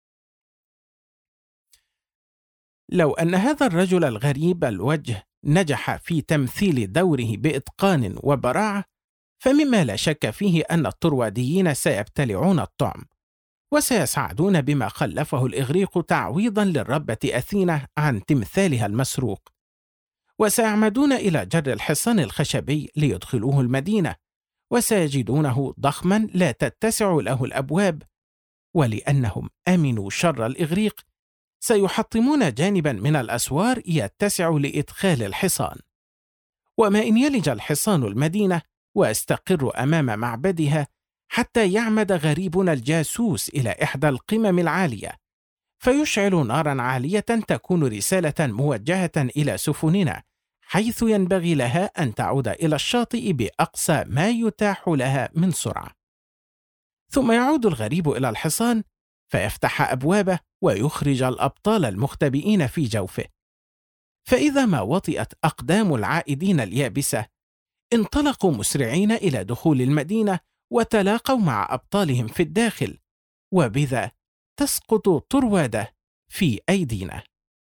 لو أن هذا الرجل الغريب الوجه نجح في تمثيل دوره بإتقان وبراعة، فمما لا شك فيه أن الطرواديين سيبتلعون الطعم، وسيسعدون بما خلفه الإغريق تعويضا للربة أثينا عن تمثالها المسروق، وسيعمدون إلى جر الحصان الخشبي ليدخلوه المدينة، وسيجدونه ضخما لا تتسع له الأبواب، ولأنهم أمنوا شر الإغريق سيحطمون جانبا من الأسوار يتسع لإدخال الحصان. وما إن يلج الحصان المدينة ويستقر أمام معبدها حتى يعمد غريبنا الجاسوس إلى إحدى القمم العالية فيشعل نارا عالية تكون رسالة موجهة إلى سفننا، حيث ينبغي لها أن تعود إلى الشاطئ بأقصى ما يتاح لها من سرعة. ثم يعود الغريب إلى الحصان فيفتح أبوابه ويخرج الأبطال المختبئين في جوفه، فإذا ما وطئت أقدام العائدين اليابسة انطلقوا مسرعين إلى دخول المدينة وتلاقوا مع أبطالهم في الداخل، وبذا تسقط طروادة في أيدينا.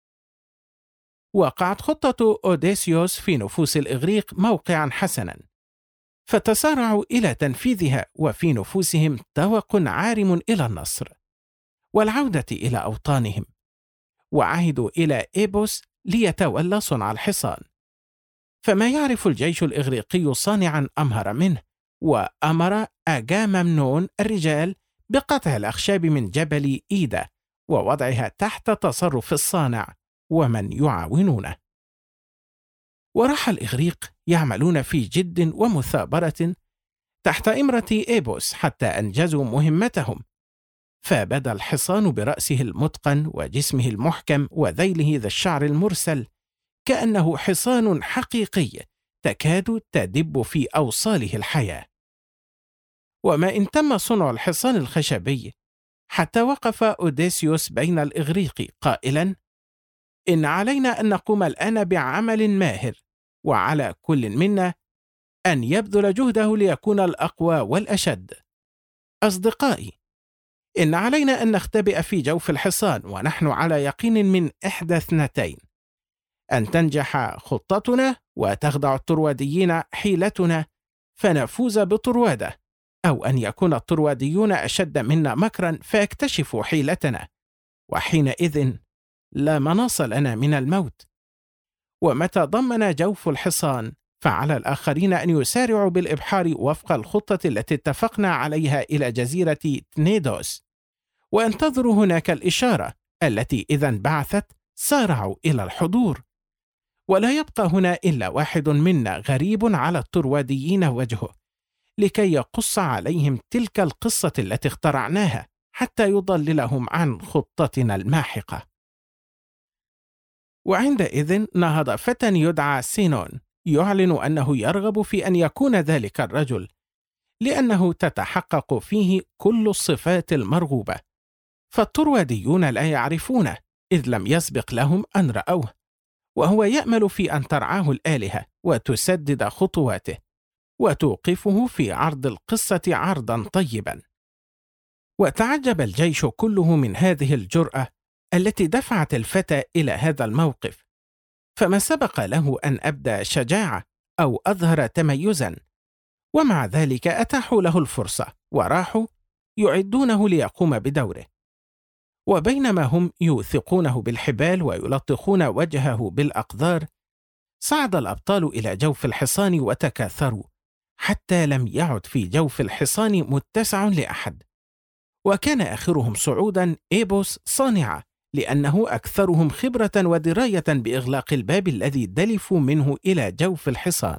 وقعت خطة أوديسيوس في نفوس الإغريق موقعا حسنا، فتسارعوا إلى تنفيذها وفي نفوسهم توق عارم إلى النصر والعودة إلى أوطانهم، وعهدوا إلى إيبوس ليتولى صنع الحصان. فما يعرف الجيش الإغريقي صانعا أمهر منه، وأمر أجاممنون الرجال بقطع الأخشاب من جبل إيدا ووضعها تحت تصرف الصانع ومن يعاونونه. وراح الإغريق يعملون في جد ومثابرة تحت إمرة إيبوس حتى أنجزوا مهمتهم، فبدا الحصان برأسه المتقن وجسمه المحكم وذيله ذا الشعر المرسل كأنه حصان حقيقي تكاد تدب في أوصاله الحياة. وما إن تم صنع الحصان الخشبي حتى وقف أوديسيوس بين الإغريق قائلا: إن علينا أن نقوم الآن بعمل ماهر، وعلى كل منا أن يبذل جهده ليكون الأقوى والأشد. أصدقائي، إن علينا أن نختبئ في جوف الحصان ونحن على يقين من إحدى اثنتين: أن تنجح خطتنا وتخدع الطرواديين حيلتنا فنفوز بطروادة، أو أن يكون الطرواديون أشد منا مكرا فيكتشفوا حيلتنا، وحينئذ لا مناص لنا من الموت. ومتى ضمن جوف الحصان فعلى الآخرين أن يسارعوا بالإبحار وفق الخطة التي اتفقنا عليها إلى جزيرة تنيدوس، وانتظروا هناك الإشارة التي إذا انبعثت سارعوا إلى الحضور. ولا يبقى هنا إلا واحد منا غريب على الطرواديين وجهه لكي يقص عليهم تلك القصة التي اخترعناها حتى يضللهم عن خطتنا الماحقة. وعندئذ نهض فتى يدعى سينون يعلن أنه يرغب في أن يكون ذلك الرجل، لأنه تتحقق فيه كل الصفات المرغوبة، فالطرواديون لا يعرفونه إذ لم يسبق لهم أن رأوه، وهو يأمل في أن ترعاه الآلهة وتسدد خطواته وتوقفه في عرض القصة عرضا طيبا. وتعجب الجيش كله من هذه الجرأة التي دفعت الفتى إلى هذا الموقف، فما سبق له أن أبدى شجاعة أو أظهر تميزا، ومع ذلك أتاحوا له الفرصة وراحوا يعدونه ليقوم بدوره. وبينما هم يوثقونه بالحبال ويلطخون وجهه بالأقدار، صعد الأبطال إلى جوف الحصان وتكاثروا حتى لم يعد في جوف الحصان متسع لأحد، وكان آخرهم صعودا إيبوس صانعة، لأنه أكثرهم خبرة ودراية بإغلاق الباب الذي دلفوا منه إلى جوف الحصان،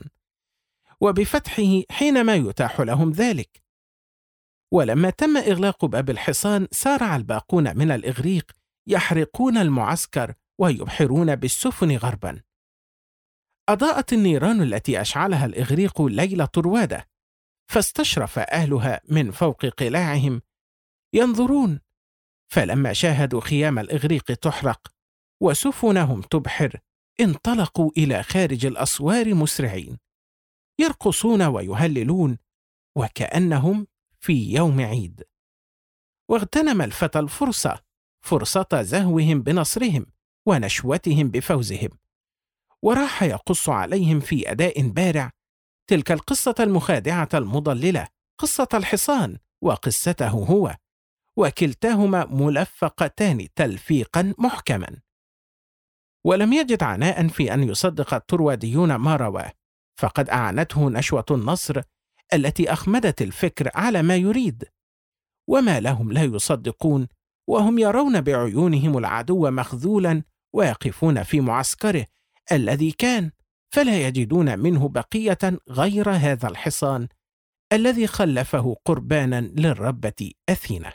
وبفتحه حينما يتاح لهم ذلك. ولما تم إغلاق باب الحصان، سارع الباقون من الإغريق يحرقون المعسكر ويبحرون بالسفن غربا. أضاءت النيران التي أشعلها الإغريق ليل طروادة، فاستشرف أهلها من فوق قلاعهم ينظرون، فلما شاهدوا خيام الإغريق تحرق وسفنهم تبحر، انطلقوا إلى خارج الأسوار مسرعين، يرقصون ويهللون وكأنهم في يوم عيد. واغتنم الفتى الفرصة، فرصة زهوهم بنصرهم ونشوتهم بفوزهم، وراح يقص عليهم في أداء بارع تلك القصة المخادعة المضللة، قصة الحصان وقصته هو، وكلتاهما ملفقتان تلفيقا محكما. ولم يجد عناء في أن يصدق الطرواديون ما رواه، فقد أعانته نشوة النصر التي أخمدت الفكر على ما يريد. وما لهم لا يصدقون وهم يرون بعيونهم العدو مخذولا ويقفون في معسكره الذي كان، فلا يجدون منه بقية غير هذا الحصان الذي خلفه قربانا للربة أثينا.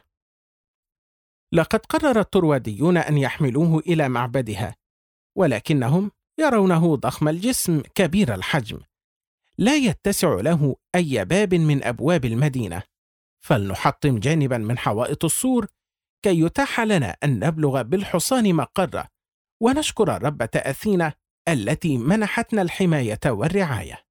لقد قرر الطرواديون أن يحملوه إلى معبدها، ولكنهم يرونه ضخم الجسم كبير الحجم، لا يتسع له أي باب من أبواب المدينة، فلنحطم جانبا من حوائط السور كي يتاح لنا أن نبلغ بالحصان مقره، ونشكر الربة أثينا التي منحتنا الحماية والرعاية.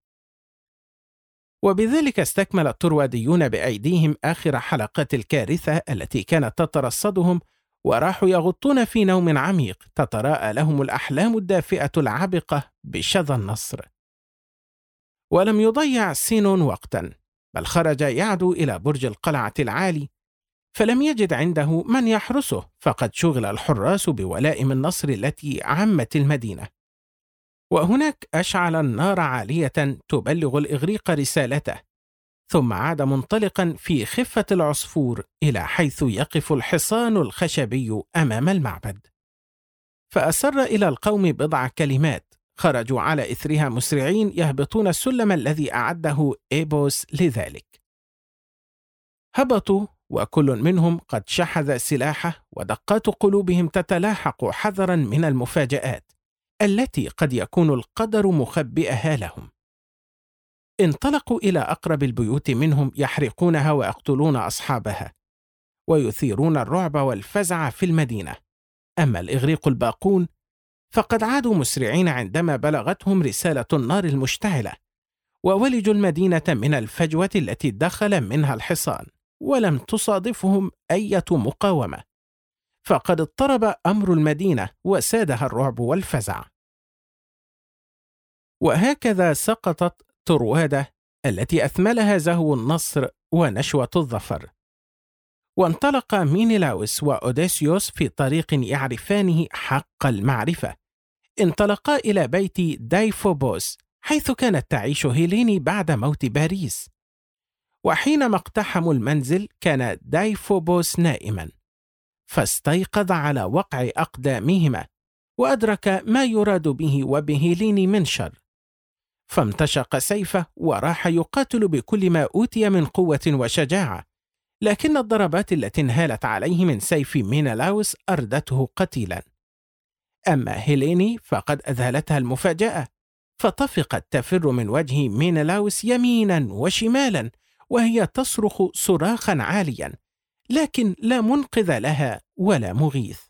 وبذلك استكمل الطرواديون بأيديهم آخر حلقات الكارثة التي كانت تترصدهم، وراحوا يغطون في نوم عميق تتراءى لهم الأحلام الدافئة العبقة بشذا النصر. ولم يضيع سينون وقتا، بل خرج يعدو إلى برج القلعة العالي، فلم يجد عنده من يحرسه، فقد شغل الحراس بولائم النصر التي عمت المدينة. وهناك أشعل النار عالية تبلغ الإغريق رسالته، ثم عاد منطلقا في خفة العصفور إلى حيث يقف الحصان الخشبي أمام المعبد، فأسر إلى القوم بضع كلمات، خرجوا على إثرها مسرعين يهبطون السلم الذي أعده إيبوس لذلك. هبطوا وكل منهم قد شحذ سلاحه، ودقات قلوبهم تتلاحق حذرا من المفاجآت التي قد يكون القدر مخبئها لهم. انطلقوا إلى أقرب البيوت منهم يحرقونها ويقتلون أصحابها، ويثيرون الرعب والفزع في المدينة. أما الإغريق الباقون فقد عادوا مسرعين عندما بلغتهم رسالة النار المشتعلة، وولجوا المدينة من الفجوة التي دخل منها الحصان، ولم تصادفهم أي مقاومة، فقد اضطرب أمر المدينة وسادها الرعب والفزع. وهكذا سقطت طروادة التي أثملها زهو النصر ونشوة الظفر. وانطلق مينيلاوس وأوديسيوس في طريق يعرفانه حق المعرفة، انطلقا إلى بيت دايفوبوس حيث كانت تعيش هيليني بعد موت باريس. وحينما اقتحموا المنزل كان دايفوبوس نائما، فاستيقظ على وقع أقدامهما وأدرك ما يراد به وبهيليني من شر، فامتشق سيفه وراح يقاتل بكل ما أوتي من قوة وشجاعة، لكن الضربات التي انهالت عليه من سيف مينيلاوس أردته قتيلا. أما هيليني فقد أذهلتها المفاجأة، فطفقت تفر من وجه مينيلاوس يمينا وشمالا وهي تصرخ صراخا عاليا، لكن لا منقذ لها ولا مغيث.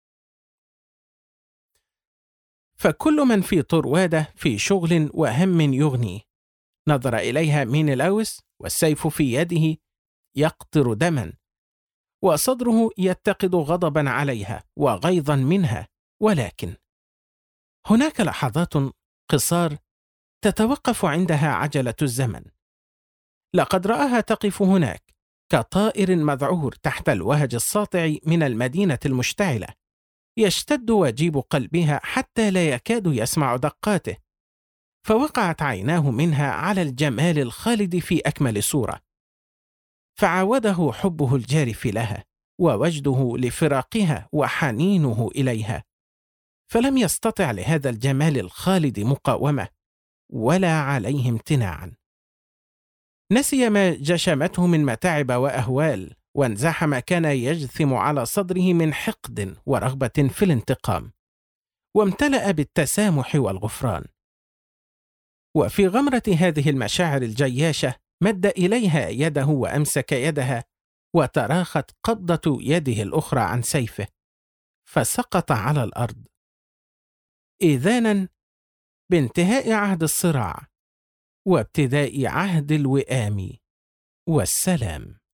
فكل من في طروادة في شغل وهم يغنيه. نظر إليها مينيلاوس والسيف في يده يقطر دما، وصدره يتقد غضبا عليها وغيظا منها، ولكن هناك لحظات قصار تتوقف عندها عجلة الزمن. لقد رآها تقف هناك كطائر مذعور تحت الوهج الساطع من المدينة المشتعلة، يشتد وجيب قلبها حتى لا يكاد يسمع دقاته، فوقعت عيناه منها على الجمال الخالد في أكمل صورة، فعاوده حبه الجارف لها ووجده لفراقها وحنينه إليها، فلم يستطع لهذا الجمال الخالد مقاومة ولا عليه امتناعا. نسي ما جشمته من متاعب وأهوال، وانزاح ما كان يجثم على صدره من حقد ورغبة في الانتقام، وامتلأ بالتسامح والغفران. وفي غمرة هذه المشاعر الجياشة مد إليها يده وأمسك يدها، وتراخت قبضة يده الأخرى عن سيفه، فسقط على الأرض إذانا بانتهاء عهد الصراع وابتداء عهد الوئام والسلام.